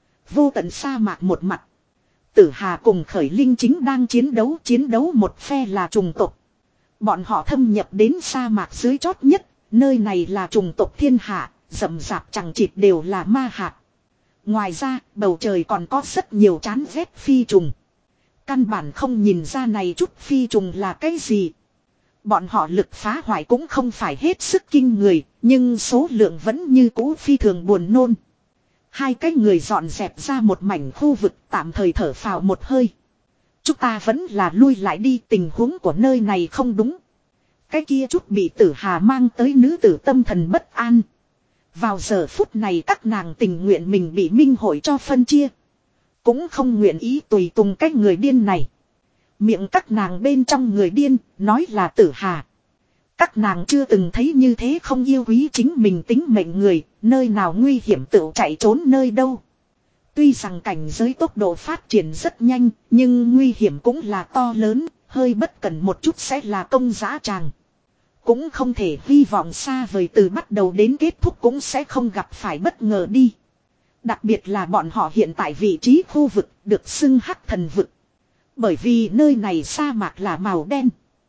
Speaker 1: Vô tận sa mạc một mặt. Tử Hà cùng Khởi Linh chính đang chiến đấu, chiến đấu một phe là trùng tộc. Bọn họ thâm nhập đến sa mạc dưới chót nhất, nơi này là trùng tộc thiên hạ, rậm rạp chẳng chịt đều là ma hạt. Ngoài ra, bầu trời còn có rất nhiều chán ghét phi trùng. Căn bản không nhìn ra này chút phi trùng là cái gì. Bọn họ lực phá hoại cũng không phải hết sức kinh người, nhưng số lượng vẫn như cũ phi thường buồn nôn. Hai cái người dọn dẹp ra một mảnh khu vực tạm thời thở phào một hơi. Chúng ta vẫn là lui lại đi, tình huống của nơi này không đúng. Cái kia chút bị Tử Hà mang tới nữ tử tâm thần bất an. Vào giờ phút này các nàng tình nguyện mình bị minh hội cho phân chia. Cũng không nguyện ý tùy tùng cái người điên này. Miệng các nàng bên trong người điên, nói là Tử Hà. Các nàng chưa từng thấy như thế không yêu quý chính mình tính mệnh người, nơi nào nguy hiểm tự chạy trốn nơi đâu. Tuy rằng cảnh giới tốc độ phát triển rất nhanh, nhưng nguy hiểm cũng là to lớn, hơi bất cẩn một chút sẽ là công dã tràng. Cũng không thể hy vọng xa vời từ bắt đầu đến kết thúc cũng sẽ không gặp phải bất ngờ đi. Đặc biệt là bọn họ hiện tại vị trí khu vực được xưng Hắc Thần vực. Bởi vì nơi này sa mạc là màu đen.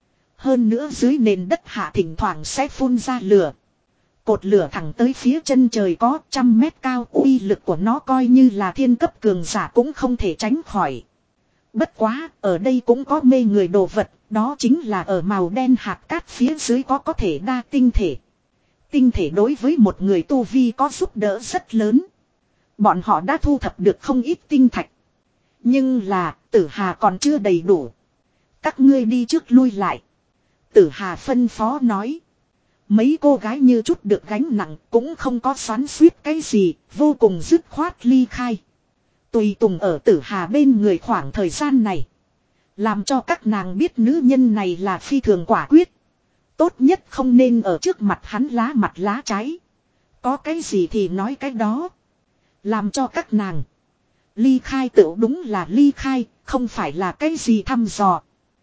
Speaker 1: Hơn nữa dưới nền đất hạ thỉnh thoảng sẽ phun ra lửa. Cột lửa thẳng tới phía chân trời có trăm mét cao, uy lực của nó coi như là thiên cấp cường giả cũng không thể tránh khỏi. Bất quá, ở đây cũng có mê người đồ vật, đó chính là ở màu đen hạt cát phía dưới có có thể đa tinh thể. Tinh thể đối với một người tu vi có giúp đỡ rất lớn. Bọn họ đã thu thập được không ít tinh thạch. Nhưng là, Tử Hà còn chưa đầy đủ. Các ngươi đi trước lui lại. Tử Hà phân phó nói. Mấy cô gái như chút được gánh nặng cũng không có xoắn xuýt cái gì, vô cùng dứt khoát ly khai. Tùy tùng ở Tử Hà bên người khoảng thời gian này. Làm cho các nàng biết nữ nhân này là phi thường quả quyết. Tốt nhất không nên ở trước mặt hắn lá mặt lá trái. Có cái gì thì nói cái đó. Làm cho các nàng ly khai tự đúng là ly khai, không phải là cái gì thăm dò.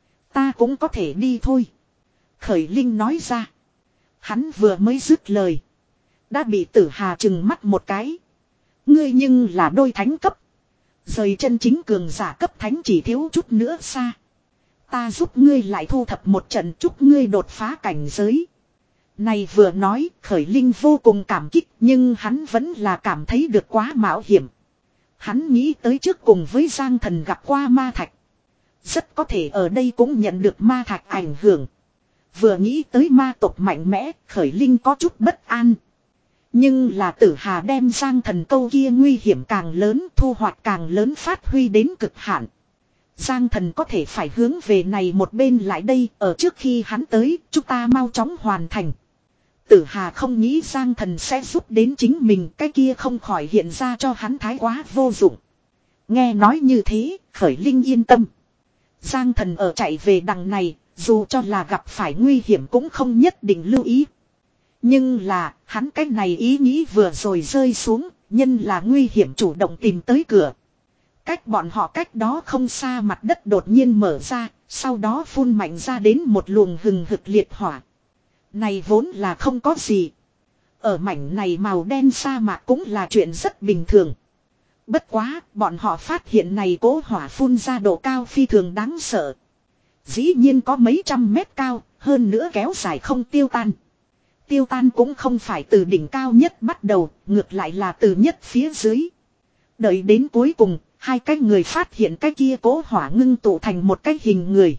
Speaker 1: Ta cũng có thể đi thôi. Khởi Linh nói ra. Hắn vừa mới dứt lời. Đã bị Tử Hà trừng mắt một cái. Ngươi nhưng là đôi thánh cấp. Rời chân chính cường giả cấp thánh chỉ thiếu chút nữa xa. Ta giúp ngươi lại thu thập một trận chúc ngươi đột phá cảnh giới. Này vừa nói Khởi Linh vô cùng cảm kích nhưng hắn vẫn là cảm thấy được quá mạo hiểm. Hắn nghĩ tới trước cùng với Giang Thần gặp qua ma thạch. Rất có thể ở đây cũng nhận được ma thạch ảnh hưởng. Vừa nghĩ tới ma tộc mạnh mẽ, Khởi Linh có chút bất an. Nhưng là Tử Hà đem Giang Thần câu kia nguy hiểm càng lớn, thu hoạch càng lớn phát huy đến cực hạn. Giang Thần có thể phải hướng về này một bên lại đây, ở trước khi hắn tới, chúng ta mau chóng hoàn thành. Tử Hà không nghĩ Giang Thần sẽ giúp đến chính mình, cái kia không khỏi hiện ra cho hắn thái quá vô dụng. Nghe nói như thế, Khởi Linh yên tâm. Giang Thần ở chạy về đằng này, dù cho là gặp phải nguy hiểm cũng không nhất định lưu ý. Nhưng là, hắn cái này ý nghĩ vừa rồi rơi xuống, nhân là nguy hiểm chủ động tìm tới cửa. Cách bọn họ cách đó không xa mặt đất đột nhiên mở ra, sau đó phun mạnh ra đến một luồng hừng hực liệt hỏa. Này vốn là không có gì. Ở mảnh này màu đen sa mạc cũng là chuyện rất bình thường. Bất quá, bọn họ phát hiện này cố hỏa phun ra độ cao phi thường đáng sợ. Dĩ nhiên có mấy trăm mét cao, hơn nữa kéo dài không tiêu tan. Tiêu tan cũng không phải từ đỉnh cao nhất bắt đầu, ngược lại là từ nhất phía dưới. Đợi đến cuối cùng, hai cái người phát hiện cái kia cố hỏa ngưng tụ thành một cái hình người.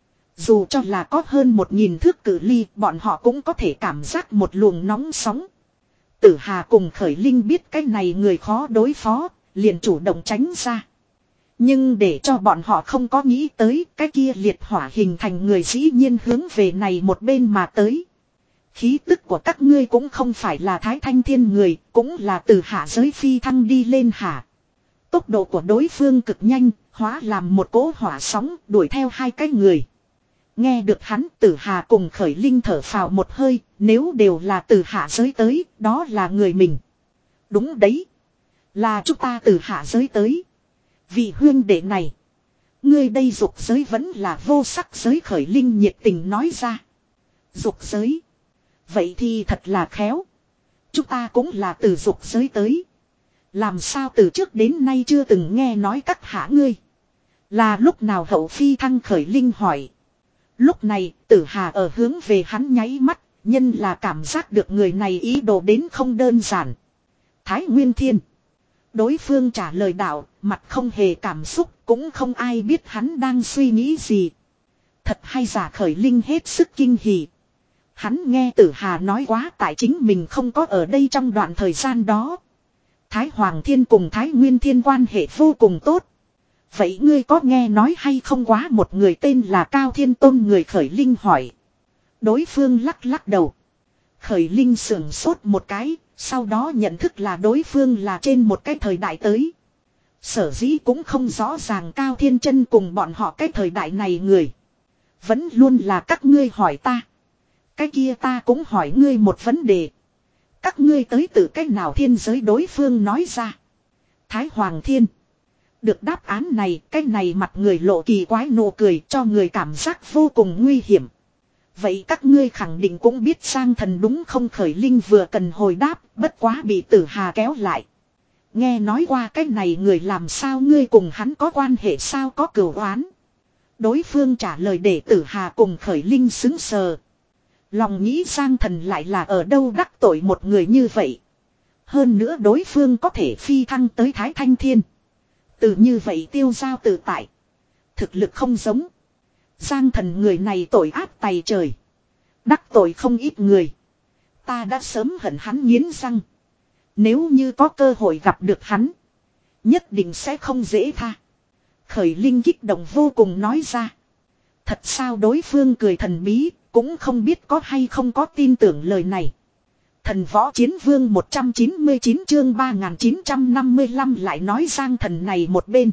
Speaker 1: Dù cho là có hơn một nghìn thước cự ly, bọn họ cũng có thể cảm giác một luồng nóng sóng. Tử Hà cùng Khởi Linh biết cái này người khó đối phó, liền chủ động tránh ra. Nhưng để cho bọn họ không có nghĩ tới, cái kia liệt hỏa hình thành người dĩ nhiên hướng về này một bên mà tới. Khí tức của các ngươi cũng không phải là Thái Thanh Thiên người, cũng là từ hạ giới phi thăng đi lên hạ. Tốc độ của đối phương cực nhanh, hóa làm một cỗ hỏa sóng, đuổi theo hai cái người. Nghe được hắn, Tử Hà cùng Khởi Linh thở phào một hơi, nếu đều là từ hạ giới tới, đó là người mình. Đúng đấy, là chúng ta từ hạ giới tới. Vị huyên đệ này, ngươi đây dục giới vẫn là vô sắc giới, Khởi Linh nhiệt tình nói ra. Dục giới, vậy thì thật là khéo. Chúng ta cũng là từ dục giới tới. Làm sao từ trước đến nay chưa từng nghe nói các hạ ngươi. Là lúc nào hậu phi thăng khởi linh hỏi. Lúc này tử hà ở hướng về hắn nháy mắt. Nhân là cảm giác được người này ý đồ đến không đơn giản. Thái Nguyên Thiên. Đối phương trả lời đạo, mặt không hề cảm xúc, cũng không ai biết hắn đang suy nghĩ gì. Thật hay giả khởi linh hết sức kinh hỉ. Hắn nghe tử hà nói quá tại chính mình không có ở đây trong đoạn thời gian đó. Thái Hoàng Thiên cùng Thái Nguyên Thiên quan hệ vô cùng tốt. Vậy ngươi có nghe nói hay không quá một người tên là Cao Thiên Tôn người khởi linh hỏi. Đối phương lắc lắc đầu. Khởi linh sưởng sốt một cái, sau đó nhận thức là đối phương là trên một cái thời đại tới. Sở dĩ cũng không rõ ràng Cao Thiên Chân cùng bọn họ cái thời đại này người. Vẫn luôn là các ngươi hỏi ta. Cái kia ta cũng hỏi ngươi một vấn đề. Các ngươi tới từ cách nào thiên giới đối phương nói ra. Thái Hoàng Thiên. Được đáp án này, cái này mặt người lộ kỳ quái nụ cười cho người cảm giác vô cùng nguy hiểm. Vậy các ngươi khẳng định cũng biết sang thần đúng không khởi linh vừa cần hồi đáp, bất quá bị tử hà kéo lại. Nghe nói qua cái này người làm sao ngươi cùng hắn có quan hệ sao có cửu oán. Đối phương trả lời để tử hà cùng khởi linh xứng sờ. Lòng nghĩ sang thần lại là ở đâu đắc tội một người như vậy. Hơn nữa đối phương có thể phi thăng tới Thái Thanh Thiên. Từ như vậy tiêu giao tự tại. Thực lực không giống. Giang thần người này tội ác tày trời. Đắc tội không ít người. Ta đã sớm hận hắn nghiến răng. Nếu như có cơ hội gặp được hắn. Nhất định sẽ không dễ tha. Khởi linh kích động vô cùng nói ra. Thật sao đối phương cười thần bí. Cũng không biết có hay không có tin tưởng lời này. Thần võ chiến vương một trăm chín mươi chín chương ba nghìn chín trăm năm mươi lăm lại nói Giang thần này một bên.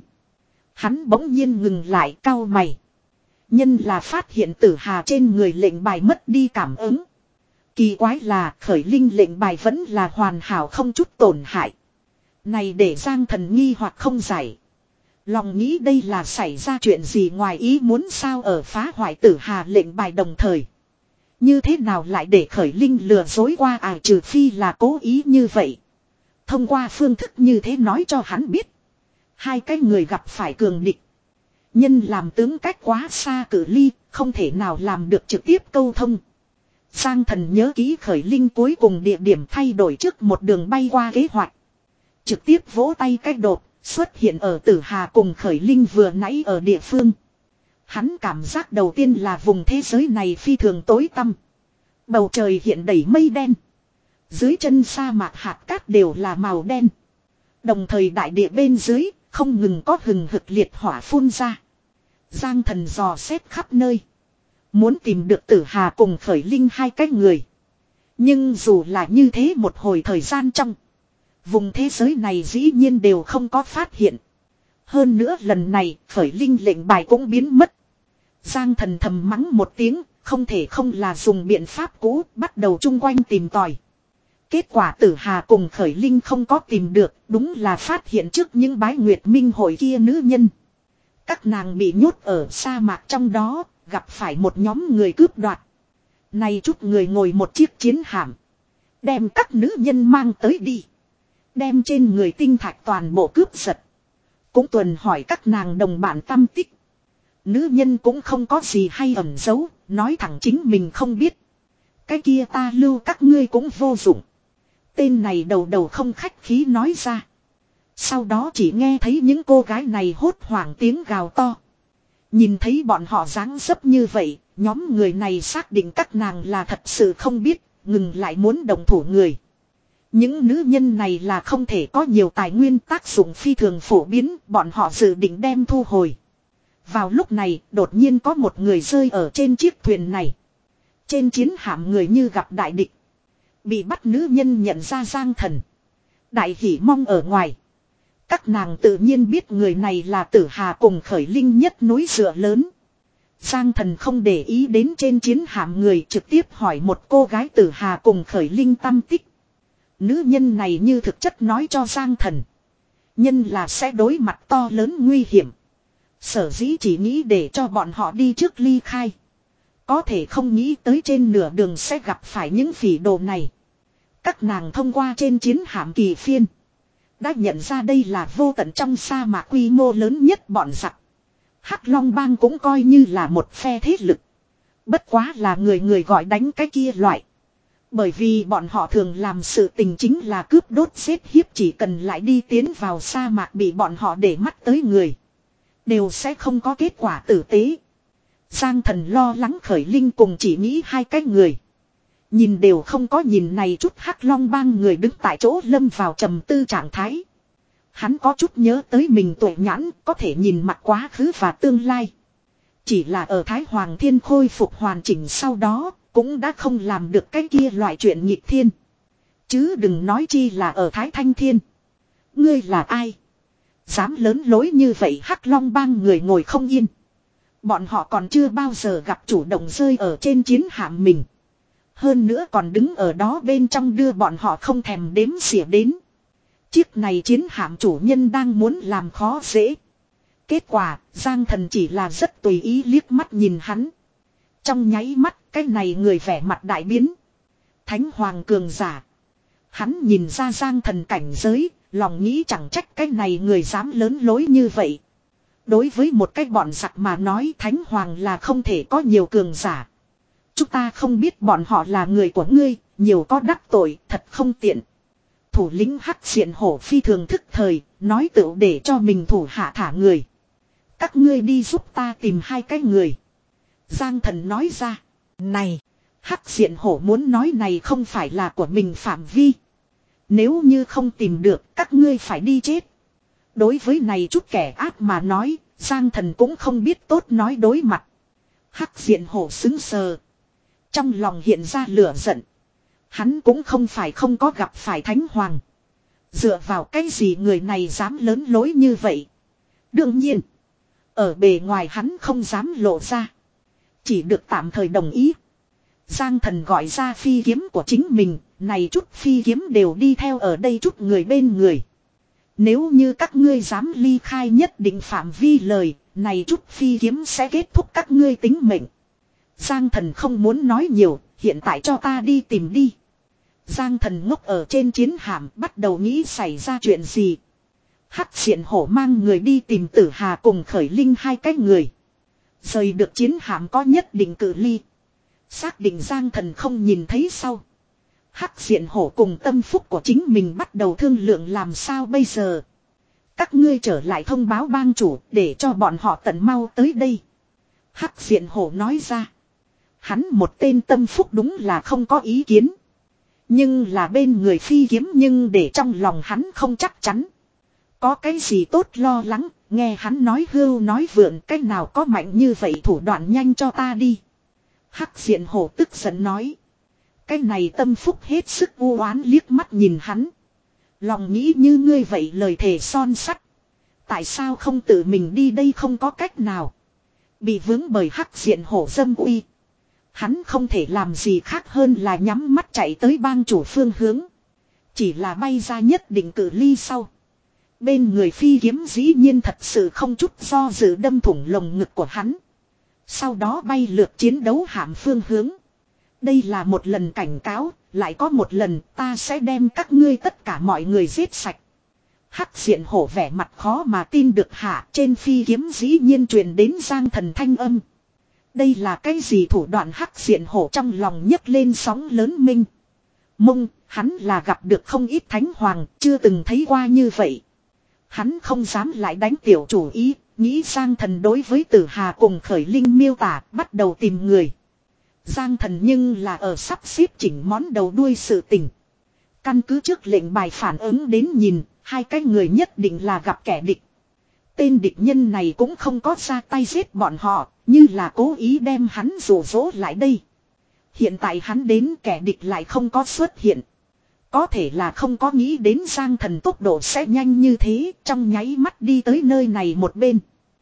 Speaker 1: Hắn bỗng nhiên ngừng lại cau mày. Nhân là phát hiện tử hà trên người lệnh bài mất đi cảm ứng. Kỳ quái là khởi linh lệnh bài vẫn là hoàn hảo không chút tổn hại. Này để Giang thần nghi hoặc không giải. Lòng nghĩ đây là xảy ra chuyện gì ngoài ý muốn sao ở phá hoại tử hà lệnh bài đồng thời. Như thế nào lại để khởi linh lừa dối qua à trừ phi là cố ý như vậy. Thông qua phương thức như thế nói cho hắn biết. Hai cái người gặp phải cường địch. Nhân làm tướng cách quá xa cự ly, không thể nào làm được trực tiếp câu thông. Giang thần nhớ ký khởi linh cuối cùng địa điểm thay đổi trước một đường bay qua kế hoạch. Trực tiếp vỗ tay cách đột, xuất hiện ở tử hà cùng khởi linh vừa nãy ở địa phương. Hắn cảm giác đầu tiên là vùng thế giới này phi thường tối tăm. Bầu trời hiện đầy mây đen. Dưới chân sa mạc hạt cát đều là màu đen. Đồng thời đại địa bên dưới không ngừng có hừng hực liệt hỏa phun ra. Giang thần dò xét khắp nơi. Muốn tìm được tử hà cùng khởi linh hai cái người. Nhưng dù là như thế một hồi thời gian trong. Vùng thế giới này dĩ nhiên đều không có phát hiện. Hơn nữa lần này khởi linh lệnh bài cũng biến mất. Giang thần thầm mắng một tiếng. Không thể không là dùng biện pháp cũ bắt đầu chung quanh tìm tòi. Kết quả tử hà cùng khởi linh không có tìm được. Đúng là phát hiện trước những bái nguyệt minh hội kia nữ nhân. Các nàng bị nhốt ở sa mạc trong đó. Gặp phải một nhóm người cướp đoạt. Này chút người ngồi một chiếc chiến hạm. Đem các nữ nhân mang tới đi. Đem trên người tinh thạch toàn bộ cướp giật. Cũng tuần hỏi các nàng đồng bạn tâm tích. Nữ nhân cũng không có gì hay ẩn giấu. Nói thẳng chính mình không biết. Cái kia ta lưu các ngươi cũng vô dụng. Tên này đầu đầu không khách khí nói ra. Sau đó chỉ nghe thấy những cô gái này hốt hoảng tiếng gào to. Nhìn thấy bọn họ dáng dấp như vậy. Nhóm người này xác định các nàng là thật sự không biết. Ngừng lại muốn đồng thủ người. Những nữ nhân này là không thể có nhiều tài nguyên tác dụng phi thường phổ biến. Bọn họ dự định đem thu hồi. Vào lúc này đột nhiên có một người rơi ở trên chiếc thuyền này. Trên chiến hạm người như gặp đại địch. Bị bắt nữ nhân nhận ra Giang thần. Đại hỉ mong ở ngoài. Các nàng tự nhiên biết người này là tử hà cùng khởi linh nhất núi dựa lớn. Giang thần không để ý đến trên chiến hạm người trực tiếp hỏi một cô gái tử hà cùng khởi linh tâm tích. Nữ nhân này như thực chất nói cho Giang thần. Nhân là sẽ đối mặt to lớn nguy hiểm. Sở dĩ chỉ nghĩ để cho bọn họ đi trước ly khai. Có thể không nghĩ tới trên nửa đường sẽ gặp phải những phỉ đồ này. Các nàng thông qua trên chiến hạm kỳ phiên. Đã nhận ra đây là vô tận trong sa mạc quy mô lớn nhất bọn giặc. Hắc Long bang cũng coi như là một phe thế lực. Bất quá là người người gọi đánh cái kia loại. Bởi vì bọn họ thường làm sự tình chính là cướp đốt giết hiếp, chỉ cần lại đi tiến vào sa mạc bị bọn họ để mắt tới người. Đều sẽ không có kết quả tử tế. Giang Thần lo lắng Khởi Linh cùng chỉ nghĩ hai cái người. Nhìn đều không có nhìn này chút Hắc Long bang người đứng tại chỗ lâm vào trầm tư trạng thái. Hắn có chút nhớ tới mình tuổi nhãn có thể nhìn mặt quá khứ và tương lai. Chỉ là ở Thái Hoàng Thiên khôi phục hoàn chỉnh sau đó cũng đã không làm được cái kia loại chuyện nghịch thiên. Chứ đừng nói chi là ở Thái Thanh Thiên. Ngươi là ai? Dám lớn lối như vậy? Hắc Long bang người ngồi không yên. Bọn họ còn chưa bao giờ gặp chủ động rơi ở trên chiến hạm mình. Hơn nữa còn đứng ở đó bên trong đưa bọn họ không thèm đếm xỉa đến. Chiếc này chiến hạm chủ nhân đang muốn làm khó dễ. Kết quả, Giang Thần chỉ là rất tùy ý liếc mắt nhìn hắn. Trong nháy mắt, cái này người vẻ mặt đại biến. Thánh Hoàng cường giả. Hắn nhìn ra Giang Thần cảnh giới, lòng nghĩ chẳng trách cái này người dám lớn lối như vậy. Đối với một cái bọn giặc mà nói Thánh Hoàng là không thể có nhiều cường giả. Chúng ta không biết bọn họ là người của ngươi, nhiều có đắc tội, thật không tiện. Thủ lĩnh Hắc Diện Hổ phi thường thức thời, nói tựu để cho mình thủ hạ thả người. Các ngươi đi giúp ta tìm hai cái người. Giang Thần nói ra. Này, Hắc Diện Hổ muốn nói này không phải là của mình phạm vi. Nếu như không tìm được, các ngươi phải đi chết. Đối với này chút kẻ ác mà nói, Giang Thần cũng không biết tốt nói đối mặt. Hắc Diện Hổ sững sờ. Trong lòng hiện ra lửa giận. Hắn cũng không phải không có gặp phải Thánh Hoàng. Dựa vào cái gì người này dám lớn lối như vậy? Đương nhiên, ở bề ngoài hắn không dám lộ ra. Chỉ được tạm thời đồng ý. Giang Thần gọi ra phi kiếm của chính mình. Này chút phi kiếm đều đi theo ở đây chút người bên người. Nếu như các ngươi dám ly khai nhất định phạm vi lời, này chút phi kiếm sẽ kết thúc các ngươi tính mệnh. Giang Thần không muốn nói nhiều, hiện tại cho ta đi tìm đi. Giang Thần ngốc ở trên chiến hạm bắt đầu nghĩ xảy ra chuyện gì. Hắc Diện Hổ mang người đi tìm Tử Hà cùng Khởi Linh hai cái người. Rời được chiến hạm có nhất định cự ly. Xác định Giang Thần không nhìn thấy sau. Hắc Diện Hổ cùng tâm phúc của chính mình bắt đầu thương lượng làm sao bây giờ. Các ngươi trở lại thông báo bang chủ để cho bọn họ tận mau tới đây. Hắc Diện Hổ nói ra. Hắn một tên tâm phúc đúng là không có ý kiến. Nhưng là bên người phi kiếm nhưng để trong lòng hắn không chắc chắn. Có cái gì tốt lo lắng, nghe hắn nói hưu nói vượn, cái nào có mạnh như vậy thủ đoạn nhanh cho ta đi. Hắc Diện Hổ tức giận nói. Cái này tâm phúc hết sức u oán liếc mắt nhìn hắn. Lòng nghĩ như ngươi vậy lời thề son sắt. Tại sao không tự mình đi đây không có cách nào. Bị vướng bởi Hắc Diện Hổ dâm uy. Hắn không thể làm gì khác hơn là nhắm mắt chạy tới bang chủ phương hướng. Chỉ là bay ra nhất định cự ly sau. Bên người phi kiếm dĩ nhiên thật sự không chút do dự đâm thủng lồng ngực của hắn. Sau đó bay lượt chiến đấu hạm phương hướng. Đây là một lần cảnh cáo, lại có một lần ta sẽ đem các ngươi tất cả mọi người giết sạch. Hắc Diện Hổ vẻ mặt khó mà tin được hạ, trên phi kiếm dĩ nhiên truyền đến Giang Thần thanh âm. Đây là cái gì thủ đoạn? Hắc Diện Hổ trong lòng nhấc lên sóng lớn minh. Mông, hắn là gặp được không ít thánh hoàng, chưa từng thấy qua như vậy. Hắn không dám lại đánh tiểu chủ ý, nghĩ Giang Thần đối với Tử Hà cùng Khởi Linh miêu tả, bắt đầu tìm người. Giang Thần nhưng là ở sắp xếp chỉnh món đầu đuôi sự tình. Căn cứ trước lệnh bài phản ứng đến nhìn, hai cái người nhất định là gặp kẻ địch. Tên địch nhân này cũng không có ra tay giết bọn họ, như là cố ý đem hắn dụ dỗ lại đây. Hiện tại hắn đến kẻ địch lại không có xuất hiện. Có thể là không có nghĩ đến Giang Thần tốc độ sẽ nhanh như thế, trong nháy mắt đi tới nơi này một bên.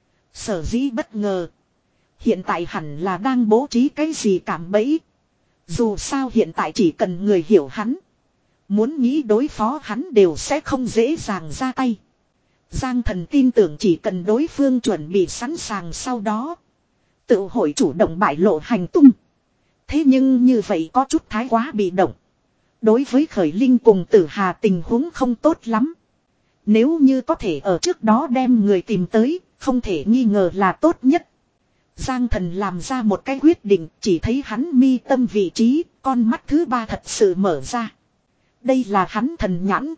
Speaker 1: Sở dĩ bất ngờ. Hiện tại hẳn là đang bố trí cái gì cảm bẫy. Dù sao hiện tại chỉ cần người hiểu hắn. Muốn nghĩ đối phó hắn đều sẽ không dễ dàng ra tay. Giang Thần tin tưởng chỉ cần đối phương chuẩn bị sẵn sàng sau đó. Tự hội chủ động bại lộ hành tung. Thế nhưng như vậy có chút thái quá bị động. Đối với Khởi Linh cùng Tử Hà tình huống không tốt lắm. Nếu như có thể ở trước đó đem người tìm tới, không thể nghi ngờ là tốt nhất. Giang Thần làm ra một cái quyết định, chỉ thấy hắn mi tâm vị trí, con mắt thứ ba thật sự mở ra. Đây là hắn thần nhãn.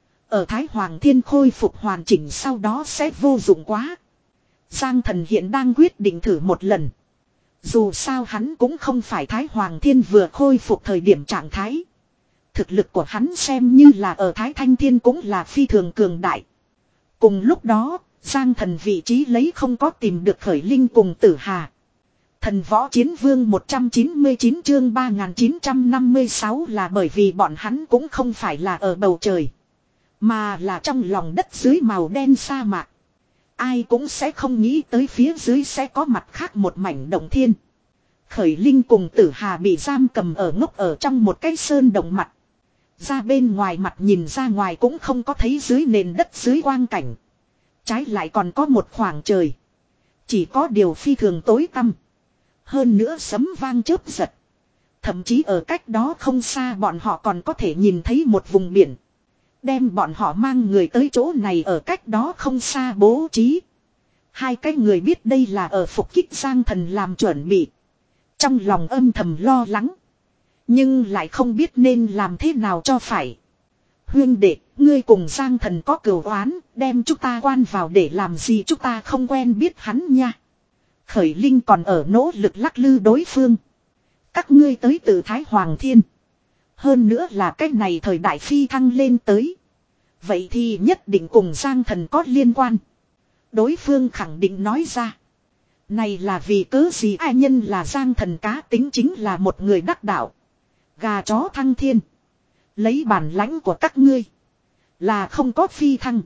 Speaker 1: Ở Thái Hoàng Thiên khôi phục hoàn chỉnh sau đó sẽ vô dụng quá. Giang Thần hiện đang quyết định thử một lần. Dù sao hắn cũng không phải Thái Hoàng Thiên vừa khôi phục thời điểm trạng thái. Thực lực của hắn xem như là ở Thái Thanh Thiên cũng là phi thường cường đại. Cùng lúc đó, Giang Thần vị trí lấy không có tìm được Khởi Linh cùng Tử Hà. Thần Võ Chiến Vương một trăm chín mươi chín chương ba nghìn chín trăm năm mươi sáu là bởi vì bọn hắn cũng không phải là ở bầu trời. Mà là trong lòng đất dưới màu đen sa mạc. Ai cũng sẽ không nghĩ tới phía dưới sẽ có mặt khác một mảnh động thiên. Khởi Linh cùng Tử Hà bị giam cầm ở ngốc ở trong một cái sơn động mặt. Ra bên ngoài mặt nhìn ra ngoài cũng không có thấy dưới nền đất dưới quang cảnh. Trái lại còn có một khoảng trời. Chỉ có điều phi thường tối tăm. Hơn nữa sấm vang chớp giật. Thậm chí ở cách đó không xa bọn họ còn có thể nhìn thấy một vùng biển. Đem bọn họ mang người tới chỗ này ở cách đó không xa bố trí. Hai cái người biết đây là ở phục kích Giang Thần làm chuẩn bị. Trong lòng âm thầm lo lắng. Nhưng lại không biết nên làm thế nào cho phải. Huyên đệ, ngươi cùng Giang Thần có cừu oán, đem chúng ta quan vào để làm gì, chúng ta không quen biết hắn nha. Khởi Linh còn ở nỗ lực lắc lư đối phương. Các ngươi tới từ Thái Hoàng Thiên. Hơn nữa là cách này thời đại phi thăng lên tới. Vậy thì nhất định cùng Giang Thần có liên quan. Đối phương khẳng định nói ra. Này là vì cớ gì, ai nhân là Giang Thần cá tính chính là một người đắc đạo. Gà chó thăng thiên. Lấy bản lãnh của các ngươi. Là không có phi thăng.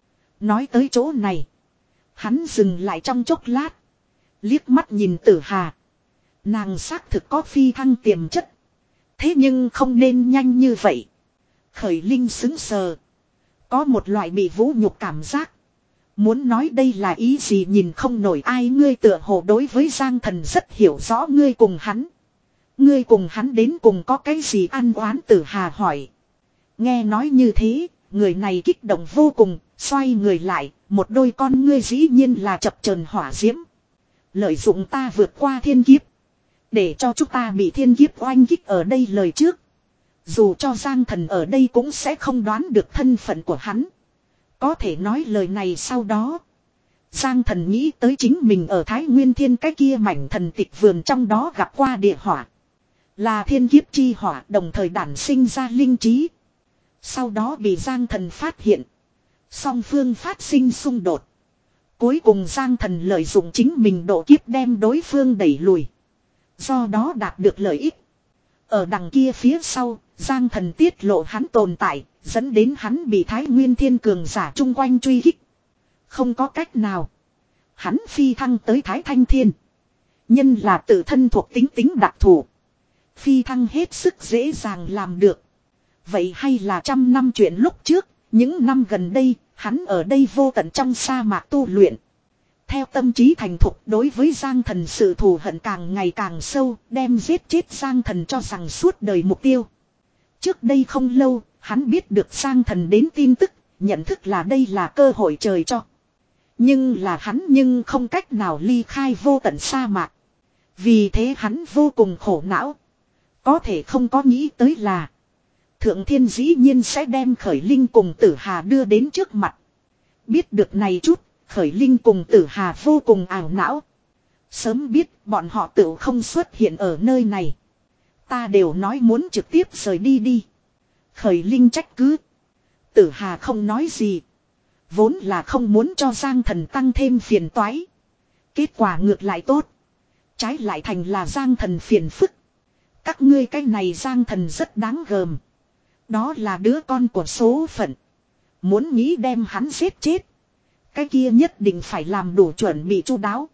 Speaker 1: Nói tới chỗ này. Hắn dừng lại trong chốc lát. Liếc mắt nhìn Tử Hà. Nàng xác thực có phi thăng tiềm chất. Thế nhưng không nên nhanh như vậy. Khởi Linh sững sờ. Có một loại bị vũ nhục cảm giác. Muốn nói đây là ý gì, nhìn không nổi ai, ngươi tựa hồ đối với Giang Thần rất hiểu rõ, ngươi cùng hắn. Ngươi cùng hắn đến cùng có cái gì ăn oán, Tử Hà hỏi. Nghe nói như thế, người này kích động vô cùng, xoay người lại, một đôi con ngươi dĩ nhiên là chập chờn hỏa diễm. Lợi dụng ta vượt qua thiên kiếp. Để cho chúng ta bị thiên kiếp oanh kích ở đây lời trước. Dù cho Giang Thần ở đây cũng sẽ không đoán được thân phận của hắn. Có thể nói lời này sau đó. Giang Thần nghĩ tới chính mình ở Thái Nguyên Thiên cái kia mảnh thần tịch vườn trong đó gặp qua địa hỏa. Là thiên kiếp chi hỏa, đồng thời đản sinh ra linh trí. Sau đó bị Giang Thần phát hiện. Song phương phát sinh xung đột. Cuối cùng Giang Thần lợi dụng chính mình độ kiếp đem đối phương đẩy lùi. Do đó đạt được lợi ích. Ở đằng kia phía sau, Giang Thần tiết lộ hắn tồn tại, dẫn đến hắn bị Thái Nguyên Thiên cường giả chung quanh truy kích. Không có cách nào. Hắn phi thăng tới Thái Thanh Thiên. Nhân là tự thân thuộc tính tính đặc thù. Phi thăng hết sức dễ dàng làm được. Vậy hay là trăm năm chuyện lúc trước, những năm gần đây, hắn ở đây vô tận trong sa mạc tu luyện. Theo tâm trí thành thục, đối với Giang Thần sự thù hận càng ngày càng sâu, đem giết chết Giang Thần cho rằng suốt đời mục tiêu. Trước đây không lâu, hắn biết được Giang Thần đến tin tức, nhận thức là đây là cơ hội trời cho. Nhưng là hắn nhưng không cách nào ly khai vô tận sa mạc. Vì thế hắn vô cùng khổ não. Có thể không có nghĩ tới là Thượng Thiên dĩ nhiên sẽ đem Khởi Linh cùng Tử Hà đưa đến trước mặt. Biết được này chút, Khởi Linh cùng Tử Hà vô cùng ảo não. Sớm biết bọn họ tự không xuất hiện ở nơi này. Ta đều nói muốn trực tiếp rời đi đi. Khởi Linh trách cứ. Tử Hà không nói gì. Vốn là không muốn cho Giang Thần tăng thêm phiền toái. Kết quả ngược lại tốt. Trái lại thành là Giang Thần phiền phức. Các ngươi cái này Giang Thần rất đáng gờm. Đó là đứa con của số phận. Muốn nghĩ đem hắn giết chết. Cái kia nhất định phải làm đủ chuẩn bị chu đáo.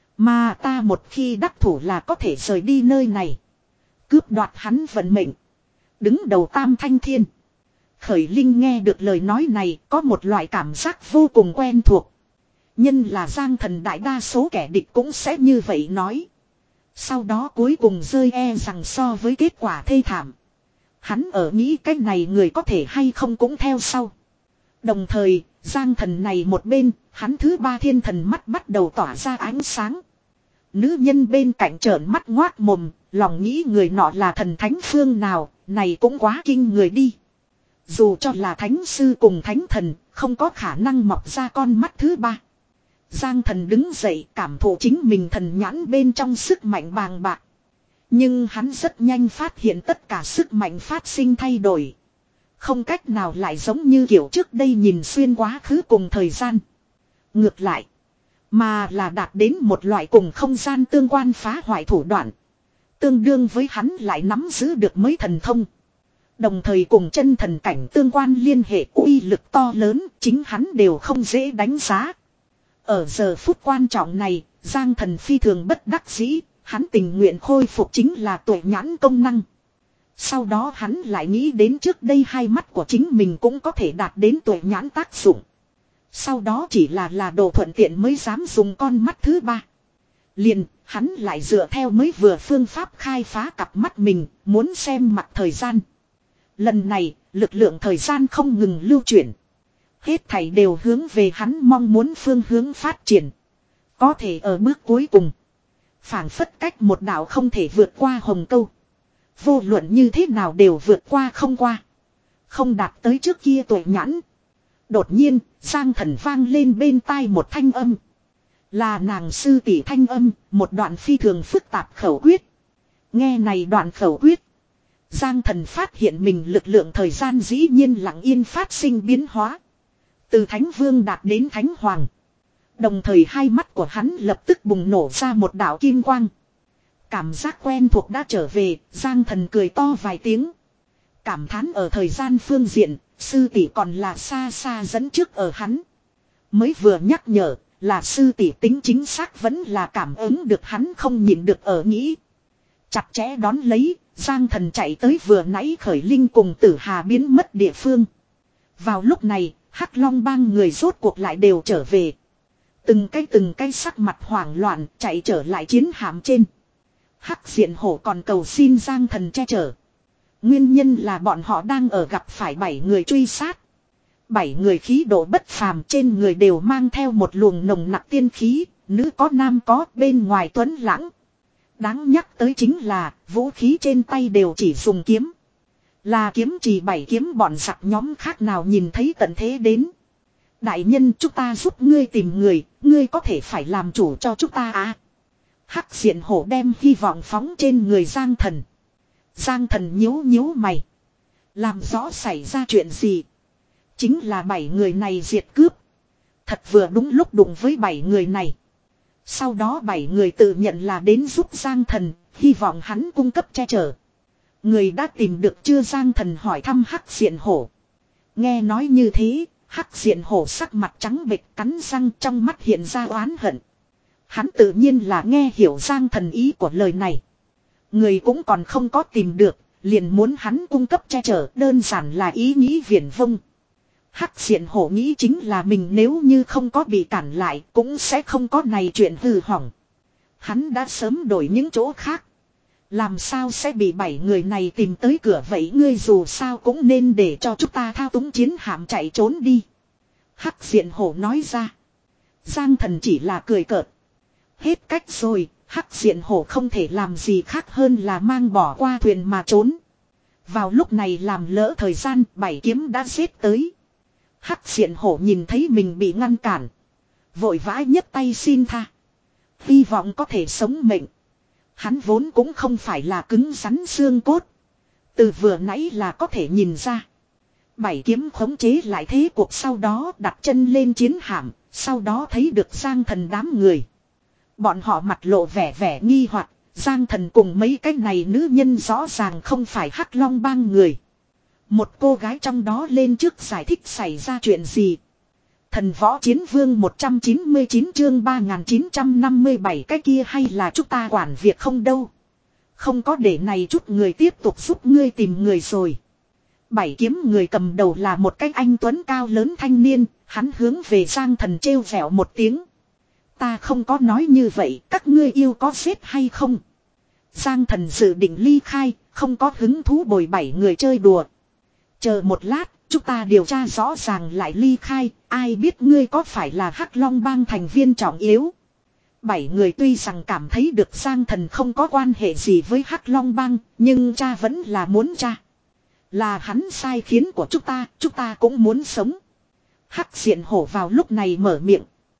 Speaker 1: Mà ta một khi đắc thủ là có thể rời đi nơi này. Cướp đoạt hắn vận mệnh. Đứng đầu Tam Thanh Thiên. Khởi Linh nghe được lời nói này có một loại cảm giác vô cùng quen thuộc. Nhân là Giang Thần đại đa số kẻ địch cũng sẽ như vậy nói. Sau đó cuối cùng rơi e rằng so với kết quả thê thảm. Hắn ở nghĩ cái này người có thể hay không cũng theo sau. Đồng thời, Giang Thần này một bên, hắn thứ ba thiên thần mắt bắt đầu tỏa ra ánh sáng. Nữ nhân bên cạnh trợn mắt ngoác mồm, lòng nghĩ người nọ là thần thánh phương nào, này cũng quá kinh người đi. Dù cho là thánh sư cùng thánh thần, không có khả năng mọc ra con mắt thứ ba. Giang Thần đứng dậy cảm thụ chính mình thần nhãn bên trong sức mạnh bàng bạc. Nhưng hắn rất nhanh phát hiện tất cả sức mạnh phát sinh thay đổi. Không cách nào lại giống như kiểu trước đây nhìn xuyên quá khứ cùng thời gian. Ngược lại, mà là đạt đến một loại cùng không gian tương quan phá hoại thủ đoạn. Tương đương với hắn lại nắm giữ được mới thần thông. Đồng thời cùng chân thần cảnh tương quan liên hệ uy lực to lớn, chính hắn đều không dễ đánh giá. Ở giờ phút quan trọng này, Giang Thần phi thường bất đắc dĩ, hắn tình nguyện khôi phục chính là tuệ nhãn công năng. Sau đó hắn lại nghĩ đến trước đây hai mắt của chính mình cũng có thể đạt đến tuệ nhãn tác dụng. Sau đó chỉ là là đồ thuận tiện mới dám dùng con mắt thứ ba. Liền, hắn lại dựa theo mới vừa phương pháp khai phá cặp mắt mình, muốn xem mặt thời gian. Lần này, lực lượng thời gian không ngừng lưu chuyển. Hết thảy đều hướng về hắn mong muốn phương hướng phát triển. Có thể ở bước cuối cùng, phảng phất cách một đạo không thể vượt qua hồng câu. Vô luận như thế nào đều vượt qua không qua. Không đạt tới trước kia tuệ nhãn. Đột nhiên, Giang Thần vang lên bên tai một thanh âm. Là nàng sư tỷ thanh âm, một đoạn phi thường phức tạp khẩu quyết. Nghe này đoạn khẩu quyết, Giang Thần phát hiện mình lực lượng thời gian dĩ nhiên lặng yên phát sinh biến hóa. Từ Thánh Vương đạt đến Thánh Hoàng. Đồng thời hai mắt của hắn lập tức bùng nổ ra một đạo kim quang. Cảm giác quen thuộc đã trở về, Giang Thần cười to vài tiếng. Cảm thán ở thời gian phương diện, sư tỷ còn là xa xa dẫn trước ở hắn. Mới vừa nhắc nhở, là sư tỷ tính chính xác vẫn là cảm ứng được hắn không nhịn được ở nghĩ. Chặt chẽ đón lấy, Giang Thần chạy tới vừa nãy khởi linh cùng Tử Hà biến mất địa phương. Vào lúc này, Hắc Long bang người rốt cuộc lại đều trở về. Từng cái từng cái sắc mặt hoảng loạn chạy trở lại chiến hạm trên. Hắc Diện Hổ còn cầu xin Giang Thần che chở. Nguyên nhân là bọn họ đang ở gặp phải bảy người truy sát. Bảy người khí độ bất phàm, trên người đều mang theo một luồng nồng nặc tiên khí, nữ có nam có, bên ngoài tuấn lãng. Đáng nhắc tới chính là, vũ khí trên tay đều chỉ dùng kiếm. Là kiếm chỉ bảy kiếm bọn giặc nhóm khác nào nhìn thấy tận thế đến. Đại nhân, chúng ta giúp ngươi tìm người, ngươi có thể phải làm chủ cho chúng ta à. Hắc Diện Hổ đem hy vọng phóng trên người Giang Thần. Giang Thần nhíu nhíu mày. Làm rõ xảy ra chuyện gì. Chính là bảy người này diệt cướp. Thật vừa đúng lúc đụng với bảy người này. Sau đó bảy người tự nhận là đến giúp Giang Thần, hy vọng hắn cung cấp che chở. Người đã tìm được chưa? Giang Thần hỏi thăm Hắc Diện Hổ. Nghe nói như thế, Hắc Diện Hổ sắc mặt trắng bệch, cắn răng, trong mắt hiện ra oán hận. Hắn tự nhiên là nghe hiểu Giang Thần ý của lời này. Người cũng còn không có tìm được, liền muốn hắn cung cấp che chở, đơn giản là ý nghĩ viển vông. Hắc Diện Hổ nghĩ chính là mình nếu như không có bị cản lại cũng sẽ không có này chuyện hư hỏng. Hắn đã sớm đổi những chỗ khác. Làm sao sẽ bị bảy người này tìm tới cửa vậy? Ngươi dù sao cũng nên để cho chúng ta thao túng chiến hạm chạy trốn đi. Hắc Diện Hổ nói ra. Giang Thần chỉ là cười cợt. Hết cách rồi, Hắc Diện Hổ không thể làm gì khác hơn là mang bỏ qua thuyền mà trốn. Vào lúc này làm lỡ thời gian, bảy kiếm đã giết tới. Hắc Diện Hổ nhìn thấy mình bị ngăn cản, vội vã nhấc tay xin tha. Hy vọng có thể sống mệnh. Hắn vốn cũng không phải là cứng rắn xương cốt. Từ vừa nãy là có thể nhìn ra. Bảy kiếm khống chế lại thế cuộc, sau đó đặt chân lên chiến hạm, sau đó thấy được Giang Thần đám người. Bọn họ mặt lộ vẻ vẻ nghi hoặc, Giang Thần cùng mấy cái này nữ nhân rõ ràng không phải Hắc Long bang người. Một cô gái trong đó lên trước giải thích xảy ra chuyện gì. Thần Võ Chiến Vương một trăm chín mươi chín chương ba nghìn chín trăm năm mươi bảy, cái kia hay là chúng ta quản việc không đâu. Không có để này chút người tiếp tục giúp ngươi tìm người rồi. Bảy kiếm người cầm đầu là một cái anh tuấn cao lớn thanh niên, hắn hướng về Giang Thần trêu vẻo một tiếng. Ta không có nói như vậy, các ngươi yêu có giết hay không? Giang Thần dự định ly khai, không có hứng thú bồi bảy người chơi đùa. Chờ một lát, chúng ta điều tra rõ ràng lại ly khai, ai biết ngươi có phải là Hắc Long Bang thành viên trọng yếu. Bảy người tuy rằng cảm thấy được Giang Thần không có quan hệ gì với Hắc Long Bang, nhưng cha vẫn là muốn cha. Là hắn sai khiến của chúng ta, chúng ta cũng muốn sống. Hắc Diện Hổ vào lúc này mở miệng.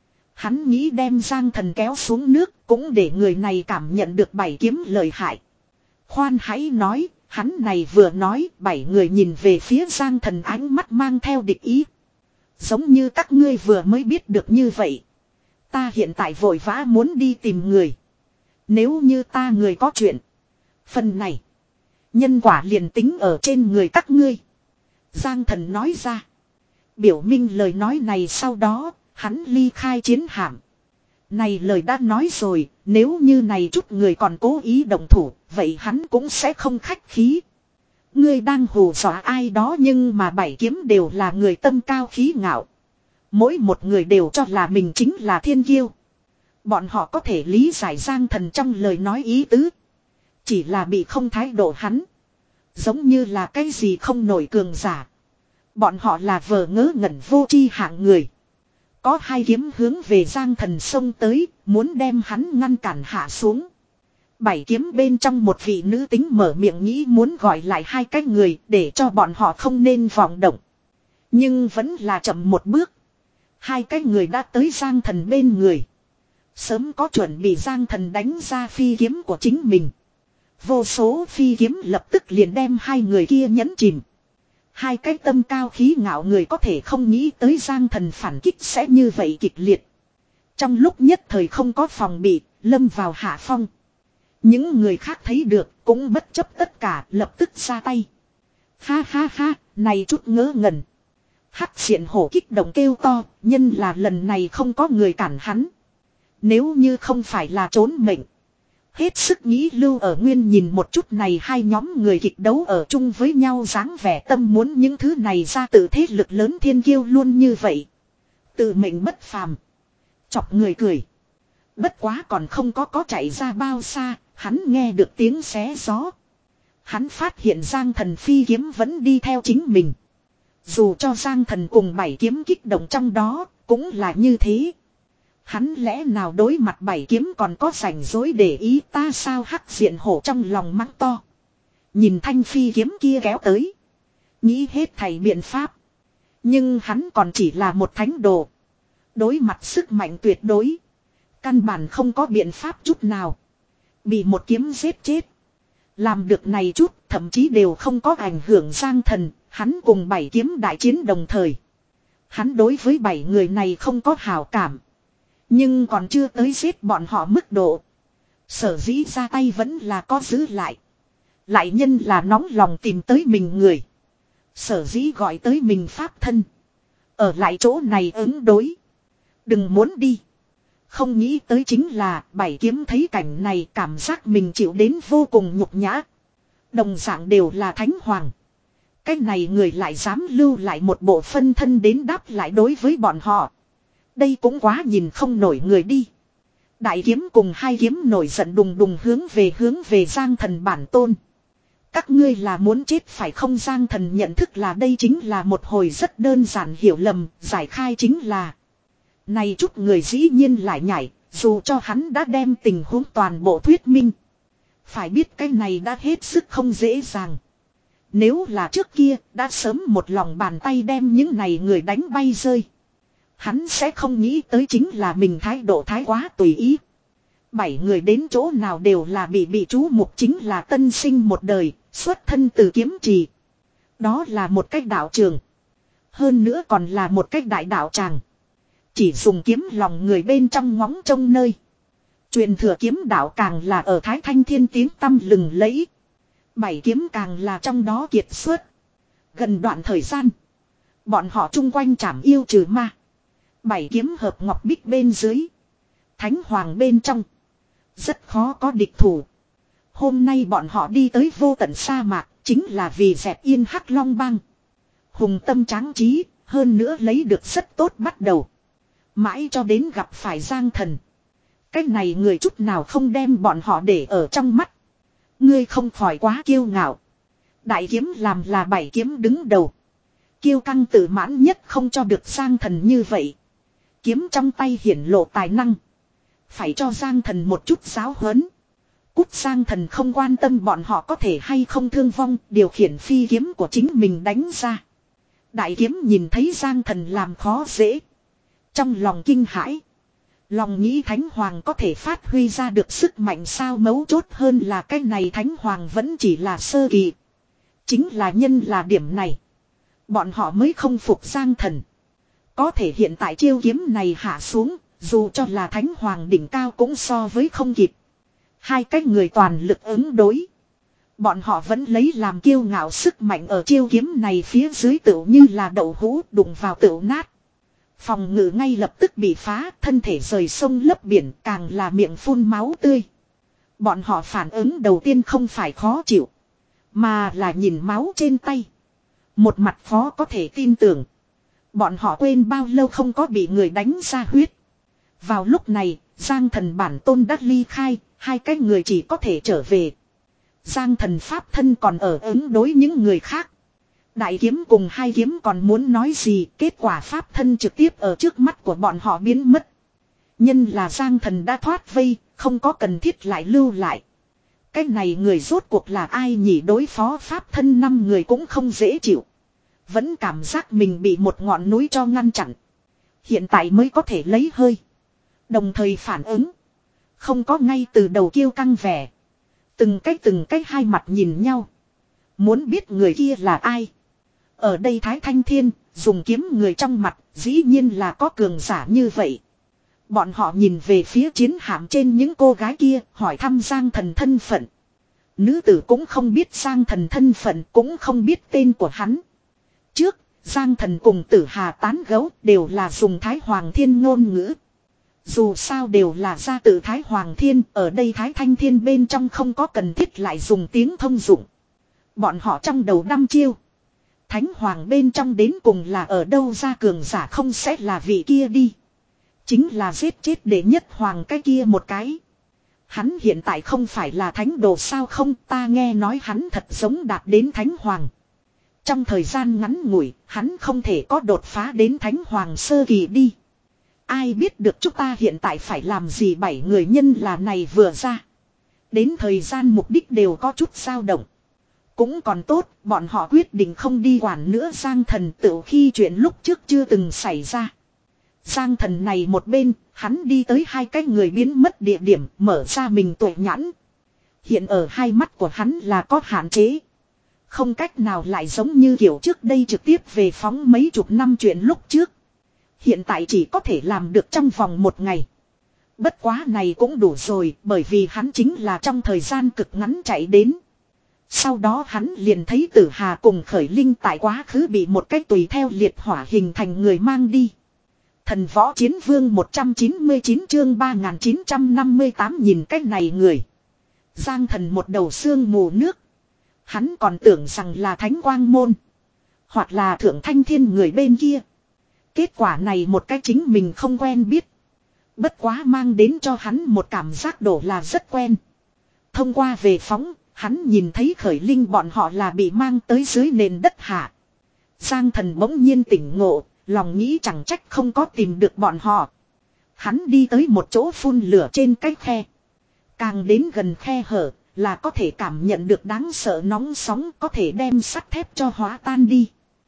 Speaker 1: Hắn nghĩ đem Giang Thần kéo xuống nước, cũng để người này cảm nhận được bảy kiếm lợi hại. Khoan hãy nói, hắn này vừa nói, bảy người nhìn về phía Giang Thần ánh mắt mang theo địch ý. Giống như các ngươi vừa mới biết được như vậy. Ta hiện tại vội vã muốn đi tìm người. Nếu như ta người có chuyện. Phần này. Nhân quả liền tính ở trên người các ngươi. Giang Thần nói ra. Biểu minh lời nói này sau đó. Hắn ly khai chiến hạm. Này lời đã nói rồi. Nếu như này chút người còn cố ý động thủ. Vậy hắn cũng sẽ không khách khí. Ngươi đang hù dọa ai đó. Nhưng mà bảy kiếm đều là người tâm cao khí ngạo. Mỗi một người đều cho là mình chính là thiên kiêu. Bọn họ có thể lý giải Giang Thần trong lời nói ý tứ. Chỉ là bị không thái độ hắn. Giống như là cái gì không nổi cường giả. Bọn họ là vờ ngớ ngẩn vô tri hạng người. Có hai kiếm hướng về Giang Thần xông tới. Muốn đem hắn ngăn cản hạ xuống. Bảy kiếm bên trong một vị nữ tính mở miệng nghĩ muốn gọi lại hai cái người. Để cho bọn họ không nên vọng động. Nhưng vẫn là chậm một bước. Hai cái người đã tới Giang Thần bên người. Sớm có chuẩn bị Giang Thần đánh ra phi kiếm của chính mình. Vô số phi kiếm lập tức liền đem hai người kia nhấn chìm. Hai cái tâm cao khí ngạo người có thể không nghĩ tới Giang Thần phản kích sẽ như vậy kịch liệt. Trong lúc nhất thời không có phòng bị, lâm vào hạ phong. Những người khác thấy được cũng bất chấp tất cả lập tức ra tay. Ha ha ha, này chút ngớ ngẩn. Hắc Diện Hổ kích động kêu to, nhân là lần này không có người cản hắn. Nếu như không phải là trốn mệnh. Hết sức nghĩ lưu ở nguyên nhìn một chút này hai nhóm người kịch đấu ở chung với nhau dáng vẻ tâm muốn những thứ này ra tự thế lực lớn thiên kiêu luôn như vậy. Tự mệnh bất phàm. Chọc người cười. Bất quá còn không có có chạy ra bao xa, hắn nghe được tiếng xé gió. Hắn phát hiện Giang Thần phi kiếm vẫn đi theo chính mình. Dù cho Giang Thần cùng bảy kiếm kích động trong đó, cũng là như thế. Hắn lẽ nào đối mặt bảy kiếm còn có rảnh rỗi để ý ta sao Hắc Diện Hổ trong lòng mắng to. Nhìn thanh phi kiếm kia kéo tới. Nghĩ hết thầy biện pháp. Nhưng hắn còn chỉ là một thánh đồ. Đối mặt sức mạnh tuyệt đối. Căn bản không có biện pháp chút nào. Bị một kiếm giết chết. Làm được này chút thậm chí đều không có ảnh hưởng Giang Thần. Hắn cùng bảy kiếm đại chiến đồng thời. Hắn đối với bảy người này không có hảo cảm. Nhưng còn chưa tới giết bọn họ mức độ. Sở dĩ ra tay vẫn là có giữ lại. Lại nhân là nóng lòng tìm tới mình người. Sở dĩ gọi tới mình pháp thân. Ở lại chỗ này ứng đối. Đừng muốn đi. Không nghĩ tới chính là bảy kiếm thấy cảnh này cảm giác mình chịu đến vô cùng nhục nhã. Đồng dạng đều là thánh hoàng. Cái này người lại dám lưu lại một bộ phân thân đến đáp lại đối với bọn họ. Đây cũng quá nhìn không nổi người đi. Đại kiếm cùng hai kiếm nổi giận đùng đùng hướng về hướng về Giang Thần bản tôn. Các ngươi là muốn chết phải không? Giang Thần nhận thức là đây chính là một hồi rất đơn giản hiểu lầm, giải khai chính là. Này chút người dĩ nhiên lại nhảy, dù cho hắn đã đem tình huống toàn bộ thuyết minh. Phải biết cái này đã hết sức không dễ dàng. Nếu là trước kia, đã sớm một lòng bàn tay đem những này người đánh bay rơi. Hắn sẽ không nghĩ tới chính là mình thái độ thái quá tùy ý. Bảy người đến chỗ nào đều là bị bị chú mục chính là tân sinh một đời, xuất thân từ kiếm trì. Đó là một cách đạo trường. Hơn nữa còn là một cách đại đạo tràng. Chỉ dùng kiếm lòng người bên trong ngóng trông nơi. Truyền thừa kiếm đạo càng là ở Thái Thanh Thiên tiếng tăm lừng lẫy. Bảy kiếm càng là trong đó kiệt xuất. Gần đoạn thời gian. Bọn họ chung quanh trảm yêu trừ ma. Bảy kiếm hợp ngọc bích bên dưới. Thánh hoàng bên trong. Rất khó có địch thủ. Hôm nay bọn họ đi tới vô tận sa mạc. Chính là vì dẹp yên Hắc Long Bang. Hùng tâm tráng trí. Hơn nữa lấy được rất tốt bắt đầu. Mãi cho đến gặp phải Giang Thần. Cái này người chút nào không đem bọn họ để ở trong mắt. Ngươi không khỏi quá kiêu ngạo. Đại kiếm làm là bảy kiếm đứng đầu. Kiêu căng tự mãn nhất không cho được Giang Thần như vậy. Kiếm trong tay hiển lộ tài năng. Phải cho Giang Thần một chút giáo huấn. Cút. Giang Thần không quan tâm bọn họ có thể hay không thương vong, điều khiển phi kiếm của chính mình đánh ra. Đại kiếm nhìn thấy Giang Thần làm khó dễ. Trong lòng kinh hãi. Lòng nghĩ Thánh Hoàng có thể phát huy ra được sức mạnh sao, mấu chốt hơn là cái này Thánh Hoàng vẫn chỉ là sơ kỳ. Chính là nhân là điểm này. Bọn họ mới không phục Giang Thần. Có thể hiện tại chiêu kiếm này hạ xuống, dù cho là Thánh Hoàng đỉnh cao cũng so với không kịp. Hai cái người toàn lực ứng đối. Bọn họ vẫn lấy làm kiêu ngạo sức mạnh ở chiêu kiếm này phía dưới tựu như là đậu hũ đụng vào tựu nát. Phòng ngự ngay lập tức bị phá, thân thể rời sông lấp biển, càng là miệng phun máu tươi. Bọn họ phản ứng đầu tiên không phải khó chịu, mà là nhìn máu trên tay. Một mặt khó có thể tin tưởng. Bọn họ quên bao lâu không có bị người đánh ra huyết. Vào lúc này, Giang Thần bản tôn đã ly khai, hai cái người chỉ có thể trở về. Giang Thần pháp thân còn ở ứng đối những người khác. Đại kiếm cùng hai kiếm còn muốn nói gì, kết quả pháp thân trực tiếp ở trước mắt của bọn họ biến mất. Nhân là Giang Thần đã thoát vây, không có cần thiết lại lưu lại. Cái này người rốt cuộc là ai nhỉ, đối phó pháp thân năm người cũng không dễ chịu. Vẫn cảm giác mình bị một ngọn núi cho ngăn chặn. Hiện tại mới có thể lấy hơi. Đồng thời phản ứng. Không có ngay từ đầu kiêu căng vẻ. Từng cách từng cách hai mặt nhìn nhau. Muốn biết người kia là ai. Ở đây Thái Thanh Thiên, dùng kiếm người trong mặt, dĩ nhiên là có cường giả như vậy. Bọn họ nhìn về phía chiến hạm trên những cô gái kia, hỏi thăm Giang Thần thân phận. Nữ tử cũng không biết Giang Thần thân phận, cũng không biết tên của hắn. Trước, Giang Thần cùng Tử Hà tán gẫu đều là dùng Thái Hoàng Thiên ngôn ngữ. Dù sao đều là ra từ Thái Hoàng Thiên, ở đây Thái Thanh Thiên bên trong không có cần thiết lại dùng tiếng thông dụng. Bọn họ trong đầu năm chiêu. Thánh Hoàng bên trong đến cùng là ở đâu ra cường giả, không sẽ là vị kia đi. Chính là giết chết đệ nhất hoàng cái kia một cái. Hắn hiện tại không phải là thánh đồ sao, không, ta nghe nói hắn thật giống đạt đến Thánh Hoàng. Trong thời gian ngắn ngủi, hắn không thể có đột phá đến Thánh Hoàng sơ kỳ đi. Ai biết được chúng ta hiện tại phải làm gì, bảy người nhân là này vừa ra. Đến thời gian mục đích đều có chút dao động. Cũng còn tốt, bọn họ quyết định không đi quản nữa Giang Thần, tự khi chuyện lúc trước chưa từng xảy ra. Giang Thần này một bên, hắn đi tới hai cái người biến mất địa điểm, mở ra mình tuệ nhãn. Hiện ở hai mắt của hắn là có hạn chế. Không cách nào lại giống như kiểu trước đây trực tiếp về phóng mấy chục năm chuyện lúc trước. Hiện tại chỉ có thể làm được trong vòng một ngày. Bất quá này cũng đủ rồi, bởi vì hắn chính là trong thời gian cực ngắn chạy đến. Sau đó hắn liền thấy Tử Hà cùng Khởi Linh tại quá khứ bị một cách tùy theo liệt hỏa hình thành người mang đi. Thần Võ Chiến Vương một trăm chín mươi chín chương ba nghìn chín trăm năm mươi tám nhìn cách này người. Giang Thần một đầu xương mù nước. Hắn còn tưởng rằng là Thánh Quang Môn. Hoặc là Thượng Thanh Thiên người bên kia. Kết quả này một cách chính mình không quen biết. Bất quá mang đến cho hắn một cảm giác đổ là rất quen. Thông qua về phóng, hắn nhìn thấy Khởi Linh bọn họ là bị mang tới dưới nền đất hạ. Giang Thần bỗng nhiên tỉnh ngộ, lòng nghĩ chẳng trách không có tìm được bọn họ. Hắn đi tới một chỗ phun lửa trên cái khe. Càng đến gần khe hở là có thể cảm nhận được đáng sợ nóng sóng, có thể đem sắt thép cho hóa tan đi.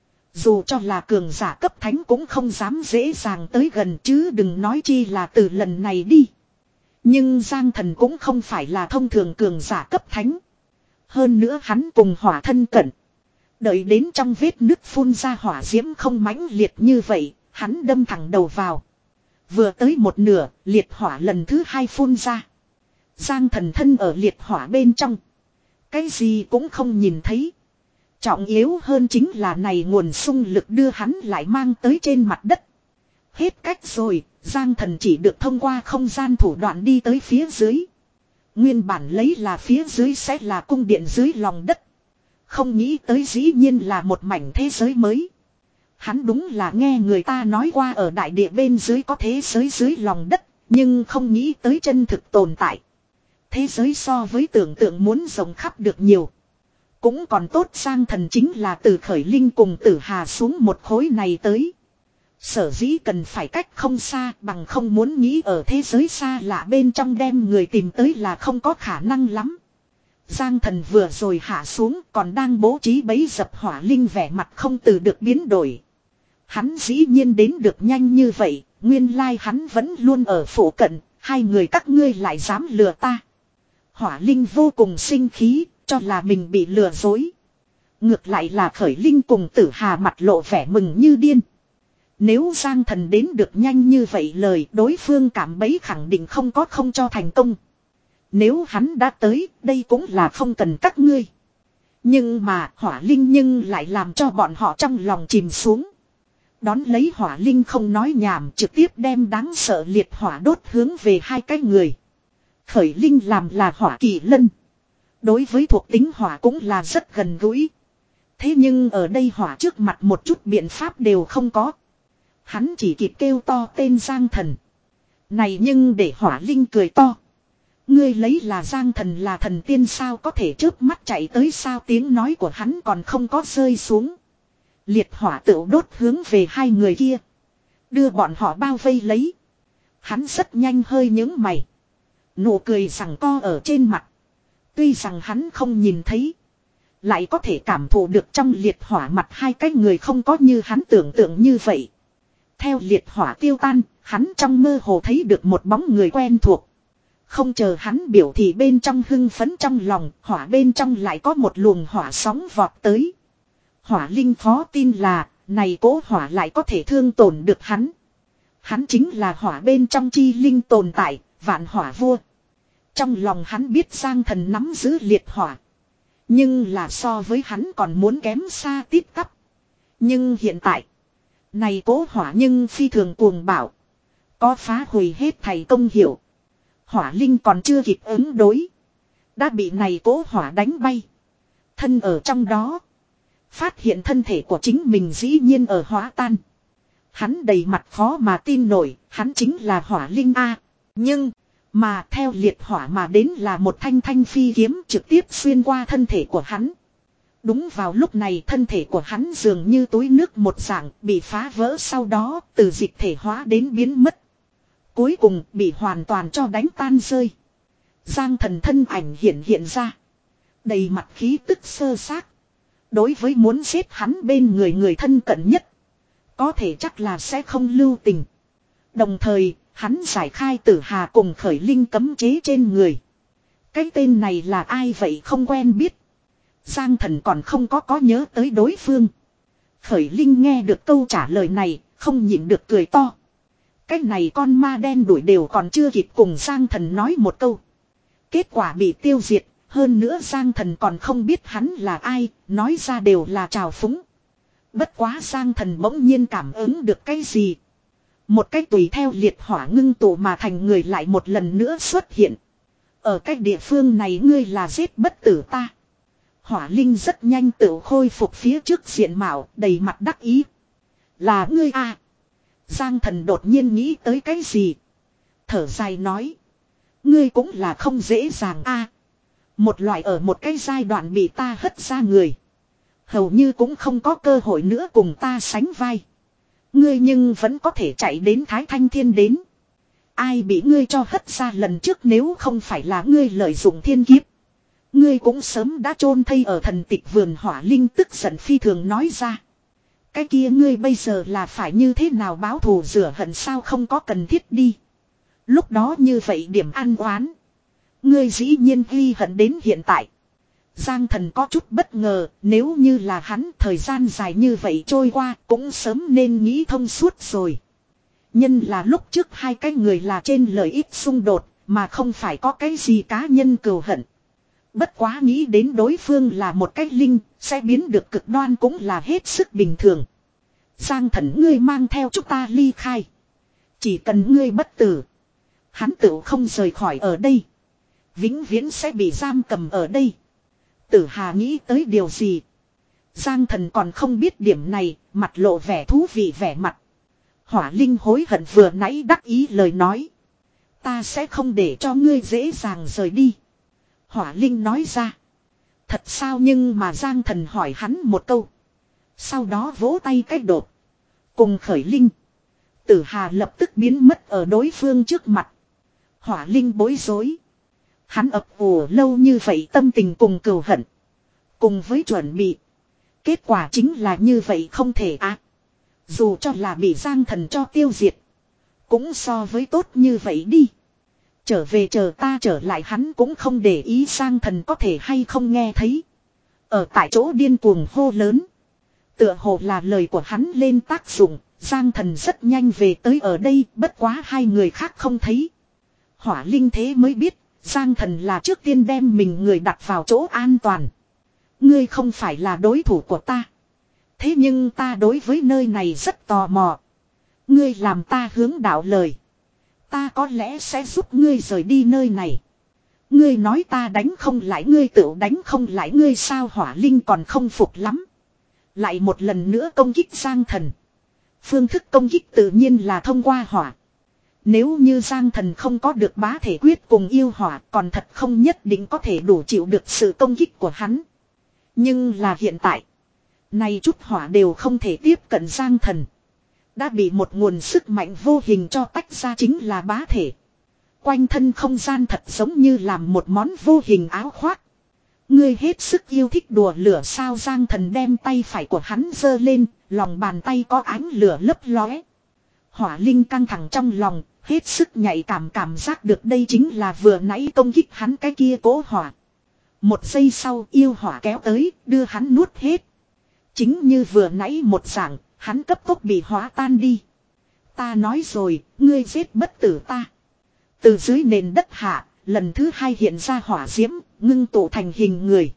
Speaker 1: Dù cho là cường giả cấp thánh cũng không dám dễ dàng tới gần, chứ đừng nói chi là từ lần này đi. Nhưng Giang Thần cũng không phải là thông thường cường giả cấp thánh. Hơn nữa hắn cùng hỏa thân cận. Đợi đến trong vết nứt phun ra hỏa diễm không mãnh liệt như vậy, hắn đâm thẳng đầu vào. Vừa tới một nửa, liệt hỏa lần thứ hai phun ra. Giang Thần thân ở liệt hỏa bên trong. Cái gì cũng không nhìn thấy. Trọng yếu hơn chính là này nguồn xung lực đưa hắn lại mang tới trên mặt đất. Hết cách rồi, Giang Thần chỉ được thông qua không gian thủ đoạn đi tới phía dưới. Nguyên bản lấy là phía dưới sẽ là cung điện dưới lòng đất. Không nghĩ tới dĩ nhiên là một mảnh thế giới mới. Hắn đúng là nghe người ta nói qua ở đại địa bên dưới có thế giới dưới lòng đất, nhưng không nghĩ tới chân thực tồn tại. thế giới so với tưởng tượng muốn rộng khắp được nhiều. Cũng còn tốt Giang Thần chính là từ Khởi Linh cùng Tử Hà xuống một khối này tới. Sở dĩ cần phải cách không xa, bằng không muốn nghĩ ở thế giới xa lạ bên trong đem người tìm tới là không có khả năng lắm. Giang Thần vừa rồi hạ xuống còn đang bố trí bẫy dập Hỏa Linh vẻ mặt không từ được biến đổi. Hắn dĩ nhiên đến được nhanh như vậy, nguyên lai hắn vẫn luôn ở phủ cận, hai người các ngươi lại dám lừa ta. Hỏa Linh vô cùng sinh khí, cho là mình bị lừa dối. Ngược lại là Khởi Linh cùng Tử Hà mặt lộ vẻ mừng như điên. Nếu Giang Thần đến được nhanh như vậy lời đối phương cảm bấy khẳng định không có không cho thành công. Nếu hắn đã tới, đây cũng là không cần các ngươi. Nhưng mà Hỏa Linh nhưng lại làm cho bọn họ trong lòng chìm xuống. Đón lấy Hỏa Linh không nói nhảm trực tiếp đem đáng sợ liệt hỏa đốt hướng về hai cái người. Khởi Linh làm là hỏa kỳ lân. Đối với thuộc tính hỏa cũng là rất gần gũi. Thế nhưng ở đây hỏa trước mặt một chút biện pháp đều không có. Hắn chỉ kịp kêu to tên Giang Thần. Này nhưng để Hỏa Linh cười to. Ngươi lấy là Giang Thần là thần tiên sao có thể chớp mắt chạy tới sao, tiếng nói của hắn còn không có rơi xuống. Liệt hỏa tựu đốt hướng về hai người kia. Đưa bọn họ bao vây lấy. Hắn rất nhanh hơi nhướng mày. Nụ cười rằng co ở trên mặt. Tuy rằng hắn không nhìn thấy. Lại có thể cảm thụ được trong liệt hỏa mặt hai cái người không có như hắn tưởng tượng như vậy. Theo liệt hỏa tiêu tan, hắn trong mơ hồ thấy được một bóng người quen thuộc. Không chờ hắn biểu thị bên trong hưng phấn trong lòng, hỏa bên trong lại có một luồng hỏa sóng vọt tới. Hỏa Linh khó tin là, này cố hỏa lại có thể thương tổn được hắn. Hắn chính là hỏa bên trong chi linh tồn tại, vạn hỏa vua. Trong lòng hắn biết Giang Thần nắm giữ liệt hỏa. Nhưng là so với hắn còn muốn kém xa tít tắp. Nhưng hiện tại, này cố hỏa nhưng phi thường cuồng bạo. Có phá hủy hết thầy công hiệu. Hỏa Linh còn chưa kịp ứng đối. Đã bị này cố hỏa đánh bay. Thân ở trong đó. Phát hiện thân thể của chính mình dĩ nhiên ở hóa tan. Hắn đầy mặt khó mà tin nổi. Hắn chính là Hỏa Linh A. Nhưng mà theo liệt hỏa mà đến là một thanh thanh phi kiếm trực tiếp xuyên qua thân thể của hắn. Đúng vào lúc này thân thể của hắn dường như túi nước một dạng bị phá vỡ, sau đó từ dịch thể hóa đến biến mất. Cuối cùng bị hoàn toàn cho đánh tan rơi. Giang Thần thân ảnh hiện hiện ra. Đầy mặt khí tức sơ xác. Đối với muốn giết hắn bên người người thân cận nhất, có thể chắc là sẽ không lưu tình. Đồng thời hắn giải khai Tử Hà cùng Khởi Linh cấm chế trên người. Cái tên này là ai vậy không quen biết. Giang Thần còn không có có nhớ tới đối phương. Khởi Linh nghe được câu trả lời này, không nhịn được cười to. Cái này con ma đen đuổi đều còn chưa kịp cùng Giang Thần nói một câu. Kết quả bị tiêu diệt, hơn nữa Giang Thần còn không biết hắn là ai, nói ra đều là trào phúng. Bất quá Giang Thần bỗng nhiên cảm ứng được cái gì. Một cái tùy theo liệt hỏa ngưng tụ mà thành người lại một lần nữa xuất hiện. Ở cái địa phương này ngươi là giết bất tử ta. Hỏa Linh rất nhanh tự khôi phục phía trước diện mạo, đầy mặt đắc ý. Là ngươi à. Giang Thần đột nhiên nghĩ tới cái gì. Thở dài nói. Ngươi cũng là không dễ dàng a. À, một loại ở một cái giai đoạn bị ta hất ra người. Hầu như cũng không có cơ hội nữa cùng ta sánh vai. Ngươi nhưng vẫn có thể chạy đến Thái Thanh Thiên đến. Ai bị ngươi cho hất ra lần trước nếu không phải là ngươi lợi dụng thiên kiếp. Ngươi cũng sớm đã chôn thây ở thần tịch vườn. Hỏa Linh tức giận phi thường nói ra. Cái kia ngươi bây giờ là phải như thế nào báo thù rửa hận sao, không có cần thiết đi. Lúc đó như vậy điểm ăn oán. Ngươi dĩ nhiên ghi hận đến hiện tại. Giang Thần có chút bất ngờ, nếu như là hắn thời gian dài như vậy trôi qua cũng sớm nên nghĩ thông suốt rồi. Nhân là lúc trước hai cái người là trên lợi ích xung đột, mà không phải có cái gì cá nhân cừu hận. Bất quá nghĩ đến đối phương là một cái linh, sẽ biến được cực đoan cũng là hết sức bình thường. Giang Thần ngươi mang theo chúng ta ly khai. Chỉ cần ngươi bất tử, hắn tự không rời khỏi ở đây. Vĩnh viễn sẽ bị giam cầm ở đây. Tử Hà nghĩ tới điều gì? Giang Thần còn không biết điểm này, mặt lộ vẻ thú vị vẻ mặt. Hỏa Linh hối hận vừa nãy đắc ý lời nói. Ta sẽ không để cho ngươi dễ dàng rời đi. Hỏa Linh nói ra. Thật sao, nhưng mà Giang Thần hỏi hắn một câu. Sau đó vỗ tay cách đột. Cùng khởi Linh. Tử Hà lập tức biến mất ở đối phương trước mặt. Hỏa Linh bối rối. Hắn ấp ủ lâu như vậy tâm tình cùng cừu hận. Cùng với chuẩn bị. Kết quả chính là như vậy không thể ác. Dù cho là bị Giang Thần cho tiêu diệt. Cũng so với tốt như vậy đi. Trở về chờ ta trở lại, hắn cũng không để ý Giang Thần có thể hay không nghe thấy. Ở tại chỗ điên cuồng hô lớn. Tựa hồ là lời của hắn lên tác dụng. Giang Thần rất nhanh về tới ở đây, bất quá hai người khác không thấy. Hỏa Linh thế mới biết, Giang Thần là trước tiên đem mình người đặt vào chỗ an toàn. Ngươi không phải là đối thủ của ta. Thế nhưng ta đối với nơi này rất tò mò. Ngươi làm ta hướng đạo lời. Ta có lẽ sẽ giúp ngươi rời đi nơi này. Ngươi nói ta đánh không lại ngươi, tự đánh không lại ngươi sao? Hỏa Linh còn không phục lắm. Lại một lần nữa công kích Giang Thần. Phương thức công kích tự nhiên là thông qua hỏa. Nếu như Giang Thần không có được bá thể quyết cùng yêu hỏa, còn thật không nhất định có thể đủ chịu được sự công kích của hắn. Nhưng là hiện tại, này chút hỏa đều không thể tiếp cận Giang Thần. Đã bị một nguồn sức mạnh vô hình cho tách ra, chính là bá thể. Quanh thân không gian thật giống như làm một món vô hình áo khoác. Ngươi hết sức yêu thích đùa lửa sao? Giang Thần đem tay phải của hắn giơ lên, lòng bàn tay có ánh lửa lấp lóe. Hỏa Linh căng thẳng trong lòng, hết sức nhạy cảm cảm giác được đây chính là vừa nãy công kích hắn cái kia cố hỏa. Một giây sau yêu hỏa kéo tới, đưa hắn nuốt hết. Chính như vừa nãy một dạng, hắn cấp tốc bị hóa tan đi. Ta nói rồi, ngươi giết bất tử ta. Từ dưới nền đất hạ, lần thứ hai hiện ra hỏa diễm, ngưng tụ thành hình người.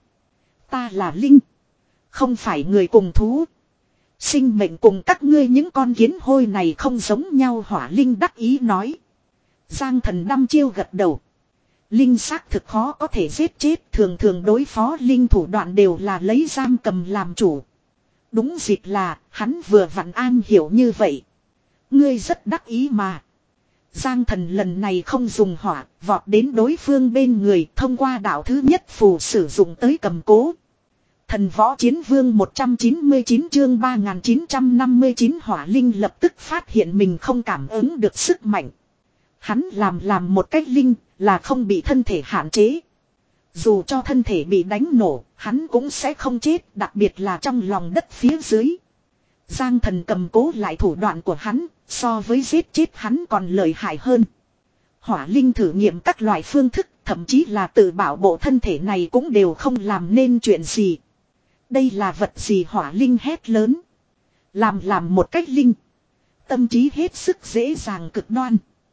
Speaker 1: Ta là Linh, không phải người cùng thú. Sinh mệnh cùng các ngươi những con kiến hôi này không giống nhau. Hỏa Linh đắc ý nói. Giang Thần đăm chiêu gật đầu. Linh xác thực khó có thể giết chết, thường thường đối phó Linh thủ đoạn đều là lấy giam cầm làm chủ. Đúng dịp là hắn vừa vặn an hiểu như vậy. Ngươi rất đắc ý mà. Giang Thần lần này không dùng hỏa, vọt đến đối phương bên người, thông qua đạo thứ nhất phù sử dụng tới cầm cố. Thần Võ Chiến Vương một trăm chín mươi chín chương ba nghìn chín trăm năm mươi chín. Hỏa Linh lập tức phát hiện mình không cảm ứng được sức mạnh. Hắn làm làm một cách linh, là không bị thân thể hạn chế. Dù cho thân thể bị đánh nổ, hắn cũng sẽ không chết, đặc biệt là trong lòng đất phía dưới. Giang Thần cầm cố lại thủ đoạn của hắn, so với giết chết hắn còn lợi hại hơn. Hỏa Linh thử nghiệm các loại phương thức, thậm chí là tự bảo bộ thân thể này cũng đều không làm nên chuyện gì. Đây là vật gì? Hỏa Linh hét lớn. Làm làm một cách linh. Tâm trí hết sức dễ dàng cực đoan.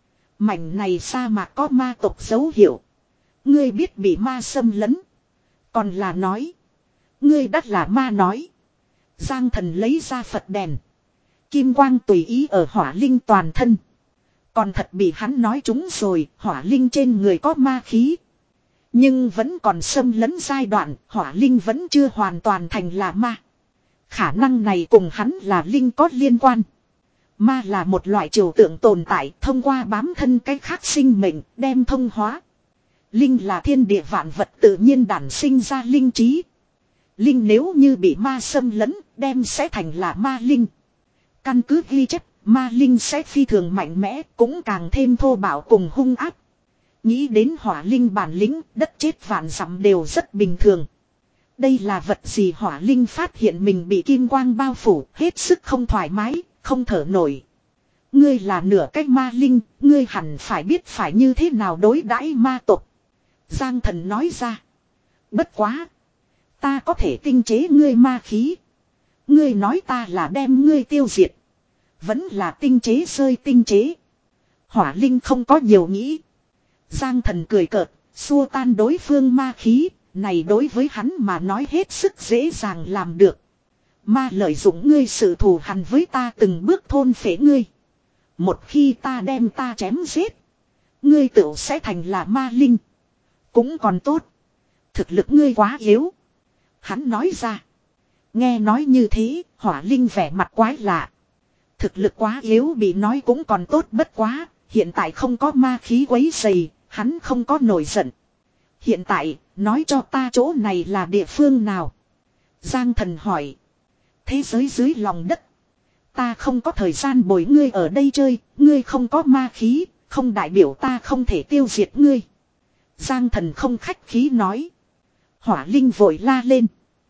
Speaker 1: Mảnh này sa mạc có ma tộc dấu hiệu. Ngươi biết bị ma xâm lấn. Còn là nói. Ngươi đắt là ma nói. Giang Thần lấy ra Phật đèn. Kim quang tùy ý ở Hỏa Linh toàn thân. Còn thật bị hắn nói trúng rồi. Hỏa Linh trên người có ma khí. Nhưng vẫn còn xâm lấn giai đoạn. Hỏa Linh vẫn chưa hoàn toàn thành là ma. Khả năng này cùng hắn là linh có liên quan. Ma là một loại trừu tượng tồn tại, thông qua bám thân cái khác sinh mệnh, đem thông hóa. Linh là thiên địa vạn vật tự nhiên đản sinh ra linh trí. Linh nếu như bị ma xâm lấn, đem sẽ thành là ma linh. Căn cứ ghi chép, ma linh sẽ phi thường mạnh mẽ, cũng càng thêm thô bạo cùng hung ác. Nghĩ đến Hỏa Linh bản lĩnh, đất chết vạn dặm đều rất bình thường. Đây là vật gì? Hỏa Linh phát hiện mình bị kim quang bao phủ, hết sức không thoải mái, không thở nổi. Ngươi là nửa cách ma linh, ngươi hẳn phải biết phải như thế nào đối đãi ma tộc. Giang Thần nói ra. Bất quá. Ta có thể tinh chế ngươi ma khí. Ngươi nói ta là đem ngươi tiêu diệt. Vẫn là tinh chế rơi tinh chế. Hỏa Linh không có nhiều nghĩ. Giang Thần cười cợt, xua tan đối phương ma khí. Này đối với hắn mà nói hết sức dễ dàng làm được. Ma lợi dụng ngươi sự thù hằn với ta, từng bước thôn phế ngươi. Một khi ta đem ta chém giết, ngươi tự sẽ thành là ma linh. Cũng còn tốt. Thực lực ngươi quá yếu. Hắn nói ra. Nghe nói như thế, Hỏa Linh vẻ mặt quái lạ. Thực lực quá yếu bị nói cũng còn tốt, bất quá. Hiện tại không có ma khí quấy rầy, hắn không có nổi giận. Hiện tại, nói cho ta chỗ này là địa phương nào? Giang thần hỏi. Thế giới dưới lòng đất. Ta không có thời gian bồi ngươi ở đây chơi, ngươi không có ma khí, không đại biểu ta không thể tiêu diệt ngươi. Giang thần không khách khí nói. Hỏa Linh vội la lên.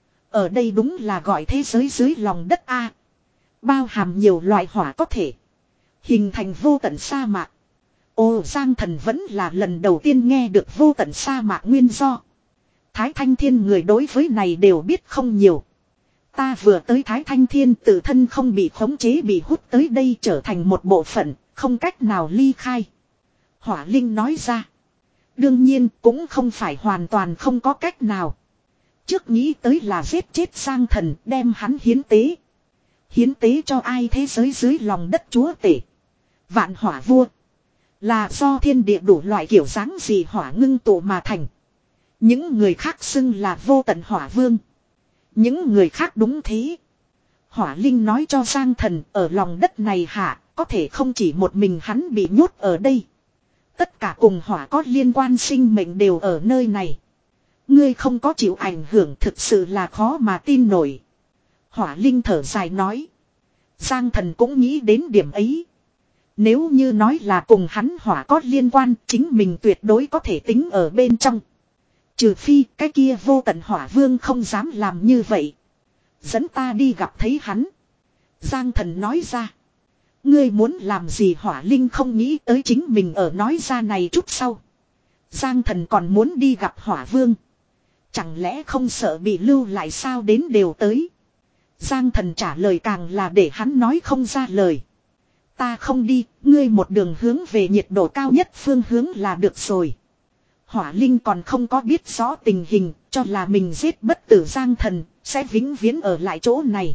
Speaker 1: Ở đây đúng là gọi thế giới dưới lòng đất a. Bao hàm nhiều loại hỏa có thể hình thành vô tận sa mạc. Ồ, Giang thần vẫn là lần đầu tiên nghe được vô tận sa mạc nguyên do. Thái Thanh Thiên người đối với này đều biết không nhiều. Ta vừa tới Thái Thanh Thiên tự thân không bị khống chế bị hút tới đây trở thành một bộ phận, không cách nào ly khai. Hỏa Linh nói ra. Đương nhiên cũng không phải hoàn toàn không có cách nào. Trước nghĩ tới là giết chết Giang thần đem hắn hiến tế. Hiến tế cho ai thế giới dưới lòng đất chúa tể. Vạn hỏa vua. Là do thiên địa đủ loại kiểu dáng gì hỏa ngưng tụ mà thành. Những người khác xưng là vô tận hỏa vương. Những người khác đúng thế. Hỏa Linh nói cho Giang thần ở lòng đất này hạ, có thể không chỉ một mình hắn bị nhốt ở đây. Tất cả cùng hỏa có liên quan sinh mệnh đều ở nơi này. Ngươi không có chịu ảnh hưởng thực sự là khó mà tin nổi. Hỏa Linh thở dài nói. Giang thần cũng nghĩ đến điểm ấy. Nếu như nói là cùng hắn hỏa có liên quan, chính mình tuyệt đối có thể tính ở bên trong. Trừ phi cái kia vô tận hỏa vương không dám làm như vậy. Dẫn ta đi gặp thấy hắn. Giang thần nói ra. Ngươi muốn làm gì? Hỏa Linh không nghĩ tới chính mình ở nói ra này chút sau. Giang thần còn muốn đi gặp hỏa vương. Chẳng lẽ không sợ bị lưu lại sao? Đến đều tới. Giang thần trả lời càng là để hắn nói không ra lời. Ta không đi, ngươi một đường hướng về nhiệt độ cao nhất phương hướng là được rồi. Hỏa Linh còn không có biết rõ tình hình, cho là mình giết bất tử Giang thần, sẽ vĩnh viễn ở lại chỗ này.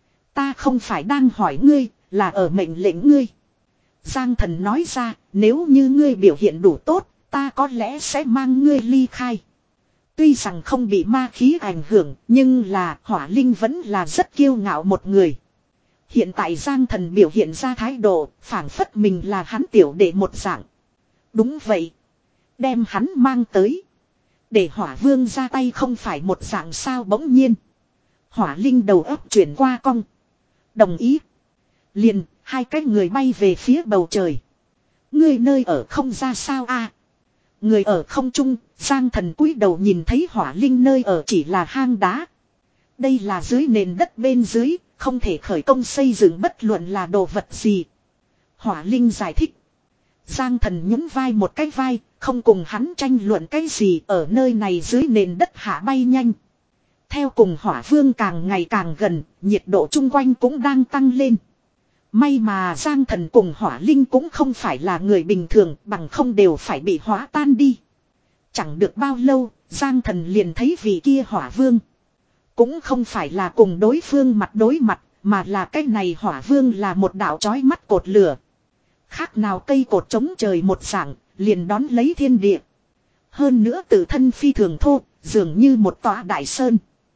Speaker 1: Ta không phải đang hỏi ngươi, là ở mệnh lệnh ngươi. Giang thần nói ra, nếu như ngươi biểu hiện đủ tốt, ta có lẽ sẽ mang ngươi ly khai. Tuy rằng không bị ma khí ảnh hưởng, nhưng là Hỏa Linh vẫn là rất kiêu ngạo một người. Hiện tại Giang thần biểu hiện ra thái độ, phảng phất mình là hắn tiểu đệ một dạng. Đúng vậy. Đem hắn mang tới. Để hỏa vương ra tay không phải một dạng sao? Bỗng nhiên. Hỏa Linh đầu óc chuyển qua cong. Đồng ý. Liền, hai cái người bay về phía bầu trời. Ngươi nơi ở không ra sao a? À, người ở không trung, Giang thần cúi đầu nhìn thấy Hỏa Linh nơi ở chỉ là hang đá. Đây là dưới nền đất bên dưới, không thể khởi công xây dựng bất luận là đồ vật gì. Hỏa Linh giải thích. Giang thần nhún vai một cái vai, không cùng hắn tranh luận cái gì, ở nơi này dưới nền đất hạ bay nhanh. Theo cùng hỏa vương càng ngày càng gần, nhiệt độ chung quanh cũng đang tăng lên. May mà Giang thần cùng Hỏa Linh cũng không phải là người bình thường, bằng không đều phải bị hóa tan đi. Chẳng được bao lâu, Giang thần liền thấy vị kia hỏa vương. Cũng không phải là cùng đối phương mặt đối mặt, mà là cái này hỏa vương là một đạo chói mắt cột lửa. Khác nào cây cột chống trời một dạng, liền đón lấy thiên địa. Hơn nữa tự thân phi thường thô, dường như một tòa đại sơn.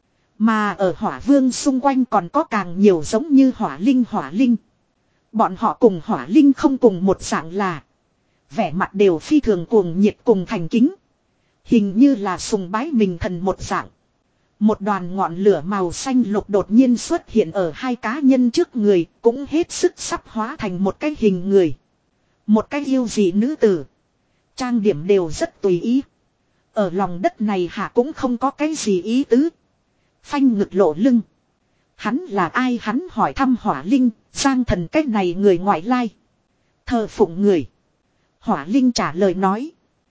Speaker 1: Mà ở hỏa vương xung quanh còn có càng nhiều giống như hỏa linh hỏa linh. Bọn họ cùng hỏa linh không cùng một dạng là. Vẻ mặt đều phi thường cuồng nhiệt cùng thành kính. Hình như là sùng bái mình thần một dạng. Một đoàn ngọn lửa màu xanh lục đột nhiên xuất hiện ở hai cá nhân trước người, cũng hết sức sắp hóa thành một cái hình người. Một cái yêu dị nữ tử. Trang điểm đều rất tùy ý. Ở lòng đất này hả cũng không có cái gì ý tứ. Phanh ngực lộ lưng. Hắn là ai? Hắn hỏi thăm Hỏa Linh, Giang thần cái này người ngoại lai. Thờ phụng người. Hỏa Linh trả lời nói.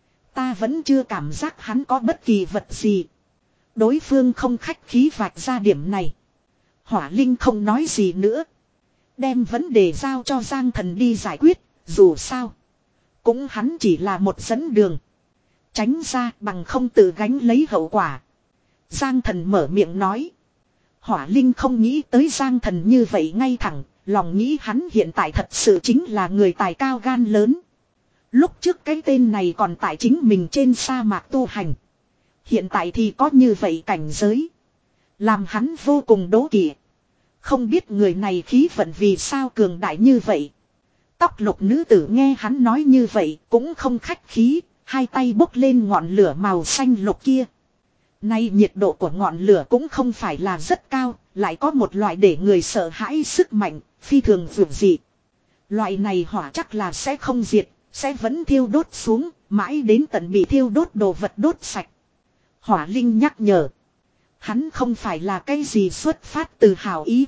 Speaker 1: Ta vẫn chưa cảm giác hắn có bất kỳ vật gì. Đối phương không khách khí vạch ra điểm này. Hỏa Linh không nói gì nữa. Đem vấn đề giao cho Giang thần đi giải quyết. Dù sao. Cũng hắn chỉ là một dẫn đường. Tránh ra bằng không tự gánh lấy hậu quả. Giang thần mở miệng nói. Hỏa Linh không nghĩ tới Giang thần như vậy ngay thẳng. Lòng nghĩ hắn hiện tại thật sự chính là người tài cao gan lớn. Lúc trước cái tên này còn tại chính mình trên sa mạc tu hành. Hiện tại thì có như vậy cảnh giới. Làm hắn vô cùng đố kỵ. Không biết người này khí vận vì sao cường đại như vậy. Tóc lục nữ tử nghe hắn nói như vậy cũng không khách khí. Hai tay bốc lên ngọn lửa màu xanh lục kia. Nay nhiệt độ của ngọn lửa cũng không phải là rất cao, lại có một loại để người sợ hãi sức mạnh, phi thường vượt dị. Loại này hỏa chắc là sẽ không diệt, sẽ vẫn thiêu đốt xuống, mãi đến tận bị thiêu đốt đồ vật đốt sạch. Hỏa linh nhắc nhở. Hắn không phải là cái gì xuất phát từ hào ý.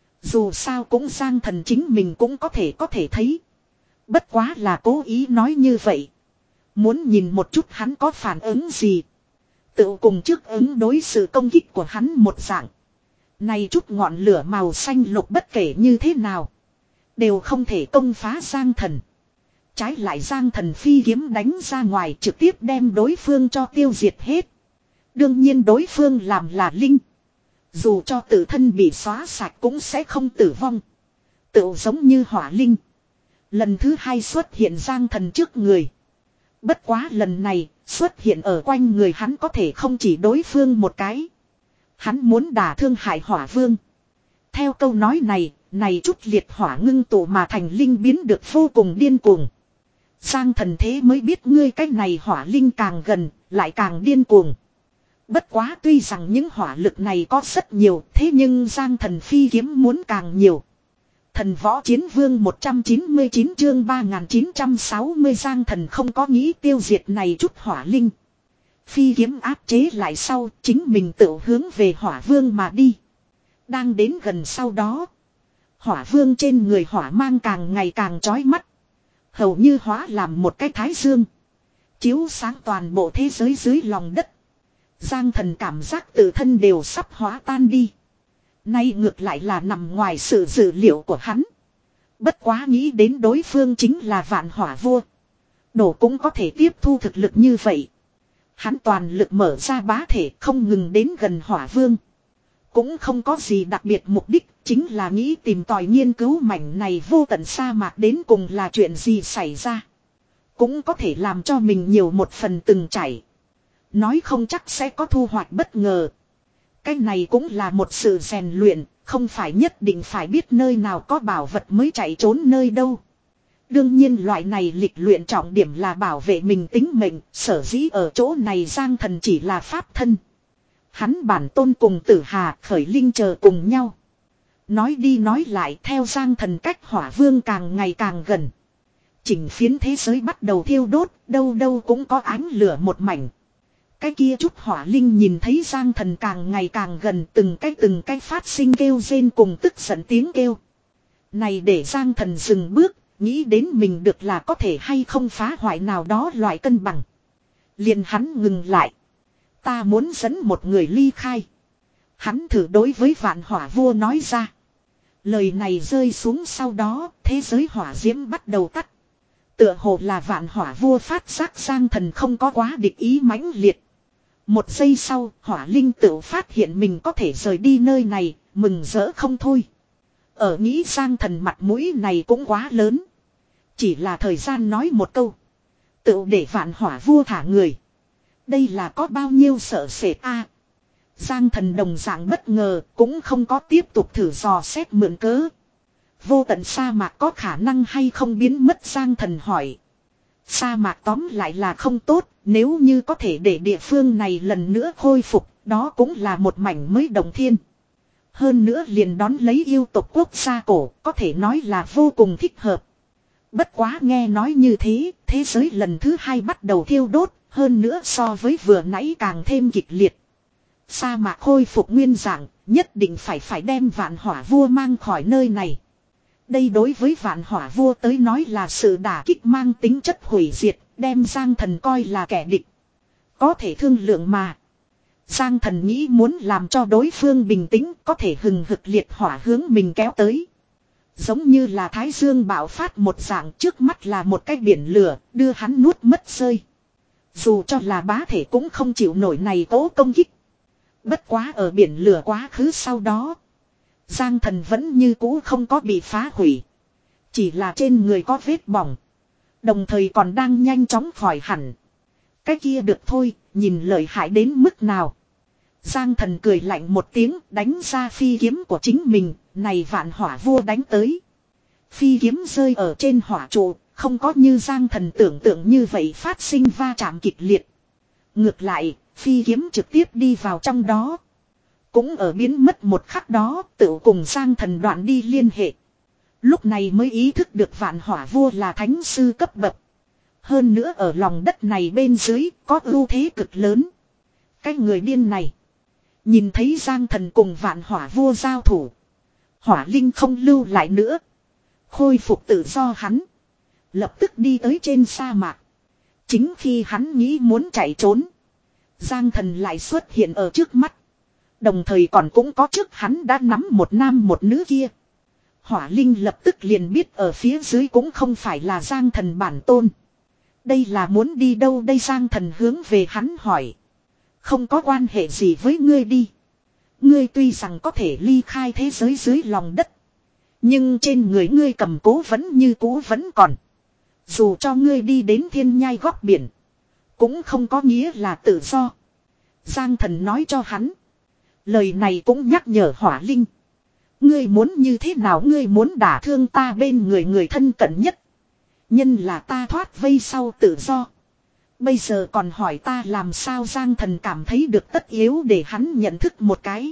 Speaker 1: Dù sao cũng Giang Thần chính mình cũng có thể có thể thấy. Bất quá là cố ý nói như vậy. Muốn nhìn một chút hắn có phản ứng gì. Tự cùng trước ứng đối sự công kích của hắn một dạng. Này chút ngọn lửa màu xanh lục bất kể như thế nào. Đều không thể công phá Giang Thần. Trái lại Giang Thần phi kiếm đánh ra ngoài trực tiếp đem đối phương cho tiêu diệt hết. Đương nhiên đối phương làm là linh. Dù cho tự thân bị xóa sạch cũng sẽ không tử vong. Tự giống như hỏa linh. Lần thứ hai xuất hiện Giang Thần trước người. Bất quá lần này xuất hiện ở quanh người hắn có thể không chỉ đối phương một cái. Hắn muốn đả thương hại hỏa vương. Theo câu nói này, này chút liệt hỏa ngưng tụ mà thành linh biến được vô cùng điên cuồng. Giang Thần thế mới biết ngươi cách này hỏa linh càng gần, lại càng điên cuồng. Bất quá tuy rằng những hỏa lực này có rất nhiều, thế nhưng Giang Thần phi kiếm muốn càng nhiều. Thần võ chiến vương một trăm chín mươi chín chương ba nghìn chín trăm sáu mươi Giang Thần không có nghĩ tiêu diệt này chút hỏa linh. Phi kiếm áp chế lại sau, chính mình tự hướng về hỏa vương mà đi. Đang đến gần sau đó. Hỏa vương trên người hỏa mang càng ngày càng chói mắt. Hầu như hóa làm một cái thái dương. Chiếu sáng toàn bộ thế giới dưới lòng đất. Giang Thần cảm giác tự thân đều sắp hóa tan đi. Nay ngược lại là nằm ngoài sự dự liệu của hắn. Bất quá nghĩ đến đối phương chính là vạn hỏa vua. Đổ cũng có thể tiếp thu thực lực như vậy. Hắn toàn lực mở ra bá thể không ngừng đến gần hỏa vương. Cũng không có gì đặc biệt mục đích, chính là nghĩ tìm tòi nghiên cứu mảnh này vô tận sa mạc đến cùng là chuyện gì xảy ra. Cũng có thể làm cho mình nhiều một phần từng trải. Nói không chắc sẽ có thu hoạch bất ngờ. Cái này cũng là một sự rèn luyện, không phải nhất định phải biết nơi nào có bảo vật mới chạy trốn nơi đâu. Đương nhiên loại này lịch luyện trọng điểm là bảo vệ mình tính mệnh, sở dĩ ở chỗ này Giang Thần chỉ là pháp thân. Hắn bản tôn cùng Tử Hà khởi linh chờ cùng nhau. Nói đi nói lại theo Giang Thần cách hỏa vương càng ngày càng gần. Chỉnh phiến thế giới bắt đầu thiêu đốt, đâu đâu cũng có ánh lửa một mảnh. Cái kia chút hỏa linh nhìn thấy Giang Thần càng ngày càng gần, từng cái từng cái phát sinh kêu rên cùng tức giận tiếng kêu. Này để Giang Thần dừng bước, nghĩ đến mình được là có thể hay không phá hoại nào đó loại cân bằng. Liền hắn ngừng lại. Ta muốn dẫn một người ly khai. Hắn thử đối với vạn hỏa vua nói ra. Lời này rơi xuống sau đó, thế giới hỏa diễm bắt đầu tắt. Tựa hồ là vạn hỏa vua phát giác Giang Thần không có quá địch ý mãnh liệt. Một giây sau, hỏa linh tự phát hiện mình có thể rời đi nơi này, mừng rỡ không thôi. Ở nghĩ Giang Thần mặt mũi này cũng quá lớn. Chỉ là thời gian nói một câu. Tự để vạn hỏa vua thả người. Đây là có bao nhiêu sợ sệt a? Giang Thần đồng dạng bất ngờ, cũng không có tiếp tục thử dò xét mượn cớ. Vô tận sa mạc có khả năng hay không biến mất Giang Thần hỏi. Sa mạc tóm lại là không tốt, nếu như có thể để địa phương này lần nữa khôi phục, đó cũng là một mảnh mới đồng thiên. Hơn nữa liền đón lấy yêu tộc quốc gia cổ, có thể nói là vô cùng thích hợp. Bất quá nghe nói như thế, thế giới lần thứ hai bắt đầu thiêu đốt, hơn nữa so với vừa nãy càng thêm kịch liệt. Sa mạc khôi phục nguyên dạng, nhất định phải phải đem vạn hỏa vua mang khỏi nơi này. Đây đối với vạn hỏa vua tới nói là sự đả kích mang tính chất hủy diệt, đem Giang Thần coi là kẻ địch. Có thể thương lượng mà. Giang Thần nghĩ muốn làm cho đối phương bình tĩnh, có thể hừng hực liệt hỏa hướng mình kéo tới. Giống như là thái dương bạo phát một dạng, trước mắt là một cái biển lửa, đưa hắn nuốt mất rơi. Dù cho là bá thể cũng không chịu nổi này tố công kích. Bất quá ở biển lửa quá khứ sau đó. Giang Thần vẫn như cũ không có bị phá hủy. Chỉ là trên người có vết bỏng. Đồng thời còn đang nhanh chóng khỏi hẳn. Cái kia được thôi, nhìn lợi hại đến mức nào. Giang Thần cười lạnh một tiếng, đánh ra phi kiếm của chính mình, này vạn hỏa vua đánh tới. Phi kiếm rơi ở trên hỏa trụ, Không có như Giang Thần tưởng tượng như vậy phát sinh va chạm kịch liệt. Ngược lại, phi kiếm trực tiếp đi vào trong đó. Cũng ở biến mất một khắc đó, tự cùng Giang Thần đoạn đi liên hệ. Lúc này mới ý thức được Vạn Hỏa Vua là thánh sư cấp bậc. Hơn nữa ở lòng đất này bên dưới có ưu thế cực lớn. Cái người điên này. Nhìn thấy Giang Thần cùng Vạn Hỏa Vua giao thủ. Hỏa Linh không lưu lại nữa. Khôi phục tự do hắn. Lập tức đi tới trên sa mạc. Chính khi hắn nghĩ muốn chạy trốn. Giang Thần lại xuất hiện ở trước mắt. Đồng thời còn cũng có trước hắn đã nắm một nam một nữ kia. Hỏa Linh lập tức liền biết ở phía dưới cũng không phải là Giang Thần bản tôn. Đây là muốn đi đâu đây Giang Thần hướng về hắn hỏi. Không có quan hệ gì với ngươi đi. Ngươi tuy rằng có thể ly khai thế giới dưới lòng đất. Nhưng trên người ngươi cầm cố vẫn như cũ vẫn còn. Dù cho ngươi đi đến thiên nhai góc biển. Cũng không có nghĩa là tự do. Giang Thần nói cho hắn. Lời này cũng nhắc nhở Hỏa Linh. Ngươi muốn như thế nào ngươi muốn đả thương ta bên người người thân cận nhất. Nhân là ta thoát vây sau tự do. Bây giờ còn hỏi ta làm sao Giang Thần cảm thấy được tất yếu để hắn nhận thức một cái.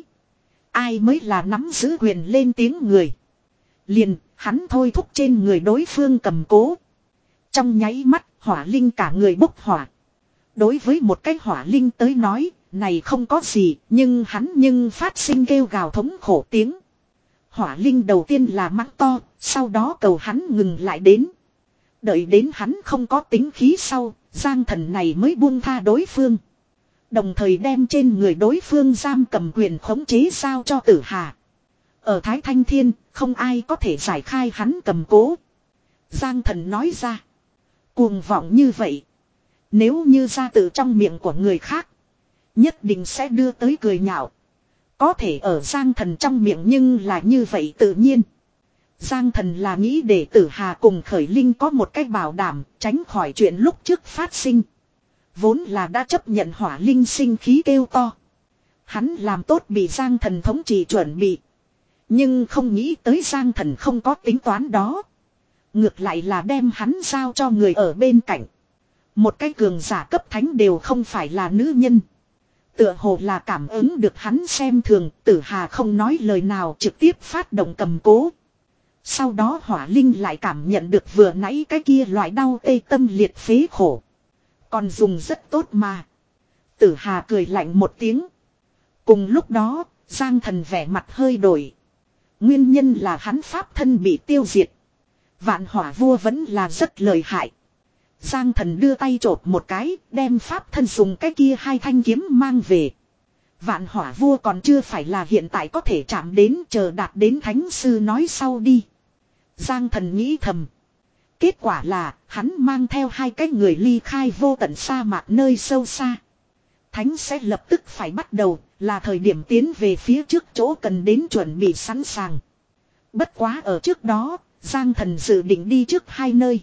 Speaker 1: Ai mới là nắm giữ quyền lên tiếng người. Liền, hắn thôi thúc trên người đối phương cầm cố. Trong nháy mắt, Hỏa Linh cả người bốc hỏa. Đối với một cái Hỏa Linh tới nói, này không có gì, nhưng hắn nhưng phát sinh kêu gào thống khổ tiếng. Hỏa Linh đầu tiên là mắng to, sau đó cầu hắn ngừng lại đến. Đợi đến hắn không có tính khí sau, Giang Thần này mới buông tha đối phương. Đồng thời đem trên người đối phương giam cầm quyền khống chế giao cho Tử Hà. Ở Thái Thanh Thiên, không ai có thể giải khai hắn cầm cố. Giang Thần nói ra. Cuồng vọng như vậy. Nếu như ra từ trong miệng của người khác. Nhất định sẽ đưa tới cười nhạo. Có thể ở Giang Thần trong miệng nhưng là như vậy tự nhiên. Giang Thần là nghĩ để Tử Hà cùng Khởi Linh có một cách bảo đảm, tránh khỏi chuyện lúc trước phát sinh. Vốn là đã chấp nhận Hỏa Linh sinh khí kêu to. Hắn làm tốt bị Giang Thần thống trị chuẩn bị. Nhưng không nghĩ tới Giang Thần không có tính toán đó. Ngược lại là đem hắn giao cho người ở bên cạnh. Một cái cường giả cấp thánh đều không phải là nữ nhân. Tựa hồ là cảm ứng được hắn xem thường, Tử Hà không nói lời nào trực tiếp phát động cầm cố. Sau đó Hỏa Linh lại cảm nhận được vừa nãy cái kia loại đau tê tâm liệt phế khổ. Còn dùng rất tốt mà. Tử Hà cười lạnh một tiếng. Cùng lúc đó, Giang Thần vẻ mặt hơi đổi. Nguyên nhân là hắn pháp thân bị tiêu diệt. Vạn Hỏa Vua vẫn là rất lợi hại. Giang Thần đưa tay chộp một cái, đem pháp thân dùng cái kia hai thanh kiếm mang về. Vạn Hỏa Vua còn chưa phải là hiện tại có thể chạm đến, chờ đạt đến thánh sư nói sau đi. Giang Thần nghĩ thầm. Kết quả là, hắn mang theo hai cái người ly khai vô tận sa mạc nơi sâu xa. Thánh sẽ lập tức phải bắt đầu, là thời điểm tiến về phía trước chỗ cần đến chuẩn bị sẵn sàng. Bất quá ở trước đó, Giang Thần dự định đi trước hai nơi.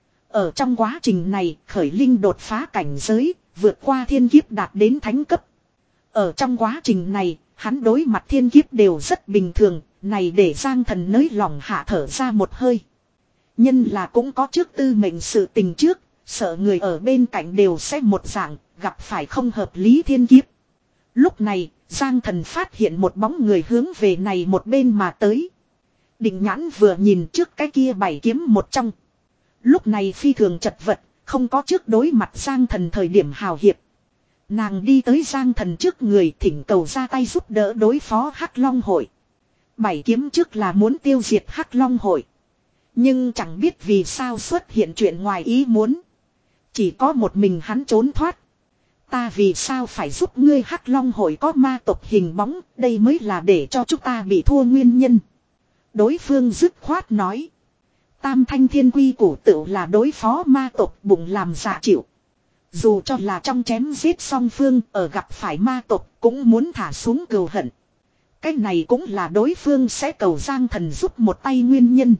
Speaker 1: Ở trong quá trình này, Khởi Linh đột phá cảnh giới, vượt qua thiên kiếp đạt đến thánh cấp. Ở trong quá trình này, hắn đối mặt thiên kiếp đều rất bình thường, này để Giang Thần nới lòng hạ thở ra một hơi. Nhân là cũng có trước tư mệnh sự tình trước, sợ người ở bên cạnh đều sẽ một dạng, gặp phải không hợp lý thiên kiếp. Lúc này, Giang Thần phát hiện một bóng người hướng về này một bên mà tới. Định nhãn vừa nhìn trước cái kia bảy kiếm một trong. Lúc này phi thường chật vật, không có trước đối mặt Giang Thần thời điểm hào hiệp. Nàng đi tới Giang Thần trước người thỉnh cầu ra tay giúp đỡ đối phó Hắc Long Hội. Bảy kiếm trước là muốn tiêu diệt Hắc Long Hội. Nhưng chẳng biết vì sao xuất hiện chuyện ngoài ý muốn. Chỉ có một mình hắn trốn thoát. Ta vì sao phải giúp ngươi Hắc Long Hội có ma tộc hình bóng, đây mới là để cho chúng ta bị thua nguyên nhân. Đối phương dứt khoát nói. Tam thanh thiên quy củ tựu là đối phó ma tộc bụng làm dạ chịu. Dù cho là trong chém giết song phương ở gặp phải ma tộc cũng muốn thả xuống cừu hận. Cái này cũng là đối phương sẽ cầu Giang Thần giúp một tay nguyên nhân.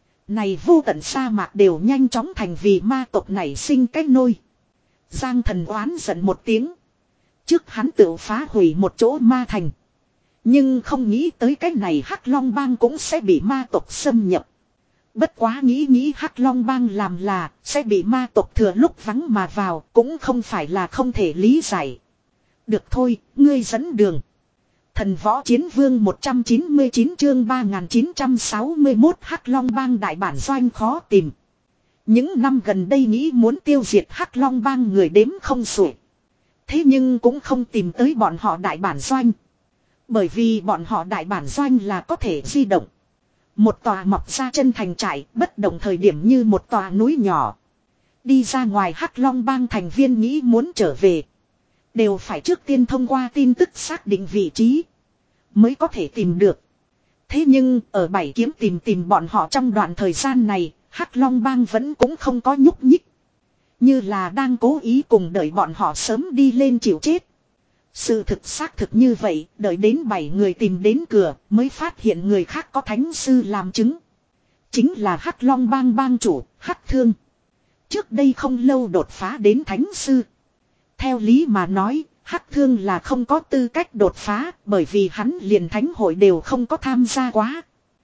Speaker 1: Này vô tận sa mạc đều nhanh chóng thành vì ma tộc nảy sinh cái nôi. Giang Thần oán giận một tiếng. Trước hắn tự phá hủy một chỗ ma thành. Nhưng không nghĩ tới cái này Hắc Long Bang cũng sẽ bị ma tộc xâm nhập. Bất quá nghĩ nghĩ Hắc Long Bang làm là sẽ bị ma tộc thừa lúc vắng mà vào cũng không phải là không thể lý giải. Được thôi, ngươi dẫn đường. Thần võ chiến vương một trăm chín mươi chín chương ba nghìn chín trăm sáu mươi mốt Hắc Long Bang đại bản doanh khó tìm. Những năm gần đây nghĩ muốn tiêu diệt Hắc Long Bang người đếm không xuể. Thế nhưng cũng không tìm tới bọn họ đại bản doanh. Bởi vì bọn họ đại bản doanh là có thể di động. Một tòa mọc ra chân thành trại bất động thời điểm như một tòa núi nhỏ. Đi ra ngoài Hắc Long Bang thành viên nghĩ muốn trở về. Đều phải trước tiên thông qua tin tức xác định vị trí. Mới có thể tìm được. Thế nhưng ở bảy kiếm tìm tìm bọn họ trong đoạn thời gian này. Hắc Long Bang vẫn cũng không có nhúc nhích. Như là đang cố ý cùng đợi bọn họ sớm đi lên chịu chết. Sự thực xác thực như vậy, đợi đến bảy người tìm đến cửa mới phát hiện người khác có thánh sư làm chứng. Chính là Hắc Long Bang bang chủ, Hắc Thương. Trước đây không lâu đột phá đến thánh sư. Theo lý mà nói, Hắc Thương là không có tư cách đột phá bởi vì hắn liền thánh hội đều không có tham gia quá.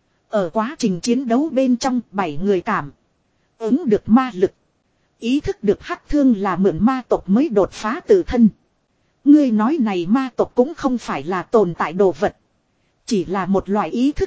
Speaker 1: Ở quá trình chiến đấu bên trong bảy người cảm ứng được ma lực. Ý thức được Hắc Thương là mượn ma tộc mới đột phá tự thân. Ngươi nói này ma tộc cũng không phải là tồn tại đồ vật. Chỉ là một loại ý thức.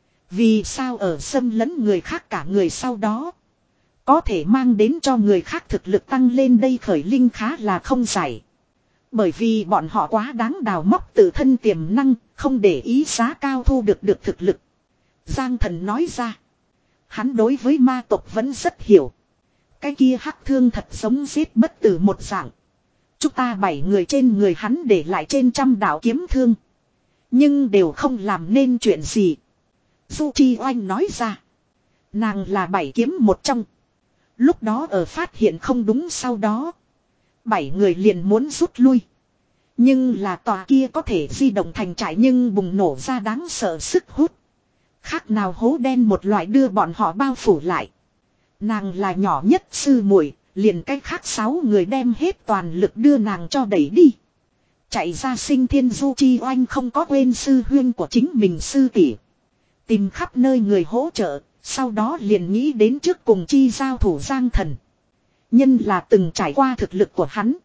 Speaker 1: Vì sao ở xâm lấn người khác cả người sau đó. Có thể mang đến cho người khác thực lực tăng lên đây khởi linh khá là không giải. Bởi vì bọn họ quá đáng đào móc tự thân tiềm năng. Không để ý giá cao thu được được thực lực. Giang Thần nói ra. Hắn đối với ma tộc vẫn rất hiểu. Cái kia Hắc Thương thật giống giết bất tử một dạng. Chúng ta bảy người trên người hắn để lại trên trăm đạo kiếm thương. Nhưng đều không làm nên chuyện gì. Du Chi Oanh nói ra. Nàng là bảy kiếm một trong. Lúc đó ở phát hiện không đúng sau đó. Bảy người liền muốn rút lui. Nhưng là tòa kia có thể di động thành trại nhưng bùng nổ ra đáng sợ sức hút. Khác nào hố đen một loại đưa bọn họ bao phủ lại. Nàng là nhỏ nhất sư muội, liền cách khác sáu người đem hết toàn lực đưa nàng cho đẩy đi. Chạy ra sinh thiên Du Chi Oanh không có quên sư huyên của chính mình sư tỷ. Tìm khắp nơi người hỗ trợ, sau đó liền nghĩ đến trước cùng chi giao thủ Giang Thần. Nhân là từng trải qua thực lực của hắn.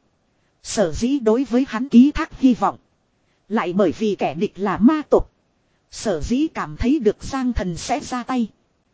Speaker 1: Sở dĩ đối với hắn ký thác hy vọng. Lại bởi vì kẻ địch là ma tộc. Sở dĩ cảm thấy được Giang Thần sẽ ra tay.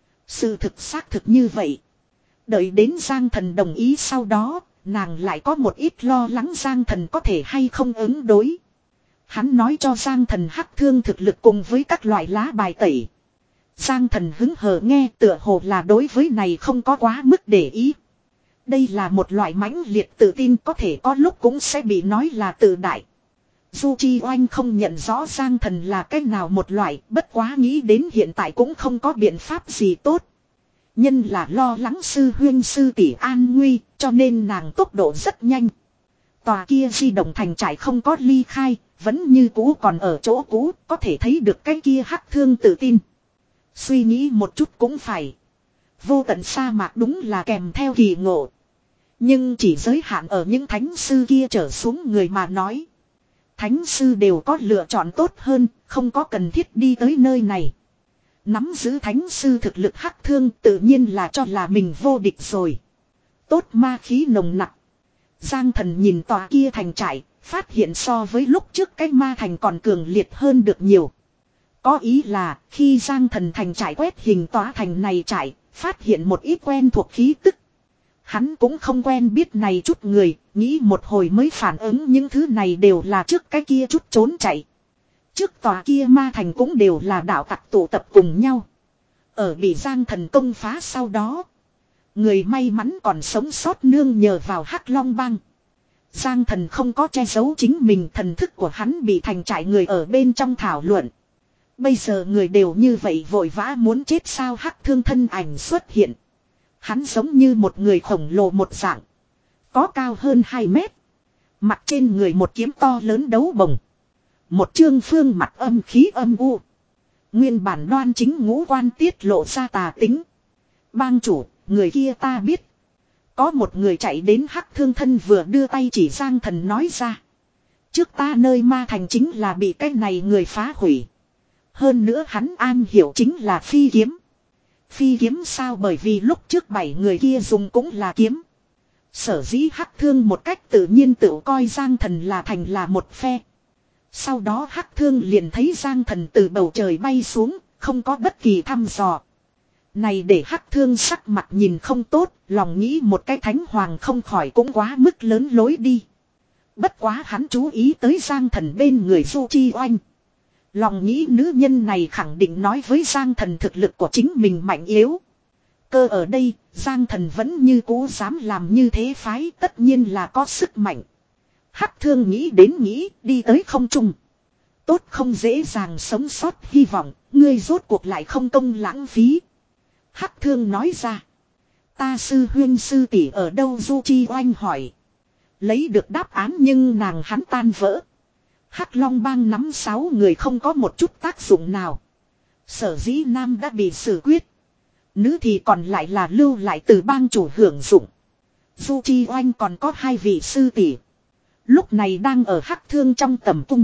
Speaker 1: Sự thực xác thực như vậy. Đợi đến Giang Thần đồng ý sau đó, nàng lại có một ít lo lắng Giang Thần có thể hay không ứng đối. Hắn nói cho Giang Thần Hắc Thương thực lực cùng với các loại lá bài tẩy. Giang Thần hứng hờ nghe tựa hồ là đối với này không có quá mức để ý. Đây là một loại mãnh liệt tự tin có thể có lúc cũng sẽ bị nói là tự đại. Du Chi Oanh không nhận rõ Giang Thần là cách nào một loại, bất quá nghĩ đến hiện tại cũng không có biện pháp gì tốt. Nhân là lo lắng sư huyên sư tỷ an nguy, cho nên nàng tốc độ rất nhanh. Tòa kia di động thành trại không có ly khai, vẫn như cũ còn ở chỗ cũ, có thể thấy được cái kia Hắc Thương tự tin. Suy nghĩ một chút cũng phải. Vô tận sa mạc đúng là kèm theo kỳ ngộ. Nhưng chỉ giới hạn ở những thánh sư kia trở xuống người mà nói. Thánh sư đều có lựa chọn tốt hơn, không có cần thiết đi tới nơi này. Nắm giữ thánh sư thực lực Hắc Thương tự nhiên là cho là mình vô địch rồi. Tốt ma khí nồng nặc. Giang Thần nhìn tòa kia thành trại, phát hiện so với lúc trước cái ma thành còn cường liệt hơn được nhiều. Có ý là khi Giang Thần thành trại quét hình tòa thành này trại, phát hiện một ít quen thuộc khí tức. Hắn cũng không quen biết này chút người, nghĩ một hồi mới phản ứng những thứ này đều là trước cái kia chút trốn chạy. Trước tòa kia ma thành cũng đều là đạo tặc tụ tập cùng nhau. Ở bị Giang Thần công phá sau đó. Người may mắn còn sống sót nương nhờ vào Hắc Long Bang. Giang Thần không có che giấu chính mình, thần thức của hắn bị thành trại người ở bên trong thảo luận. Bây giờ người đều như vậy vội vã muốn chết sao Hắc Thương thân ảnh xuất hiện. Hắn giống như một người khổng lồ một dạng. Có cao hơn hai mét. Mặt trên người một kiếm to lớn đấu bồng. Một trương phương mặt âm khí âm u. Nguyên bản đoan chính ngũ quan tiết lộ ra tà tính. Bang chủ, người kia ta biết. Có một người chạy đến Hắc Thương thân vừa đưa tay chỉ Giang Thần nói ra. Trước ta nơi ma thành chính là bị cái này người phá hủy. Hơn nữa hắn an hiểu chính là phi kiếm. Phi kiếm sao, bởi vì lúc trước bảy người kia dùng cũng là kiếm. Sở dĩ Hắc Thương một cách tự nhiên tự coi Giang Thần là thành là một phe. Sau đó Hắc Thương liền thấy Giang Thần từ bầu trời bay xuống, không có bất kỳ thăm dò. Này để Hắc Thương sắc mặt nhìn không tốt, lòng nghĩ một cái thánh hoàng không khỏi cũng quá mức lớn lối đi. Bất quá hắn chú ý tới Giang Thần bên người Du Chi Oanh. Lòng nghĩ nữ nhân này khẳng định nói với Giang Thần thực lực của chính mình mạnh yếu. Cơ ở đây, Giang Thần vẫn như cũ dám làm như thế phái, tất nhiên là có sức mạnh. Hắc Thương nghĩ đến nghĩ, đi tới không trung. Tốt không dễ dàng sống sót, hy vọng, ngươi rốt cuộc lại không công lãng phí. Hắc Thương nói ra. Ta sư huyên sư tỷ ở đâu, Du Chi Oanh hỏi. Lấy được đáp án nhưng nàng hắn tan vỡ. Hắc Long bang nắm sáu người không có một chút tác dụng nào. Sở dĩ nam đã bị xử quyết. Nữ thì còn lại là lưu lại từ bang chủ hưởng dụng. Du Chi Oanh còn có hai vị sư tỷ. Lúc này đang ở Hắc Thương trong tầm cung.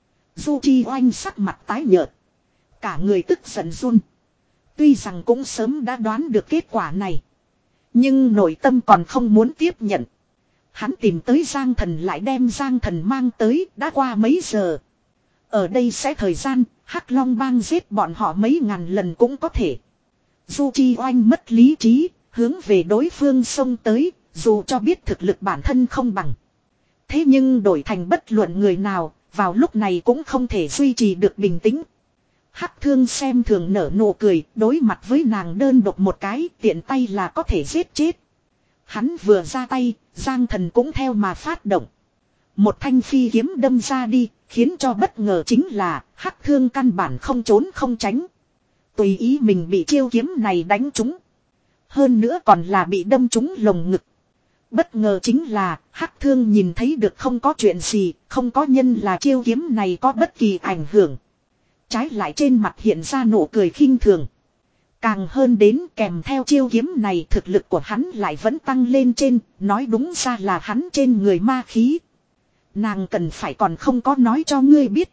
Speaker 1: Du Chi Oanh sắc mặt tái nhợt. Cả người tức giận run. Tuy rằng cũng sớm đã đoán được kết quả này. Nhưng nội tâm còn không muốn tiếp nhận. Hắn tìm tới Giang Thần lại đem Giang Thần mang tới, đã qua mấy giờ. Ở đây sẽ thời gian, Hắc Long bang giết bọn họ mấy ngàn lần cũng có thể. Du Chi Oanh mất lý trí, hướng về đối phương xông tới, dù cho biết thực lực bản thân không bằng. Thế nhưng đổi thành bất luận người nào, vào lúc này cũng không thể duy trì được bình tĩnh. Hắc Thương xem thường nở nụ cười, đối mặt với nàng đơn độc một cái, tiện tay là có thể giết chết. Hắn vừa ra tay, Giang Thần cũng theo mà phát động. Một thanh phi kiếm đâm ra đi, khiến cho bất ngờ chính là Hắc Thương căn bản không trốn không tránh. Tùy ý mình bị chiêu kiếm này đánh trúng. Hơn nữa còn là bị đâm trúng lồng ngực. Bất ngờ chính là Hắc Thương nhìn thấy được không có chuyện gì, không có nhân là chiêu kiếm này có bất kỳ ảnh hưởng. Trái lại trên mặt hiện ra nụ cười khinh thường. Càng hơn đến kèm theo chiêu kiếm này thực lực của hắn lại vẫn tăng lên trên, nói đúng ra là hắn trên người ma khí. Nàng cần phải còn không có nói cho ngươi biết.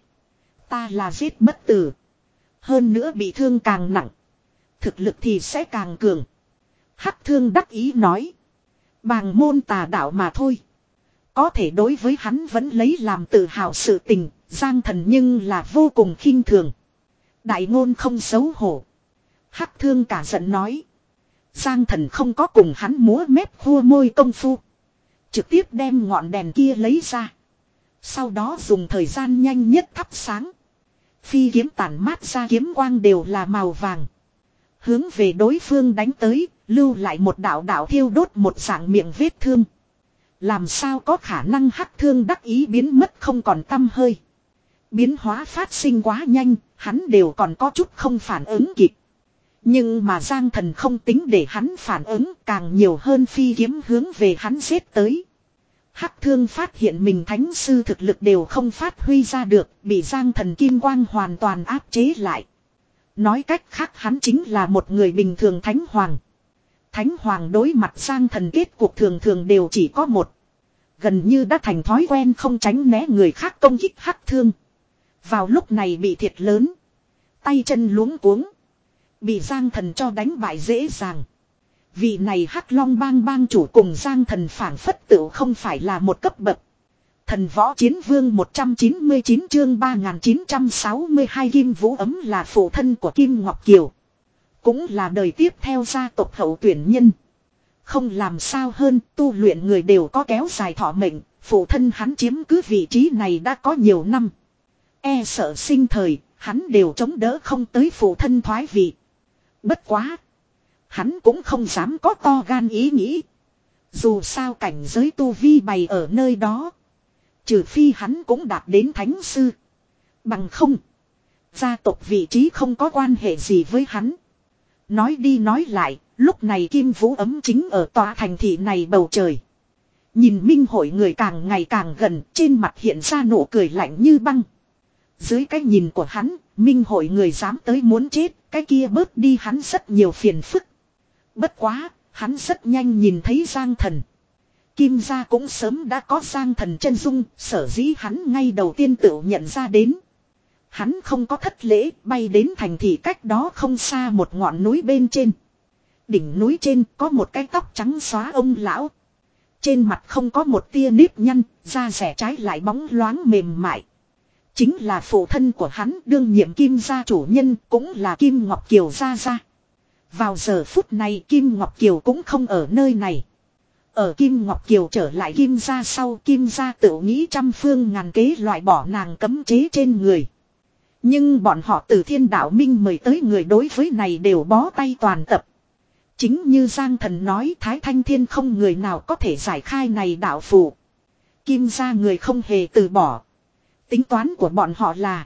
Speaker 1: Ta là giết bất tử. Hơn nữa bị thương càng nặng. Thực lực thì sẽ càng cường. Hắc Thương đắc ý nói. Bàng môn tà đạo mà thôi. Có thể đối với hắn vẫn lấy làm tự hào sự tình, Giang Thần nhưng là vô cùng khinh thường. Đại ngôn không xấu hổ. Hắc Thương cả giận nói. Giang Thần không có cùng hắn múa mép khua môi công phu. Trực tiếp đem ngọn đèn kia lấy ra. Sau đó dùng thời gian nhanh nhất thắp sáng. Phi kiếm tản mát ra kiếm quang đều là màu vàng. Hướng về đối phương đánh tới, lưu lại một đạo đạo thiêu đốt một dạng miệng vết thương. Làm sao có khả năng Hắc Thương đắc ý biến mất không còn tăm hơi. Biến hóa phát sinh quá nhanh, hắn đều còn có chút không phản ứng kịp. Nhưng mà Giang Thần không tính để hắn phản ứng, càng nhiều hơn phi kiếm hướng về hắn giết tới. Hắc Thương phát hiện mình thánh sư thực lực đều không phát huy ra được, bị Giang Thần kim quang hoàn toàn áp chế lại. Nói cách khác hắn chính là một người bình thường thánh hoàng. Thánh hoàng đối mặt Giang Thần kết cuộc thường thường đều chỉ có một. Gần như đã thành thói quen không tránh né người khác công kích Hắc Thương. Vào lúc này bị thiệt lớn. Tay chân luống cuống. Bị Giang Thần cho đánh bại dễ dàng. Vị này Hắc Long bang bang chủ cùng Giang Thần phản phất tựu không phải là một cấp bậc. Thần võ chiến vương một trăm chín mươi chín chương ba nghìn chín trăm sáu mươi hai Kim Vũ Ấm là phụ thân của Kim Ngọc Kiều. Cũng là đời tiếp theo gia tộc hậu tuyển nhân. Không làm sao hơn, tu luyện người đều có kéo dài thọ mệnh, phụ thân hắn chiếm cứ vị trí này đã có nhiều năm. E sợ sinh thời, hắn đều chống đỡ không tới phụ thân thoái vị. Bất quá. Hắn cũng không dám có to gan ý nghĩ. Dù sao cảnh giới tu vi bày ở nơi đó. Trừ phi hắn cũng đạt đến thánh sư. Bằng không. Gia tộc vị trí không có quan hệ gì với hắn. Nói đi nói lại, lúc này Kim Vũ Ấm chính ở tòa thành thị này bầu trời. Nhìn minh hội người càng ngày càng gần, trên mặt hiện ra nụ cười lạnh như băng. Dưới cái nhìn của hắn, minh hội người dám tới muốn chết, cái kia bớt đi hắn rất nhiều phiền phức. Bất quá, hắn rất nhanh nhìn thấy Giang Thần. Kim gia cũng sớm đã có Giang Thần chân dung, sở dĩ hắn ngay đầu tiên tự nhận ra đến. Hắn không có thất lễ, bay đến thành thị cách đó không xa một ngọn núi bên trên. Đỉnh núi trên có một cái tóc trắng xóa ông lão. Trên mặt không có một tia nếp nhăn, da rẻ trái lại bóng loáng mềm mại. Chính là phụ thân của hắn, đương nhiệm Kim gia chủ nhân, cũng là Kim Ngọc Kiều gia gia. Vào giờ phút này Kim Ngọc Kiều cũng không ở nơi này. Ở Kim Ngọc Kiều trở lại Kim gia sau, Kim gia tự nghĩ trăm phương ngàn kế loại bỏ nàng cấm chế trên người. Nhưng bọn họ từ Thiên Đạo Minh mời tới người đối với này đều bó tay toàn tập. Chính như Giang Thần nói, Thái Thanh Thiên không người nào có thể giải khai này đạo phù. Kim gia người không hề từ bỏ. Tính toán của bọn họ là,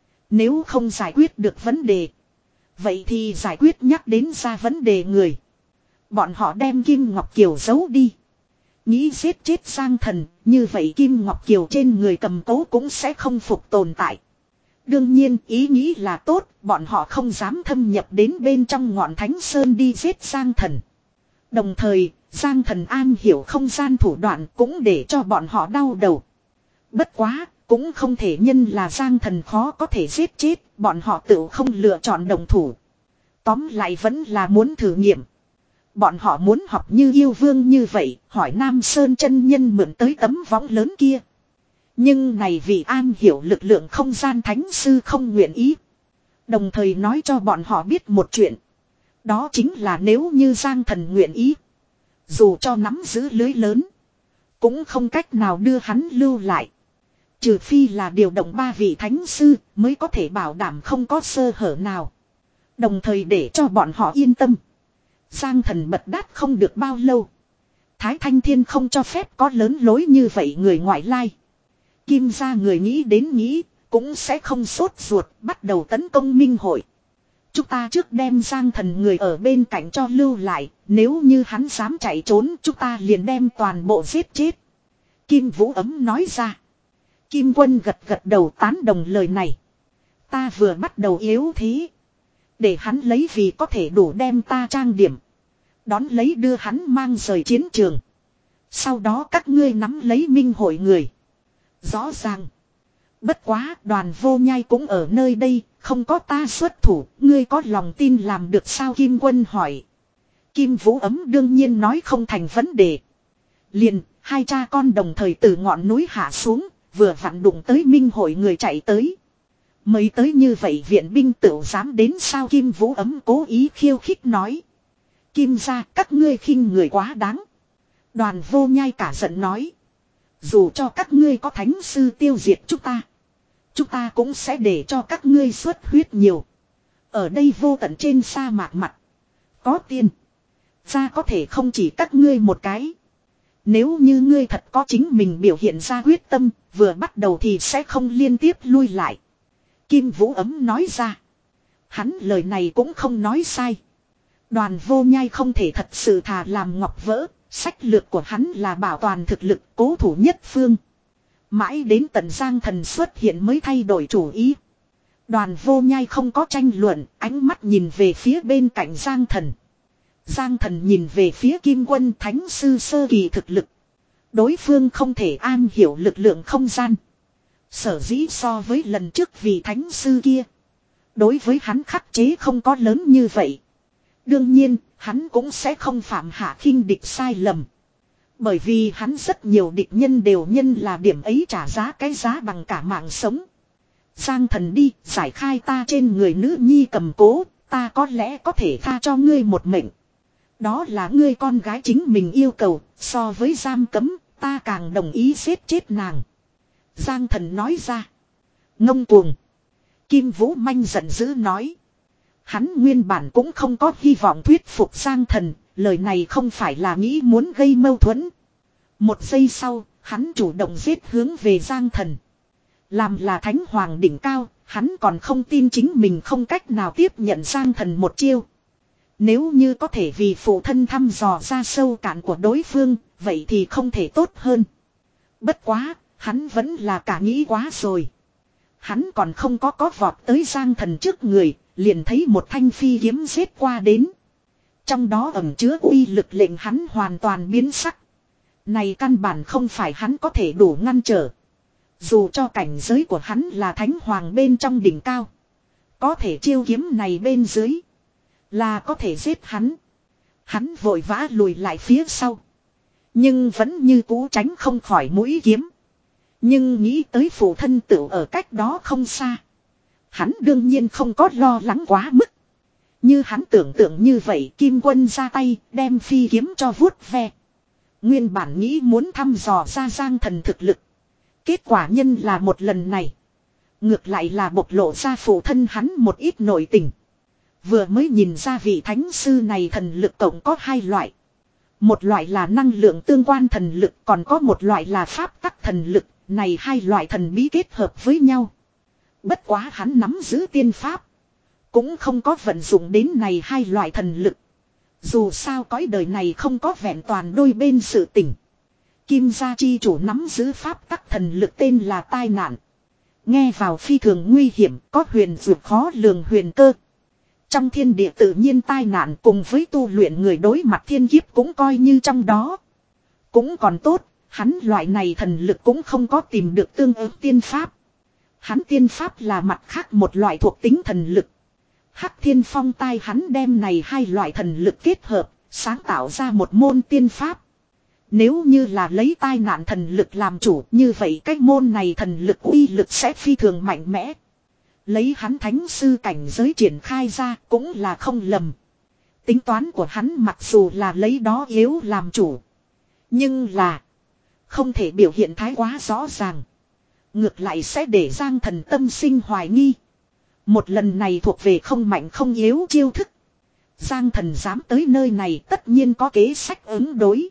Speaker 1: nếu không giải quyết được vấn đề, vậy thì giải quyết nhắc đến ra vấn đề người. Bọn họ đem Kim Ngọc Kiều giấu đi. Nghĩ giết chết Giang Thần, như vậy Kim Ngọc Kiều trên người cầm cố cũng sẽ không phục tồn tại. Đương nhiên ý nghĩ là tốt, bọn họ không dám thâm nhập đến bên trong ngọn Thánh Sơn đi giết Giang Thần. Đồng thời, Giang Thần an hiểu không gian thủ đoạn cũng để cho bọn họ đau đầu. Bất quá, cũng không thể nhân là Giang Thần khó có thể giết chết, bọn họ tự không lựa chọn đồng thủ. Tóm lại vẫn là muốn thử nghiệm. Bọn họ muốn học như yêu vương như vậy, hỏi Nam Sơn chân nhân mượn tới tấm võng lớn kia. Nhưng này vì an hiểu lực lượng không gian thánh sư không nguyện ý. Đồng thời nói cho bọn họ biết một chuyện. Đó chính là nếu như Giang Thần nguyện ý, dù cho nắm giữ lưới lớn, cũng không cách nào đưa hắn lưu lại. Trừ phi là điều động ba vị thánh sư mới có thể bảo đảm không có sơ hở nào. Đồng thời để cho bọn họ yên tâm. Giang Thần bật đát không được bao lâu. Thái Thanh Thiên không cho phép có lớn lối như vậy người ngoại lai. Kim gia người nghĩ đến nghĩ, cũng sẽ không sốt ruột bắt đầu tấn công Minh hội. Chúng ta trước đem Giang Thần người ở bên cạnh cho lưu lại, nếu như hắn dám chạy trốn chúng ta liền đem toàn bộ giết chết. Kim Vũ Ấm nói ra. Kim Quân gật gật đầu tán đồng lời này. Ta vừa bắt đầu yếu thế, để hắn lấy vì có thể đủ đem ta trang điểm. Đón lấy đưa hắn mang rời chiến trường. Sau đó các ngươi nắm lấy Minh hội người. Rõ ràng. Bất quá Đoàn Vô Nhai cũng ở nơi đây, không có ta xuất thủ, ngươi có lòng tin làm được sao? Kim Quân hỏi. Kim Vũ Ấm đương nhiên nói không thành vấn đề. Liền, hai cha con đồng thời từ ngọn núi hạ xuống, vừa vặn đụng tới Minh hội người chạy tới. Mới tới như vậy viện binh tựu dám đến sao? Kim Vũ Ấm cố ý khiêu khích nói. Kim gia các ngươi khinh người quá đáng. Đoàn Vô Nhai cả giận nói. Dù cho các ngươi có thánh sư tiêu diệt chúng ta, chúng ta cũng sẽ để cho các ngươi xuất huyết nhiều. Ở đây vô tận trên sa mạc mặt, có tiên gia có thể không chỉ các ngươi một cái. Nếu như ngươi thật có chính mình biểu hiện ra quyết tâm, vừa bắt đầu thì sẽ không liên tiếp lui lại. Kim Vũ Ấm nói ra. Hắn lời này cũng không nói sai. Đoàn Vô Nhai không thể thật sự thà làm ngọc vỡ. Sách lược của hắn là bảo toàn thực lực cố thủ nhất phương. Mãi đến tận Giang Thần xuất hiện mới thay đổi chủ ý. Đoàn Vô Nhai không có tranh luận, ánh mắt nhìn về phía bên cạnh Giang Thần. Giang Thần nhìn về phía Kim Quân thánh sư sơ kỳ thực lực. Đối phương không thể an hiểu lực lượng không gian. Sở dĩ so với lần trước vì thánh sư kia, đối với hắn khắc chế không có lớn như vậy. Đương nhiên, hắn cũng sẽ không phạm hạ khinh địch sai lầm. Bởi vì hắn rất nhiều địch nhân đều nhân là điểm ấy trả giá cái giá bằng cả mạng sống. Giang Thần đi, giải khai ta trên người nữ nhi cầm cố, ta có lẽ có thể tha cho ngươi một mệnh. Đó là ngươi con gái chính mình yêu cầu, so với giam cấm, ta càng đồng ý giết chết nàng. Giang Thần nói ra. Ngông cuồng. Kim Vũ Manh giận dữ nói. Hắn nguyên bản cũng không có hy vọng thuyết phục Giang Thần, lời này không phải là nghĩ muốn gây mâu thuẫn. Một giây sau, hắn chủ động giết hướng về Giang Thần. Làm là thánh hoàng đỉnh cao, hắn còn không tin chính mình không cách nào tiếp nhận Giang Thần một chiêu. Nếu như có thể vì phụ thân thăm dò ra sâu cạn của đối phương, vậy thì không thể tốt hơn. Bất quá, hắn vẫn là cả nghĩ quá rồi. Hắn còn không có có vọt tới Giang Thần trước người, liền thấy một thanh phi kiếm giết qua đến. Trong đó ẩn chứa uy lực lệnh hắn hoàn toàn biến sắc. Này căn bản không phải hắn có thể đủ ngăn trở. Dù cho cảnh giới của hắn là thánh hoàng bên trong đỉnh cao. Có thể chiêu kiếm này bên dưới. Là có thể giết hắn. Hắn vội vã lùi lại phía sau. Nhưng vẫn như cú tránh không khỏi mũi kiếm. Nhưng nghĩ tới phụ thân tựu ở cách đó không xa. Hắn đương nhiên không có lo lắng quá mức. Như hắn tưởng tượng như vậy, Kim Quân ra tay đem phi kiếm cho vuốt ve. Nguyên bản nghĩ muốn thăm dò ra Giang Thần thực lực. Kết quả nhân là một lần này. Ngược lại là bộc lộ ra phụ thân hắn một ít nội tình. Vừa mới nhìn ra vị thánh sư này thần lực tổng có hai loại. Một loại là năng lượng tương quan thần lực, còn có một loại là pháp tắc thần lực. Này hai loại thần bí kết hợp với nhau. Bất quá hắn nắm giữ tiên pháp. Cũng không có vận dụng đến này hai loại thần lực. Dù sao cõi đời này không có vẹn toàn đôi bên sự tình. Kim gia chi chủ nắm giữ pháp tắc thần lực tên là tai nạn. Nghe vào phi thường nguy hiểm, có huyền dược khó lường huyền cơ. Trong thiên địa tự nhiên tai nạn cùng với tu luyện người đối mặt thiên kiếp cũng coi như trong đó. Cũng còn tốt, hắn loại này thần lực cũng không có tìm được tương ứng tiên pháp. Hắn tiên pháp là mặt khác một loại thuộc tính thần lực. Hắc Thiên Phong tai hắn đem này hai loại thần lực kết hợp, sáng tạo ra một môn tiên pháp. Nếu như là lấy tai nạn thần lực làm chủ, như vậy cái môn này thần lực uy lực sẽ phi thường mạnh mẽ. Lấy hắn thánh sư cảnh giới triển khai ra cũng là không lầm. Tính toán của hắn mặc dù là lấy đó yếu làm chủ. Nhưng là không thể biểu hiện thái quá rõ ràng. Ngược lại sẽ để Giang Thần tâm sinh hoài nghi. Một lần này thuộc về không mạnh không yếu chiêu thức. Giang Thần dám tới nơi này tất nhiên có kế sách ứng đối.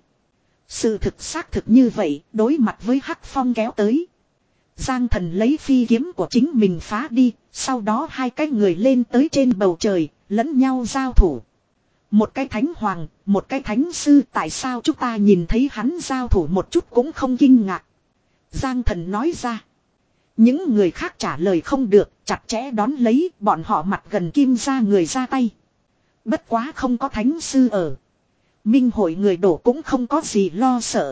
Speaker 1: Sự thực xác thực như vậy, đối mặt với Hắc Phong kéo tới. Giang Thần lấy phi kiếm của chính mình phá đi, sau đó hai cái người lên tới trên bầu trời, lẫn nhau giao thủ. Một cái thánh hoàng, một cái thánh sư, tại sao chúng ta nhìn thấy hắn giao thủ một chút cũng không kinh ngạc. Giang Thần nói ra. Những người khác trả lời không được, chặt chẽ đón lấy, bọn họ mặt gần Kim gia người ra tay. Bất quá không có thánh sư ở. Minh hội người đổ cũng không có gì lo sợ.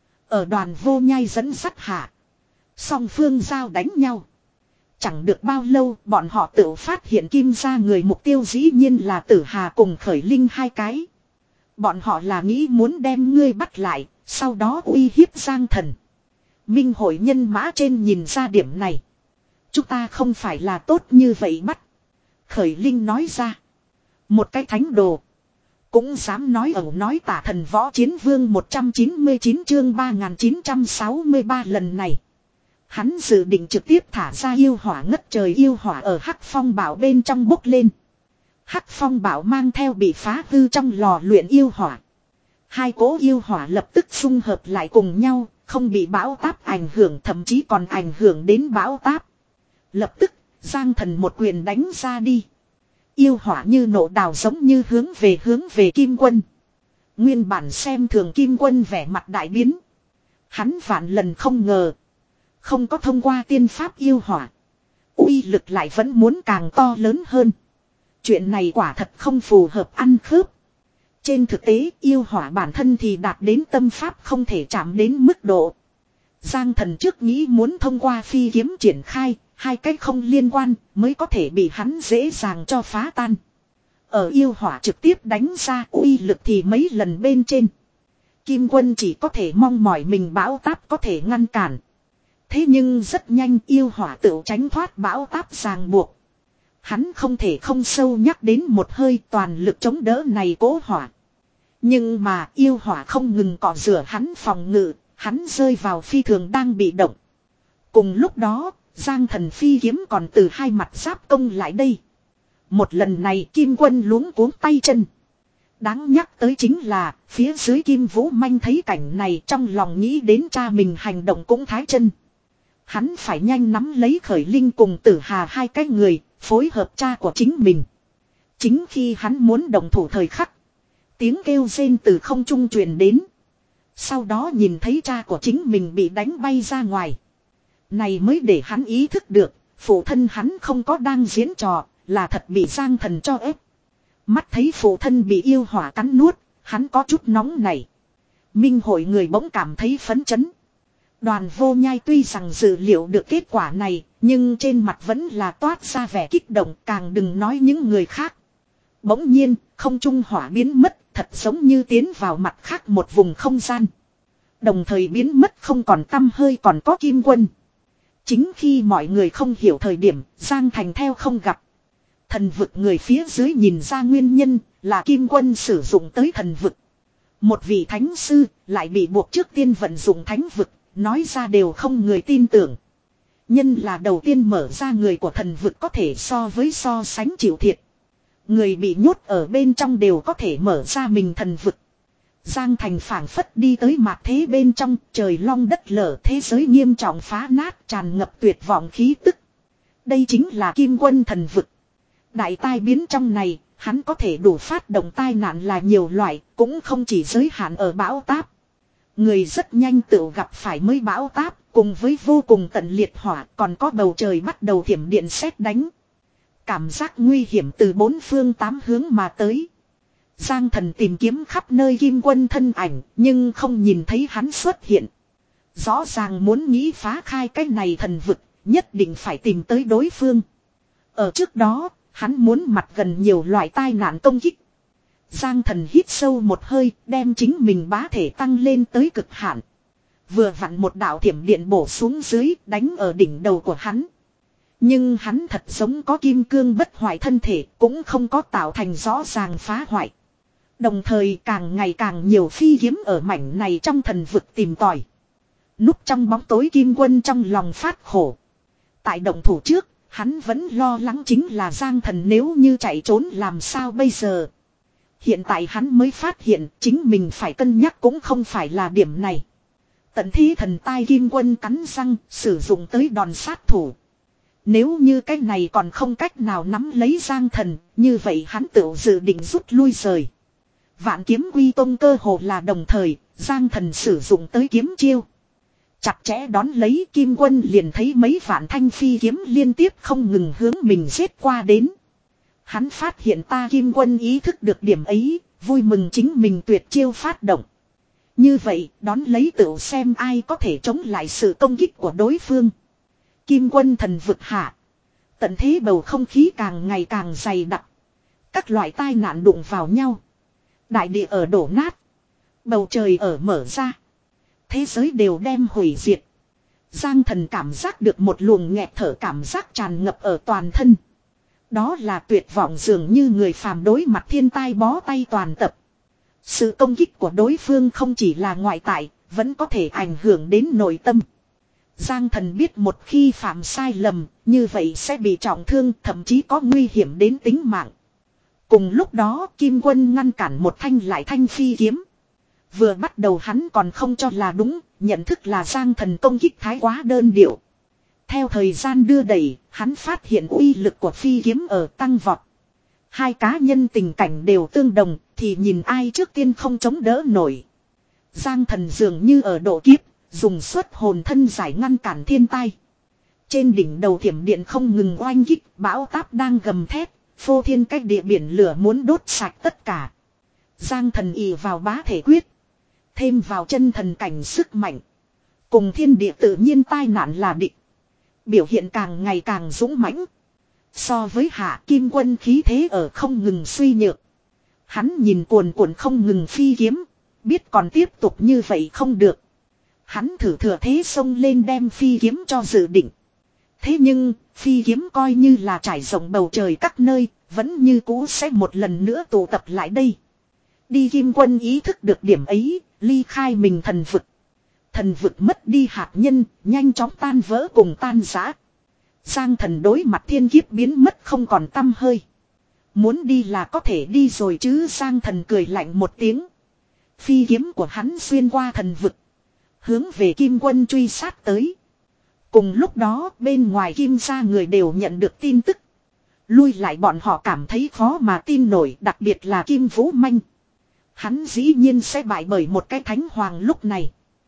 Speaker 1: Ở đoàn vô nhai dẫn sắt hạ. Song phương giao đánh nhau. Chẳng được bao lâu bọn họ tự phát hiện Kim gia người mục tiêu dĩ nhiên là Tử Hà cùng Khởi Linh hai cái. Bọn họ là nghĩ muốn đem ngươi bắt lại, sau đó uy hiếp Giang Thần. Minh hội nhân mã trên nhìn ra điểm này. Chúng ta không phải là tốt như vậy bắt. Khởi Linh nói ra. Một cái thánh đồ. Cũng dám nói ẩu nói tả thần võ chiến vương một trăm chín mươi chín chương ba nghìn chín trăm sáu mươi ba lần này. Hắn dự định trực tiếp thả ra yêu hỏa ngất trời yêu hỏa ở Hắc Phong Bảo bên trong bốc lên. Hắc Phong Bảo mang theo bị phá hư trong lò luyện yêu hỏa. Hai cỗ yêu hỏa lập tức xung hợp lại cùng nhau, không bị bão táp ảnh hưởng, thậm chí còn ảnh hưởng đến bão táp. Lập tức, Giang Thần một quyền đánh ra đi. Yêu hỏa như nổ đào giống như hướng về hướng về Kim Quân. Nguyên bản xem thường Kim Quân vẻ mặt đại biến. Hắn vạn lần không ngờ. Không có thông qua tiên pháp yêu hỏa. Uy lực lại vẫn muốn càng to lớn hơn. Chuyện này quả thật không phù hợp ăn khớp. Trên thực tế yêu hỏa bản thân thì đạt đến tâm pháp không thể chạm đến mức độ. Giang Thần trước nghĩ muốn thông qua phi kiếm triển khai, hai cách không liên quan mới có thể bị hắn dễ dàng cho phá tan. Ở yêu hỏa trực tiếp đánh ra uy lực thì mấy lần bên trên. Kim Quân chỉ có thể mong mỏi mình bão táp có thể ngăn cản. Thế nhưng rất nhanh yêu hỏa tự tránh thoát bão táp ràng buộc. Hắn không thể không sâu nhắc đến một hơi toàn lực chống đỡ này cố hỏa. Nhưng mà yêu hỏa không ngừng cọ rửa hắn phòng ngự, hắn rơi vào phi thường đang bị động. Cùng lúc đó, Giang Thần phi kiếm còn từ hai mặt giáp công lại đây. Một lần này Kim Quân luống cuống tay chân. Đáng nhắc tới chính là, phía dưới Kim Vũ Manh thấy cảnh này trong lòng nghĩ đến cha mình hành động cũng thái chân. Hắn phải nhanh nắm lấy Khởi Linh cùng Tử Hà hai cái người, phối hợp cha của chính mình. Chính khi hắn muốn động thủ thời khắc, tiếng kêu rên từ không trung truyền đến. Sau đó nhìn thấy cha của chính mình bị đánh bay ra ngoài. Này mới để hắn ý thức được, phụ thân hắn không có đang diễn trò, là thật bị Giang Thần cho ép. Mắt thấy phụ thân bị yêu hỏa cắn nuốt, hắn có chút nóng này. Minh hội người bỗng cảm thấy phấn chấn. Đoàn Vô Nhai tuy rằng dự liệu được kết quả này, nhưng trên mặt vẫn là toát ra vẻ kích động, càng đừng nói những người khác. Bỗng nhiên, không trung hỏa biến mất, thật giống như tiến vào mặt khác một vùng không gian. Đồng thời biến mất không còn tăm hơi còn có Kim Quân. Chính khi mọi người không hiểu thời điểm, Giang Thành theo không gặp. Thần vực người phía dưới nhìn ra nguyên nhân là Kim Quân sử dụng tới thần vực. Một vị thánh sư lại bị buộc trước tiên vận dụng thánh vực, nói ra đều không người tin tưởng. Nhân là đầu tiên mở ra người của thần vực có thể so với so sánh chịu thiệt. Người bị nhốt ở bên trong đều có thể mở ra mình thần vực. Giang Thành phảng phất đi tới mạt thế bên trong, trời long đất lở, thế giới nghiêm trọng phá nát, tràn ngập tuyệt vọng khí tức. Đây chính là Kim Quân thần vực. Đại tai biến trong này, hắn có thể đủ phát động tai nạn là nhiều loại, cũng không chỉ giới hạn ở bão táp. Người rất nhanh tự gặp phải mới bão táp, cùng với vô cùng tận liệt hỏa, còn có bầu trời bắt đầu thiểm điện sét đánh. Cảm giác nguy hiểm từ bốn phương tám hướng mà tới. Giang Thần tìm kiếm khắp nơi Kim Quân thân ảnh, nhưng không nhìn thấy hắn xuất hiện. Rõ ràng muốn nghĩ phá khai cái này thần vực, nhất định phải tìm tới đối phương. Ở trước đó, hắn muốn mặt gần nhiều loại tai nạn công kích. Giang Thần hít sâu một hơi, đem chính mình bá thể tăng lên tới cực hạn. Vừa vặn một đạo thiểm điện bổ xuống dưới, đánh ở đỉnh đầu của hắn. Nhưng hắn thật giống có kim cương bất hoại thân thể, cũng không có tạo thành rõ ràng phá hoại. Đồng thời càng ngày càng nhiều phi kiếm ở mảnh này trong thần vực tìm tòi. Núp trong bóng tối Kim Quân trong lòng phát khổ. Tại động thủ trước, hắn vẫn lo lắng chính là Giang Thần nếu như chạy trốn làm sao bây giờ. Hiện tại hắn mới phát hiện chính mình phải cân nhắc cũng không phải là điểm này. Tận thế thần tai Kim Quân cắn răng, sử dụng tới đòn sát thủ. Nếu như cái này còn không cách nào nắm lấy Giang Thần, như vậy hắn tự dự định rút lui rời. Vạn kiếm quy tông cơ hồ là đồng thời, Giang Thần sử dụng tới kiếm chiêu. Chặt chẽ đón lấy Kim Quân liền thấy mấy vạn thanh phi kiếm liên tiếp không ngừng hướng mình giết qua đến. Hắn phát hiện ta Kim Quân ý thức được điểm ấy, vui mừng chính mình tuyệt chiêu phát động. Như vậy, đón lấy tự xem ai có thể chống lại sự công kích của đối phương. Kim Quân thần vực hạ. Tận thế bầu không khí càng ngày càng dày đặc. Các loại tai nạn đụng vào nhau. Đại địa ở đổ nát. Bầu trời ở mở ra. Thế giới đều đem hủy diệt. Giang Thần cảm giác được một luồng nghẹt thở cảm giác tràn ngập ở toàn thân. Đó là tuyệt vọng dường như người phàm đối mặt thiên tai bó tay toàn tập. Sự công kích của đối phương không chỉ là ngoại tại, vẫn có thể ảnh hưởng đến nội tâm. Giang Thần biết một khi phạm sai lầm, như vậy sẽ bị trọng thương, thậm chí có nguy hiểm đến tính mạng. Cùng lúc đó Kim Quân ngăn cản một thanh lại thanh phi kiếm. Vừa bắt đầu hắn còn không cho là đúng, nhận thức là Giang Thần công kích thái quá đơn điệu. Theo thời gian đưa đẩy, hắn phát hiện uy lực của phi kiếm ở tăng vọt. Hai cá nhân tình cảnh đều tương đồng, thì nhìn ai trước tiên không chống đỡ nổi. Giang Thần dường như ở độ kiếp, dùng xuất hồn thân giải ngăn cản thiên tai. Trên đỉnh đầu thiểm điện không ngừng oanh kích, bão táp đang gầm thét, phô thiên cách địa biển lửa muốn đốt sạch tất cả. Giang Thần ỷ vào bá thể quyết, thêm vào chân thần cảnh sức mạnh, cùng thiên địa tự nhiên tai nạn là địch, biểu hiện càng ngày càng dũng mãnh. So với Hạ Kim Quân khí thế ở không ngừng suy nhược. Hắn nhìn cuồn cuộn không ngừng phi kiếm, biết còn tiếp tục như vậy không được. Hắn thử thừa thế xông lên đem phi kiếm cho dự định. Thế nhưng, phi kiếm coi như là trải rộng bầu trời các nơi, vẫn như cũ sẽ một lần nữa tụ tập lại đây. Đi Kim Quân ý thức được điểm ấy, ly khai mình thần vực. Thần vực mất đi hạt nhân, nhanh chóng tan vỡ cùng tan rã. Giang Thần đối mặt thiên kiếp biến mất không còn tăm hơi. Muốn đi là có thể đi rồi chứ. Giang Thần cười lạnh một tiếng. Phi kiếm của hắn xuyên qua thần vực, hướng về Kim Quân truy sát tới. Cùng lúc đó bên ngoài Kim gia người đều nhận được tin tức. Lui lại bọn họ cảm thấy khó mà tin nổi, đặc biệt là Kim Vũ Manh. Hắn dĩ nhiên sẽ bại bởi một cái thánh hoàng lúc này.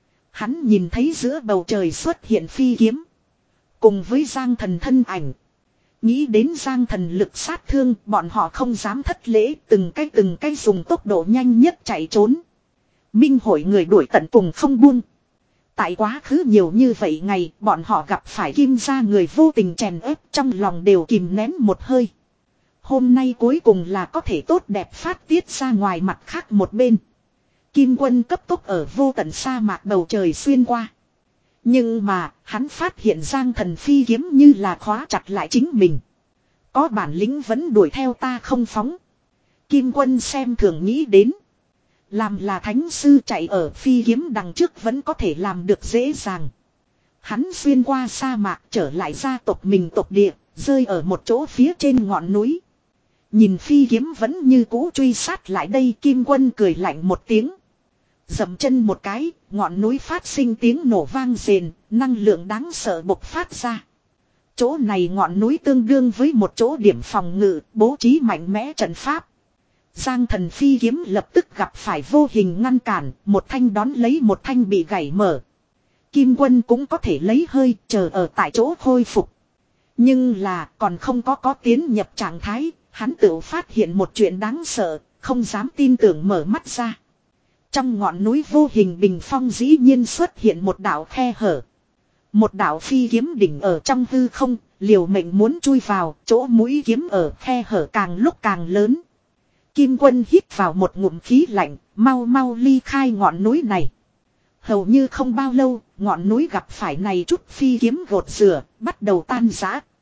Speaker 1: Hắn nhìn thấy giữa bầu trời xuất hiện phi kiếm, cùng với Giang Thần thân ảnh. Nghĩ đến Giang Thần lực sát thương, bọn họ không dám thất lễ, từng cái từng cái dùng tốc độ nhanh nhất chạy trốn. Minh hội người đuổi tận cùng không buông. Tại quá khứ nhiều như vậy ngày, bọn họ gặp phải Kim gia người vô tình chèn ép, trong lòng đều kìm nén một hơi. Hôm nay cuối cùng là có thể tốt đẹp phát tiết ra ngoài. Mặt khác một bên, Kim Quân cấp tốc ở vô tận sa mạc bầu trời xuyên qua. Nhưng mà, hắn phát hiện Giang Thần phi kiếm như là khóa chặt lại chính mình. Có bản lĩnh vẫn đuổi theo ta không phóng. Kim Quân xem thường nghĩ đến. Làm là thánh sư chạy ở phi kiếm đằng trước vẫn có thể làm được dễ dàng. Hắn xuyên qua sa mạc trở lại gia tộc mình tộc địa, rơi ở một chỗ phía trên ngọn núi. Nhìn phi kiếm vẫn như cũ truy sát lại đây, Kim Quân cười lạnh một tiếng. Dậm chân một cái, ngọn núi phát sinh tiếng nổ vang rền, năng lượng đáng sợ bộc phát ra. Chỗ này ngọn núi tương đương với một chỗ điểm phòng ngự, bố trí mạnh mẽ trận pháp. Giang Thần phi kiếm lập tức gặp phải vô hình ngăn cản, một thanh đón lấy một thanh bị gãy mở. Kim Quân cũng có thể lấy hơi, chờ ở tại chỗ khôi phục. Nhưng là còn không có có tiến nhập trạng thái, hắn tự phát hiện một chuyện đáng sợ, không dám tin tưởng mở mắt ra. Trong ngọn núi vô hình bình phong dĩ nhiên xuất hiện một đạo khe hở. Một đạo phi kiếm đỉnh ở trong hư không, liều mệnh muốn chui vào, chỗ mũi kiếm ở khe hở càng lúc càng lớn. Kim Quân hít vào một ngụm khí lạnh, mau mau ly khai ngọn núi này. Hầu như không bao lâu, ngọn núi gặp phải này chút phi kiếm gột rửa, bắt đầu tan rã.